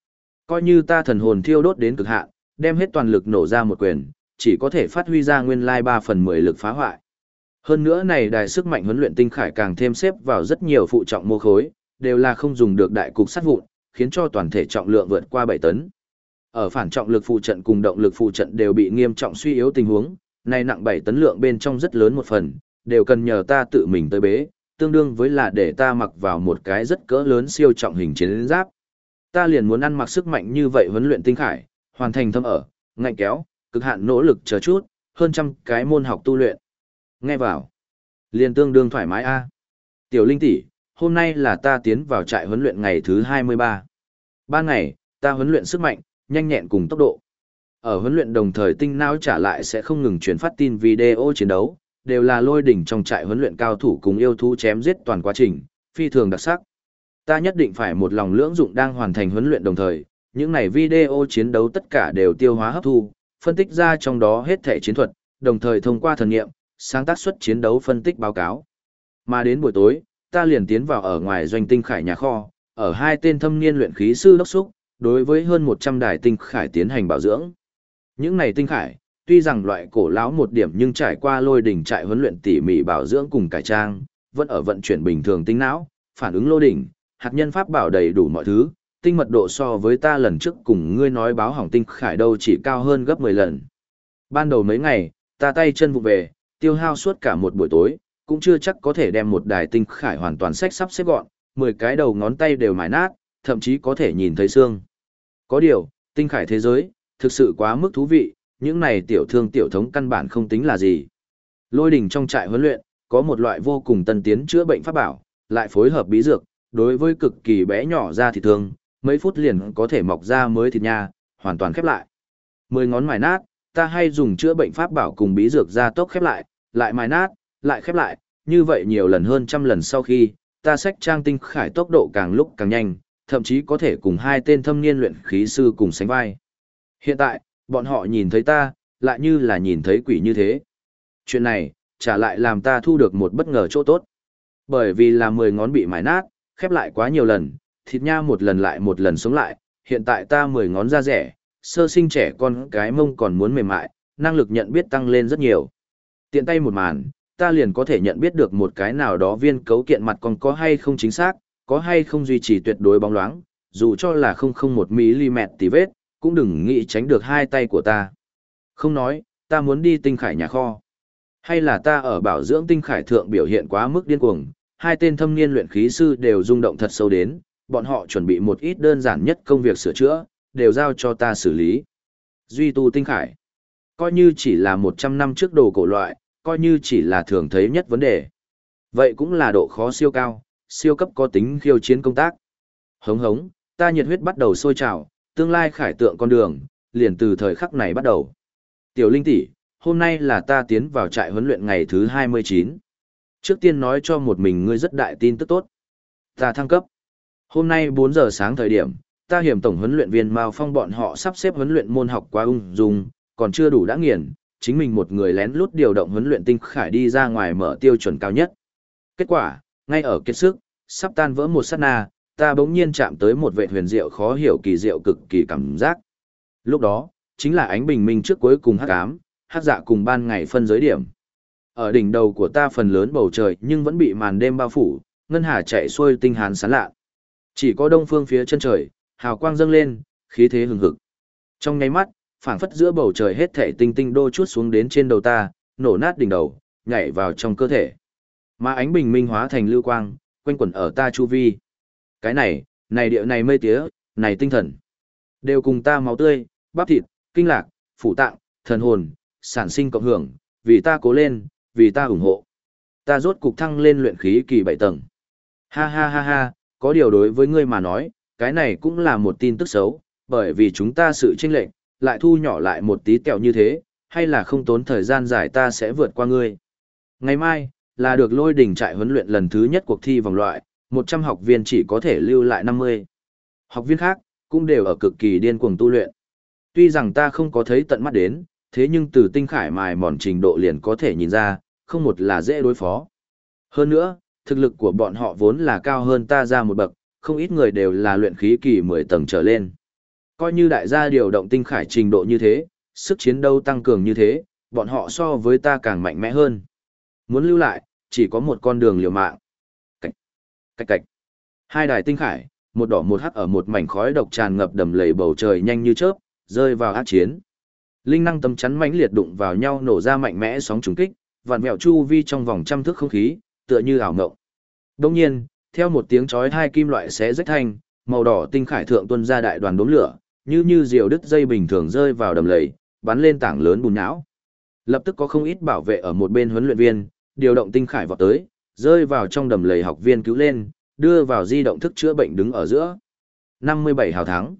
Coi như ta thần hồn thiêu đốt đến cực hạn, đem hết toàn lực nổ ra một quyền, chỉ có thể phát huy ra nguyên lai 3/10 lực phá hoại. Hơn nữa này đài sức mạnh huấn luyện tinh khải càng thêm xếp vào rất nhiều phụ trọng mô khối, đều là không dùng được đại cục sắt vụn, khiến cho toàn thể trọng lượng vượt qua 7 tấn. Ở phản trọng lực phụ trận cùng động lực phụ trận đều bị nghiêm trọng suy yếu tình huống, này nặng 7 tấn lượng bên trong rất lớn một phần, đều cần nhờ ta tự mình tới bế, tương đương với là để ta mặc vào một cái rất cỡ lớn siêu trọng hình chiến giáp. Ta liền muốn ăn mặc sức mạnh như vậy huấn luyện tinh khải, hoàn thành thâm ở, ngạnh kéo, cực hạn nỗ lực chờ chút, hơn trăm cái môn học tu luyện. Nghe vào, liền tương đương thoải mái a. Tiểu Linh tỷ, hôm nay là ta tiến vào trại huấn luyện ngày thứ 23. Ban ngày, ta huấn luyện sức mạnh, nhanh nhẹn cùng tốc độ. Ở huấn luyện đồng thời tinh não trả lại sẽ không ngừng truyền phát tin video chiến đấu, đều là lôi đỉnh trong trại huấn luyện cao thủ cùng yêu thú chém giết toàn quá trình, phi thường đặc sắc. Ta nhất định phải một lòng lưỡng dụng đang hoàn thành huấn luyện đồng thời, những này video chiến đấu tất cả đều tiêu hóa hấp thu, phân tích ra trong đó hết thể chiến thuật, đồng thời thông qua thần nghiệm, sáng tác xuất chiến đấu phân tích báo cáo. Mà đến buổi tối, ta liền tiến vào ở ngoài doanh tinh khải nhà kho, ở hai tên thâm niên luyện khí sư đốc xúc, đối với hơn 100 đài tinh khải tiến hành bảo dưỡng. Những này tinh khải, tuy rằng loại cổ lão một điểm nhưng trải qua lôi đỉnh trại huấn luyện tỉ mỉ bảo dưỡng cùng cải trang, vẫn ở vận chuyển bình thường tinh não, phản ứng lô đỉnh, hạt nhân pháp bảo đầy đủ mọi thứ, tinh mật độ so với ta lần trước cùng ngươi nói báo hỏng tinh khải đâu chỉ cao hơn gấp 10 lần. Ban đầu mấy ngày, ta tay chân vụ về, tiêu hao suốt cả một buổi tối, cũng chưa chắc có thể đem một đài tinh khải hoàn toàn sắp xếp gọn, 10 cái đầu ngón tay đều mài nát, thậm chí có thể nhìn thấy xương. Có điều, tinh khải thế giới, thực sự quá mức thú vị, những này tiểu thương tiểu thống căn bản không tính là gì. Lôi đỉnh trong trại huấn luyện, có một loại vô cùng tân tiến chữa bệnh pháp bảo, lại phối hợp bí dược, đối với cực kỳ bé nhỏ ra thịt thương, mấy phút liền có thể mọc ra mới thịt nha, hoàn toàn khép lại. 10 ngón mài nát, ta hay dùng chữa bệnh pháp bảo cùng bí dược ra tốc khép lại mài nát, lại khép lại, như vậy nhiều lần hơn trăm lần sau khi, ta xách trang tinh khải tốc độ càng lúc càng nhanh, thậm chí có thể cùng hai tên thâm niên luyện khí sư cùng sánh vai. Hiện tại, bọn họ nhìn thấy ta, lại như là nhìn thấy quỷ như thế. Chuyện này, trả lại làm ta thu được một bất ngờ chỗ tốt. Bởi vì là 10 ngón bị mài nát, khép lại quá nhiều lần, thịt nha một lần lại một lần sống lại, hiện tại ta 10 ngón da rẻ, sơ sinh trẻ con cái mông còn muốn mềm mại, năng lực nhận biết tăng lên rất nhiều. Tiện tay một màn, ta liền có thể nhận biết được một cái nào đó viên cấu kiện mặt còn có hay không chính xác, có hay không duy trì tuyệt đối bóng loáng, dù cho là 0,01 mm tì vết, cũng đừng nghĩ tránh được hai tay của ta. Không nói, ta muốn đi tinh khải nhà kho. Hay là ta ở bảo dưỡng tinh khải thượng biểu hiện quá mức điên cuồng, hai tên thâm niên luyện khí sư đều rung động thật sâu đến, bọn họ chuẩn bị một ít đơn giản nhất công việc sửa chữa, đều giao cho ta xử lý. Duy tu tinh khải. Coi như chỉ là 100 năm trước đồ cổ loại, coi như chỉ là thường thấy nhất vấn đề. Vậy cũng là độ khó siêu cao, siêu cấp có tính khiêu chiến công tác. Hống hống, ta nhiệt huyết bắt đầu sôi trào, tương lai khải tượng con đường, liền từ thời khắc này bắt đầu. Tiểu Linh tỷ, hôm nay là ta tiến vào trại huấn luyện ngày thứ 29. Trước tiên nói cho một mình ngươi rất đại tin tức tốt. Ta thăng cấp. Hôm nay 4 giờ sáng thời điểm, ta hiểm tổng huấn luyện viên Mao Phong bọn họ sắp xếp huấn luyện môn học quá ung dung, còn chưa đủ đã nghiền, chính mình một người lén lút điều động huấn luyện tinh khải đi ra ngoài mở tiêu chuẩn cao nhất. Kết quả, ngay ở kiệt sức, sắp tan vỡ một sát na, ta bỗng nhiên chạm tới một vệ huyền diệu khó hiểu kỳ diệu cực kỳ cảm giác. Lúc đó, chính là ánh bình minh trước cuối cùng hắc ám, hắc dạ cùng ban ngày phân giới điểm. Ở đỉnh đầu của ta phần lớn bầu trời nhưng vẫn bị màn đêm bao phủ, ngân hà chạy xuôi tinh hàn sáng lạ. Chỉ có đông phương phía chân trời, hào quang dâng lên, khí thế hừng hực. Trong nháy mắt, phảng phất giữa bầu trời hết thảy tinh tinh đô chút xuống đến trên đầu ta, nổ nát đỉnh đầu, nhảy vào trong cơ thể. Mà ánh bình minh hóa thành lưu quang, quanh quẩn ở ta chu vi. Cái này địa này mây tía, này tinh thần, đều cùng ta máu tươi, bắp thịt, kinh lạc, phủ tạng, thần hồn, sản sinh cộng hưởng, vì ta cố lên, vì ta ủng hộ. Ta rốt cục thăng lên luyện khí kỳ 7 tầng. Ha ha ha ha, có điều đối với ngươi mà nói, cái này cũng là một tin tức xấu, bởi vì chúng ta sự chênh lệch, lại thu nhỏ lại một tí tẹo như thế, hay là không tốn thời gian dài ta sẽ vượt qua ngươi. Ngày mai, là được lôi đỉnh trại huấn luyện lần thứ nhất cuộc thi vòng loại, 100 học viên chỉ có thể lưu lại 50. Học viên khác, cũng đều ở cực kỳ điên cuồng tu luyện. Tuy rằng ta không có thấy tận mắt đến, thế nhưng từ tinh khải mài mòn trình độ liền có thể nhìn ra, không một là dễ đối phó. Hơn nữa, thực lực của bọn họ vốn là cao hơn ta ra một bậc, không ít người đều là luyện khí kỳ 10 tầng trở lên. Coi như đại gia điều động tinh khải trình độ như thế, sức chiến đấu tăng cường như thế, bọn họ so với ta càng mạnh mẽ hơn. Muốn lưu lại, chỉ có một con đường liều mạng. Cạch, cạch cạch. Hai đài tinh khải, một đỏ một hắc ở một mảnh khói độc tràn ngập đầm lầy bầu trời nhanh như chớp, rơi vào ác chiến. Linh năng tấm chắn mãnh liệt đụng vào nhau nổ ra mạnh mẽ sóng trùng kích, vặn vẹo chu vi trong vòng trăm thước không khí, tựa như ảo ngộng. Đương nhiên, theo một tiếng chói tai kim loại xé rách thanh, màu đỏ tinh khải thượng tuôn ra đại đoàn đốm lửa, như diều đứt dây bình thường rơi vào đầm lầy, bắn lên tảng lớn bùn nhão. Lập tức có không ít bảo vệ ở một bên huấn luyện viên, điều động tinh khải vọt tới, rơi vào trong đầm lầy học viên cứu lên, đưa vào di động thức chữa bệnh đứng ở giữa. 57 hào thắng,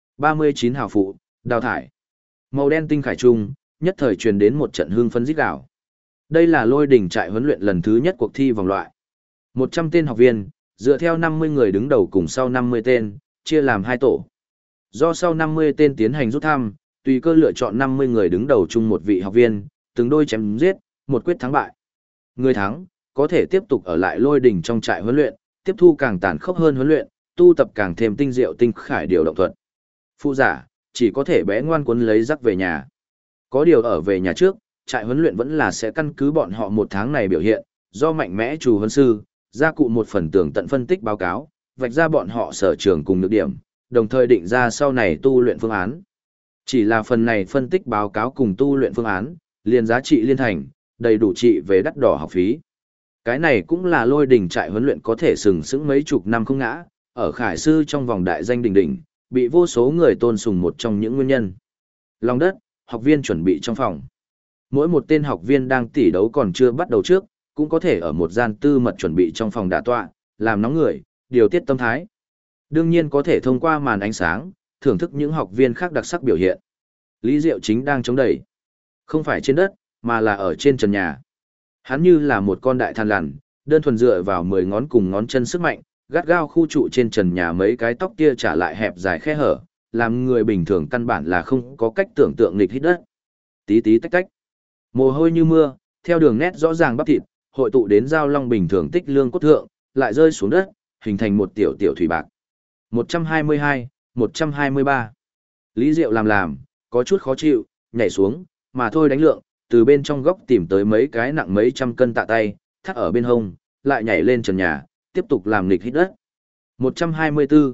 39 hào phụ, đào thải. Màu đen tinh khải trung, nhất thời truyền đến một trận hương phấn rít gào. Đây là Lôi Đỉnh trại huấn luyện lần thứ nhất cuộc thi vòng loại. 100 tên học viên, dựa theo 50 người đứng đầu cùng sau 50 tên, chia làm 2 tổ. Do sau 50 tên tiến hành rút thăm, tùy cơ lựa chọn 50 người đứng đầu chung một vị học viên, từng đôi chém giết, một quyết thắng bại. Người thắng, có thể tiếp tục ở lại Lôi Đỉnh trong trại huấn luyện, tiếp thu càng tàn khốc hơn huấn luyện, tu tập càng thêm tinh diệu tinh khải điều động thuật. Phụ giả, chỉ có thể bé ngoan cuốn lấy rắc về nhà. Có điều ở về nhà trước, trại huấn luyện vẫn là sẽ căn cứ bọn họ một tháng này biểu hiện, do mạnh mẽ chủ huấn sư, gia cụ một phần tường tận phân tích báo cáo, vạch ra bọn họ sở trường cùng nhược điểm, đồng thời định ra sau này tu luyện phương án. Chỉ là phần này phân tích báo cáo cùng tu luyện phương án, liền giá trị liên thành, đầy đủ trị về đắt đỏ học phí. Cái này cũng là Lôi Đỉnh trại huấn luyện có thể sừng sững mấy chục năm không ngã, ở khải sư trong vòng đại danh đỉnh đỉnh, bị vô số người tôn sùng một trong những nguyên nhân. Lòng đất, học viên chuẩn bị trong phòng. Mỗi một tên học viên đang tỉ đấu còn chưa bắt đầu trước, cũng có thể ở một gian tư mật chuẩn bị trong phòng đả tọa, làm nóng người, điều tiết tâm thái. Đương nhiên có thể thông qua màn ánh sáng, thưởng thức những học viên khác đặc sắc biểu hiện. Lý Diệu chính đang chống đẩy. Không phải trên đất, mà là ở trên trần nhà. Hắn như là một con đại than lằn, đơn thuần dựa vào 10 ngón cùng ngón chân sức mạnh, gắt gao khu trụ trên trần nhà mấy cái tóc kia trả lại hẹp dài khe hở, làm người bình thường căn bản là không có cách tưởng tượng nghịch hít đất. Tí tí tách tách. Mồ hôi như mưa, theo đường nét rõ ràng bắp thịt, hội tụ đến giao long bình thường tích lương cốt thượng, lại rơi xuống đất, hình thành một tiểu tiểu thủy bạc. 122, 123. Lý Diệu làm, có chút khó chịu, nhảy xuống, mà thôi đánh lượng, từ bên trong góc tìm tới mấy cái nặng mấy trăm cân tạ tay, thắt ở bên hông, lại nhảy lên trần nhà, tiếp tục làm nghịch hít đất. 124,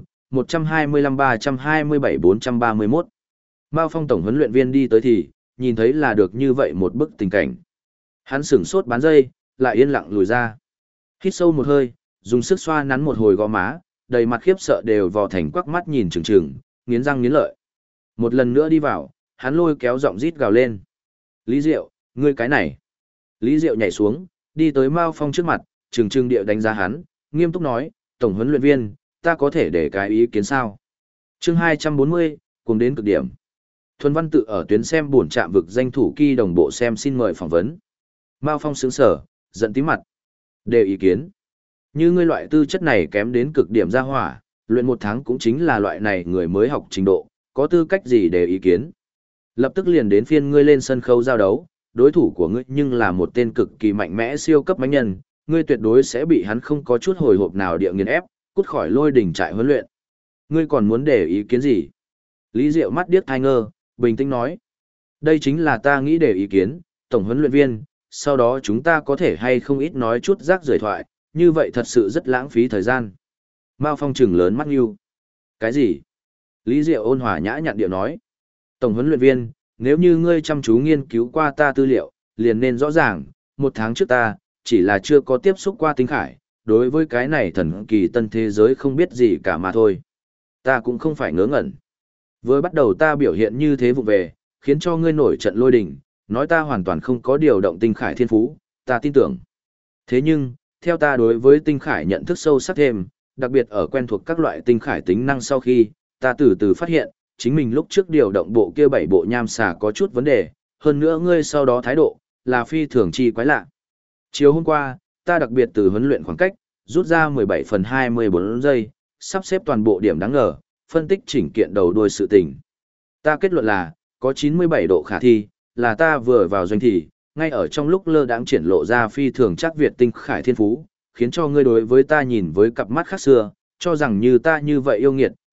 125, 327, 431. Mao Phong tổng huấn luyện viên đi tới thì, nhìn thấy là được như vậy một bức tình cảnh. Hắn sửng sốt bán giây, lại yên lặng lùi ra. Hít sâu một hơi, dùng sức xoa nắn một hồi gò má, đầy mặt khiếp sợ đều vò thành quắc mắt nhìn chừng chừng, nghiến răng nghiến lợi. Một lần nữa đi vào, hắn lôi kéo giọng rít gào lên. Lý Diệu, ngươi cái này. Lý Diệu nhảy xuống, đi tới Mao Phong trước mặt, trừng trừng địa đánh giá hắn, nghiêm túc nói, tổng huấn luyện viên, ta có thể để cái ý kiến sao? Chương 240, cùng đến cực điểm. Thuần Văn tự ở tuyến xem buồn trạm vực danh thủ kỳ đồng bộ xem xin mời phỏng vấn. Mao Phong sững sờ, giận tím mặt. Đề ý kiến. Như ngươi loại tư chất này kém đến cực điểm ra hỏa, luyện một tháng cũng chính là loại này người mới học trình độ, có tư cách gì để ý kiến. Lập tức liền đến phiên ngươi lên sân khấu giao đấu, đối thủ của ngươi nhưng là một tên cực kỳ mạnh mẽ siêu cấp mãnh nhân, ngươi tuyệt đối sẽ bị hắn không có chút hồi hộp nào địa nghiền ép, cút khỏi Lôi Đỉnh trại huấn luyện. Ngươi còn muốn để ý kiến gì? Lý Diệu mắt điếc thai ngơ, bình tĩnh nói. Đây chính là ta nghĩ để ý kiến, tổng huấn luyện viên, sau đó chúng ta có thể hay không ít nói chút rác rưởi thoại, như vậy thật sự rất lãng phí thời gian. Mao Phong trừng lớn mắt nhưu. Cái gì? Lý Diệu ôn hòa nhã nhặn điệu nói. Tổng huấn luyện viên, nếu như ngươi chăm chú nghiên cứu qua ta tư liệu, liền nên rõ ràng, một tháng trước ta, chỉ là chưa có tiếp xúc qua tinh khải, đối với cái này thần kỳ tân thế giới không biết gì cả mà thôi. Ta cũng không phải ngớ ngẩn. Với bắt đầu ta biểu hiện như thế vụ về, khiến cho ngươi nổi trận lôi đình, nói ta hoàn toàn không có điều động tinh khải thiên phú, ta tin tưởng. Thế nhưng, theo ta đối với tinh khải nhận thức sâu sắc thêm, đặc biệt ở quen thuộc các loại tinh khải tính năng sau khi, ta từ từ phát hiện, chính mình lúc trước điều động bộ kia 7 bộ nham xà có chút vấn đề, hơn nữa ngươi sau đó thái độ, là phi thường chi quái lạ. Chiều hôm qua, ta đặc biệt từ huấn luyện khoảng cách, rút ra 17 phần 24 giây, sắp xếp toàn bộ điểm đáng ngờ, phân tích chỉnh kiện đầu đuôi sự tình. Ta kết luận là, có 97 độ khả thi, là ta vừa vào doanh thì, ngay ở trong lúc lơ đãng triển lộ ra phi thường chắc Việt tinh khải thiên phú, khiến cho ngươi đối với ta nhìn với cặp mắt khác xưa, cho rằng như ta như vậy yêu nghiệt,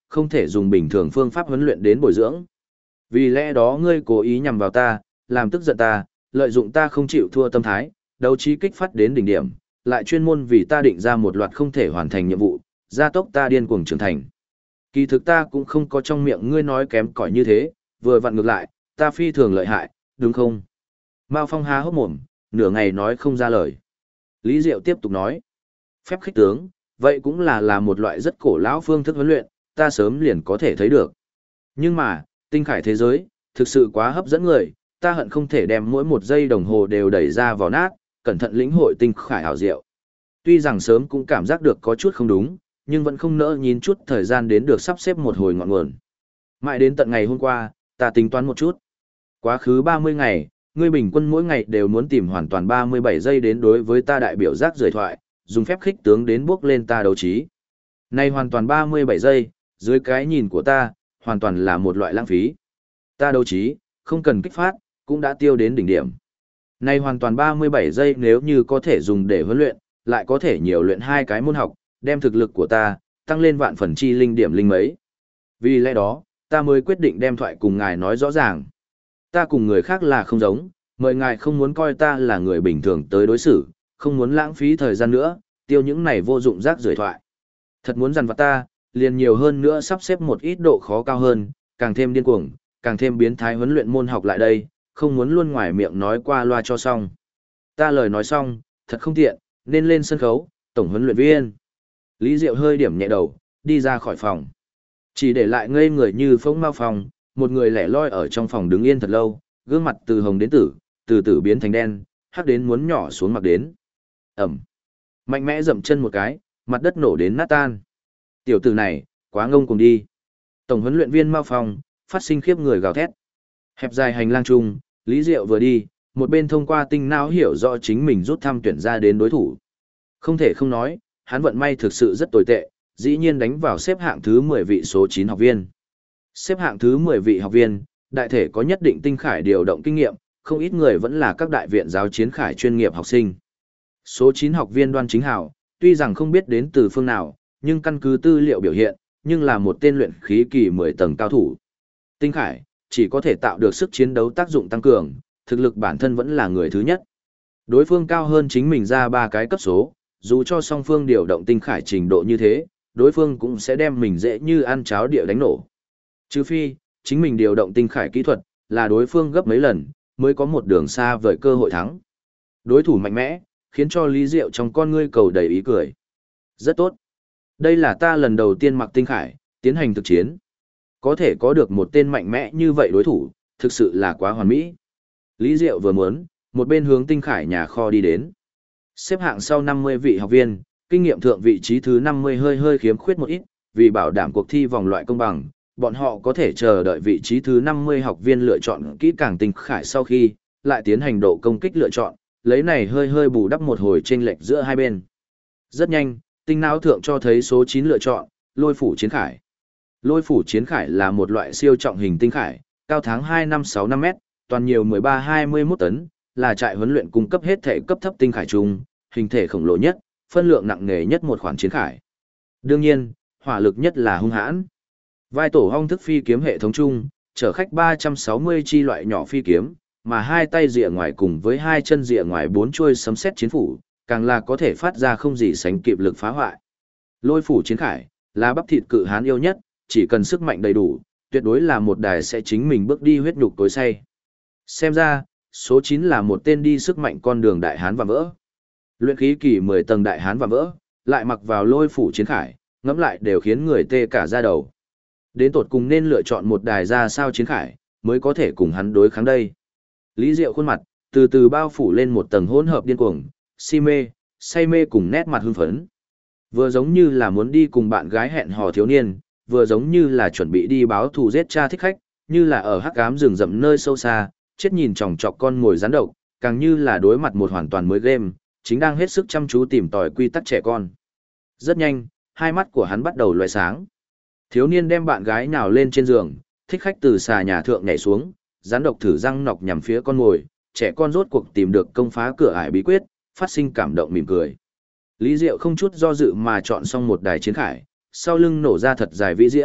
không thể dùng bình thường phương pháp huấn luyện đến bồi dưỡng. Vì lẽ đó ngươi cố ý nhằm vào ta, làm tức giận ta, lợi dụng ta không chịu thua tâm thái, đấu trí kích phát đến đỉnh điểm, lại chuyên môn vì ta định ra một loạt không thể hoàn thành nhiệm vụ, gia tốc ta điên cuồng trưởng thành. Kỳ thực ta cũng không có trong miệng ngươi nói kém cỏi như thế, vừa vặn ngược lại, ta phi thường lợi hại, đúng không? Mao Phong há hốc mồm, nửa ngày nói không ra lời. Lý Diệu tiếp tục nói, phép khích tướng, vậy cũng là một loại rất cổ lão phương thức huấn luyện, ta sớm liền có thể thấy được. Nhưng mà, tinh khải thế giới, thực sự quá hấp dẫn người, ta hận không thể đem mỗi một giây đồng hồ đều đẩy ra vào nát, cẩn thận lĩnh hội tinh khải hảo diệu. Tuy rằng sớm cũng cảm giác được có chút không đúng, nhưng vẫn không nỡ nhìn chút thời gian đến được sắp xếp một hồi ngọn nguồn. Mãi đến tận ngày hôm qua, ta tính toán một chút. Quá khứ 30 ngày, ngươi bình quân mỗi ngày đều muốn tìm hoàn toàn 37 giây đến đối với ta đại biểu giác rời thoại, dùng phép khích tướng đến bước lên ta đấu trí. Nay hoàn toàn 37 giây, dưới cái nhìn của ta, hoàn toàn là một loại lãng phí. Ta đấu trí, không cần kích phát, cũng đã tiêu đến đỉnh điểm. Nay hoàn toàn 37 giây nếu như có thể dùng để huấn luyện, lại có thể nhiều luyện hai cái môn học, đem thực lực của ta, tăng lên vạn phần chi linh điểm linh mấy. Vì lẽ đó, ta mới quyết định đem thoại cùng ngài nói rõ ràng. Ta cùng người khác là không giống, mời ngài không muốn coi ta là người bình thường tới đối xử, không muốn lãng phí thời gian nữa, tiêu những này vô dụng rác rưởi thoại. Thật muốn dằn vặt ta, liền nhiều hơn nữa sắp xếp một ít độ khó cao hơn, càng thêm điên cuồng, càng thêm biến thái huấn luyện môn học lại đây, không muốn luôn ngoài miệng nói qua loa cho xong. Ta lời nói xong, thật không tiện, nên lên sân khấu, tổng huấn luyện viên. Lý Diệu hơi điểm nhẹ đầu, đi ra khỏi phòng. Chỉ để lại ngây người như phông mao phòng, một người lẻ loi ở trong phòng đứng yên thật lâu, gương mặt từ hồng đến tử, từ tử biến thành đen, hắc đến muốn nhỏ xuống mặt đến. Ẩm. Mạnh mẽ dậm chân một cái, mặt đất nổ đến nát tan. Tiểu tử này, quá ngông cuồng đi. Tổng huấn luyện viên Mao Phong, phát sinh khiếp người gào thét. Hẹp dài hành lang chung, Lý Diệu vừa đi, một bên thông qua tinh não hiểu rõ chính mình rút thăm tuyển ra đến đối thủ. Không thể không nói, hắn vận may thực sự rất tồi tệ, dĩ nhiên đánh vào xếp hạng thứ 10 vị số 9 học viên. Xếp hạng thứ 10 vị học viên, đại thể có nhất định tinh khải điều động kinh nghiệm, không ít người vẫn là các đại viện giáo chiến khải chuyên nghiệp học sinh. Số 9 học viên Đoan Chính Hảo, tuy rằng không biết đến từ phương nào, nhưng căn cứ tư liệu biểu hiện, nhưng là một tên luyện khí kỳ 10 tầng cao thủ. Tinh khải, chỉ có thể tạo được sức chiến đấu tác dụng tăng cường, thực lực bản thân vẫn là người thứ nhất. Đối phương cao hơn chính mình ra 3 cái cấp số, dù cho song phương điều động tinh khải trình độ như thế, đối phương cũng sẽ đem mình dễ như ăn cháo địa đánh nổ. Trừ phi, chính mình điều động tinh khải kỹ thuật, là đối phương gấp mấy lần, mới có một đường xa vời cơ hội thắng. Đối thủ mạnh mẽ, khiến cho Lý Diệu trong con ngươi cầu đầy ý cười. Rất tốt. Đây là ta lần đầu tiên mặc tinh khải, tiến hành thực chiến. Có thể có được một tên mạnh mẽ như vậy đối thủ, thực sự là quá hoàn mỹ. Lý Diệu vừa muốn, một bên hướng tinh khải nhà kho đi đến. Xếp hạng sau 50 vị học viên, kinh nghiệm thượng vị trí thứ 50 hơi khiếm khuyết một ít, vì bảo đảm cuộc thi vòng loại công bằng, bọn họ có thể chờ đợi vị trí thứ 50 học viên lựa chọn kỹ càng tinh khải sau khi, lại tiến hành độ công kích lựa chọn, lấy này hơi bù đắp một hồi chênh lệch giữa hai bên. Rất nhanh, tinh não thượng cho thấy số 9 lựa chọn, lôi phủ chiến khải. Lôi phủ chiến khải là một loại siêu trọng hình tinh khải, cao tháng 2565 m, toàn nhiều 13-21 tấn, là trại huấn luyện cung cấp hết thể cấp thấp tinh khải chung, hình thể khổng lồ nhất, phân lượng nặng nề nhất một khoản chiến khải. Đương nhiên, hỏa lực nhất là hung hãn. Vai tổ hong thức phi kiếm hệ thống chung, chở khách 360 chi loại nhỏ phi kiếm, mà hai tay rìa ngoài cùng với hai chân rìa ngoài 4 chuôi sấm sét chiến phủ, càng là có thể phát ra không gì sánh kịp lực phá hoại. Lôi phủ chiến khải, là bắp thịt cự hán yêu nhất, chỉ cần sức mạnh đầy đủ, tuyệt đối là một đài sẽ chính mình bước đi huyết nhục tối say. Xem ra, số 9 là một tên đi sức mạnh con đường đại hán và vỡ. Luyện khí kỳ 10 tầng đại hán và vỡ, lại mặc vào lôi phủ chiến khải, ngẫm lại đều khiến người tê cả da đầu. Đến tột cùng nên lựa chọn một đài ra sao chiến khải, mới có thể cùng hắn đối kháng đây. Lý Diệu khuôn mặt, từ từ bao phủ lên một tầng hỗn hợp điên cuồng, si mê, say mê cùng nét mặt hưng phấn. Vừa giống như là muốn đi cùng bạn gái hẹn hò thiếu niên, vừa giống như là chuẩn bị đi báo thù giết cha thích khách, như là ở hắc ám rừng rậm nơi sâu xa, chết nhìn chòng chọc con ngồi rắn độc, càng như là đối mặt một hoàn toàn mới game, chính đang hết sức chăm chú tìm tòi quy tắc trẻ con. Rất nhanh, hai mắt của hắn bắt đầu lóe sáng. Thiếu niên đem bạn gái nhào lên trên giường, thích khách từ xà nhà thượng nhảy xuống, rắn độc thử răng nọc nhằm phía con ngồi, trẻ con rốt cuộc tìm được công phá cửa ải bí quyết, phát sinh cảm động mỉm cười. Lý Diệu không chút do dự mà chọn xong một đài chiến khải, sau lưng nổ ra thật dài vĩ diễm,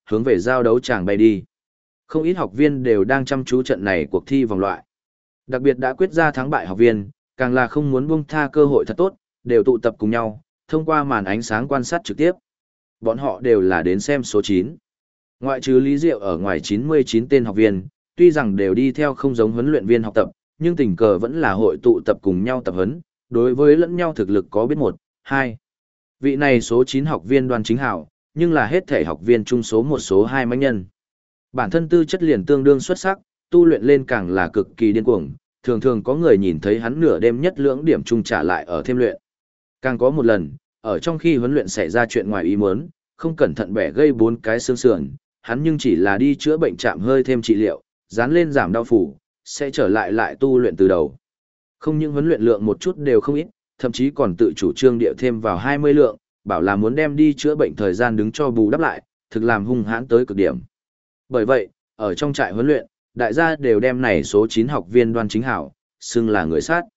hướng về giao đấu tràng bay đi. Không ít học viên đều đang chăm chú trận này cuộc thi vòng loại. Đặc biệt đã quyết ra thắng bại học viên, càng là không muốn buông tha cơ hội thật tốt, đều tụ tập cùng nhau, thông qua màn ánh sáng quan sát trực tiếp. Bọn họ đều là đến xem số 9. Ngoại trừ Lý Diệu ở ngoài 99 tên học viên, tuy rằng đều đi theo không giống huấn luyện viên học tập, nhưng tình cờ vẫn là hội tụ tập cùng nhau tập huấn, đối với lẫn nhau thực lực có biết một, hai. Vị này số 9 học viên Đoàn Chính Hảo, nhưng là hết thể học viên chung số một số 2 mãnh nhân. Bản thân tư chất liền tương đương xuất sắc, tu luyện lên càng là cực kỳ điên cuồng, thường thường có người nhìn thấy hắn nửa đêm nhất lưỡng điểm chung trả lại ở thêm luyện. Càng có một lần, ở trong khi huấn luyện xảy ra chuyện ngoài ý muốn, không cẩn thận bẻ gây 4 cái xương sườn, hắn nhưng chỉ là đi chữa bệnh chạm hơi thêm trị liệu, dán lên giảm đau phủ, sẽ trở lại tu luyện từ đầu. Không những huấn luyện lượng một chút đều không ít, thậm chí còn tự chủ trương địa thêm vào 20 lượng, bảo là muốn đem đi chữa bệnh thời gian đứng cho bù đắp lại, thực làm hung hãn tới cực điểm. Bởi vậy, ở trong trại huấn luyện, đại gia đều đem này số 9 học viên Đoan Chính Hảo, xưng là người sát.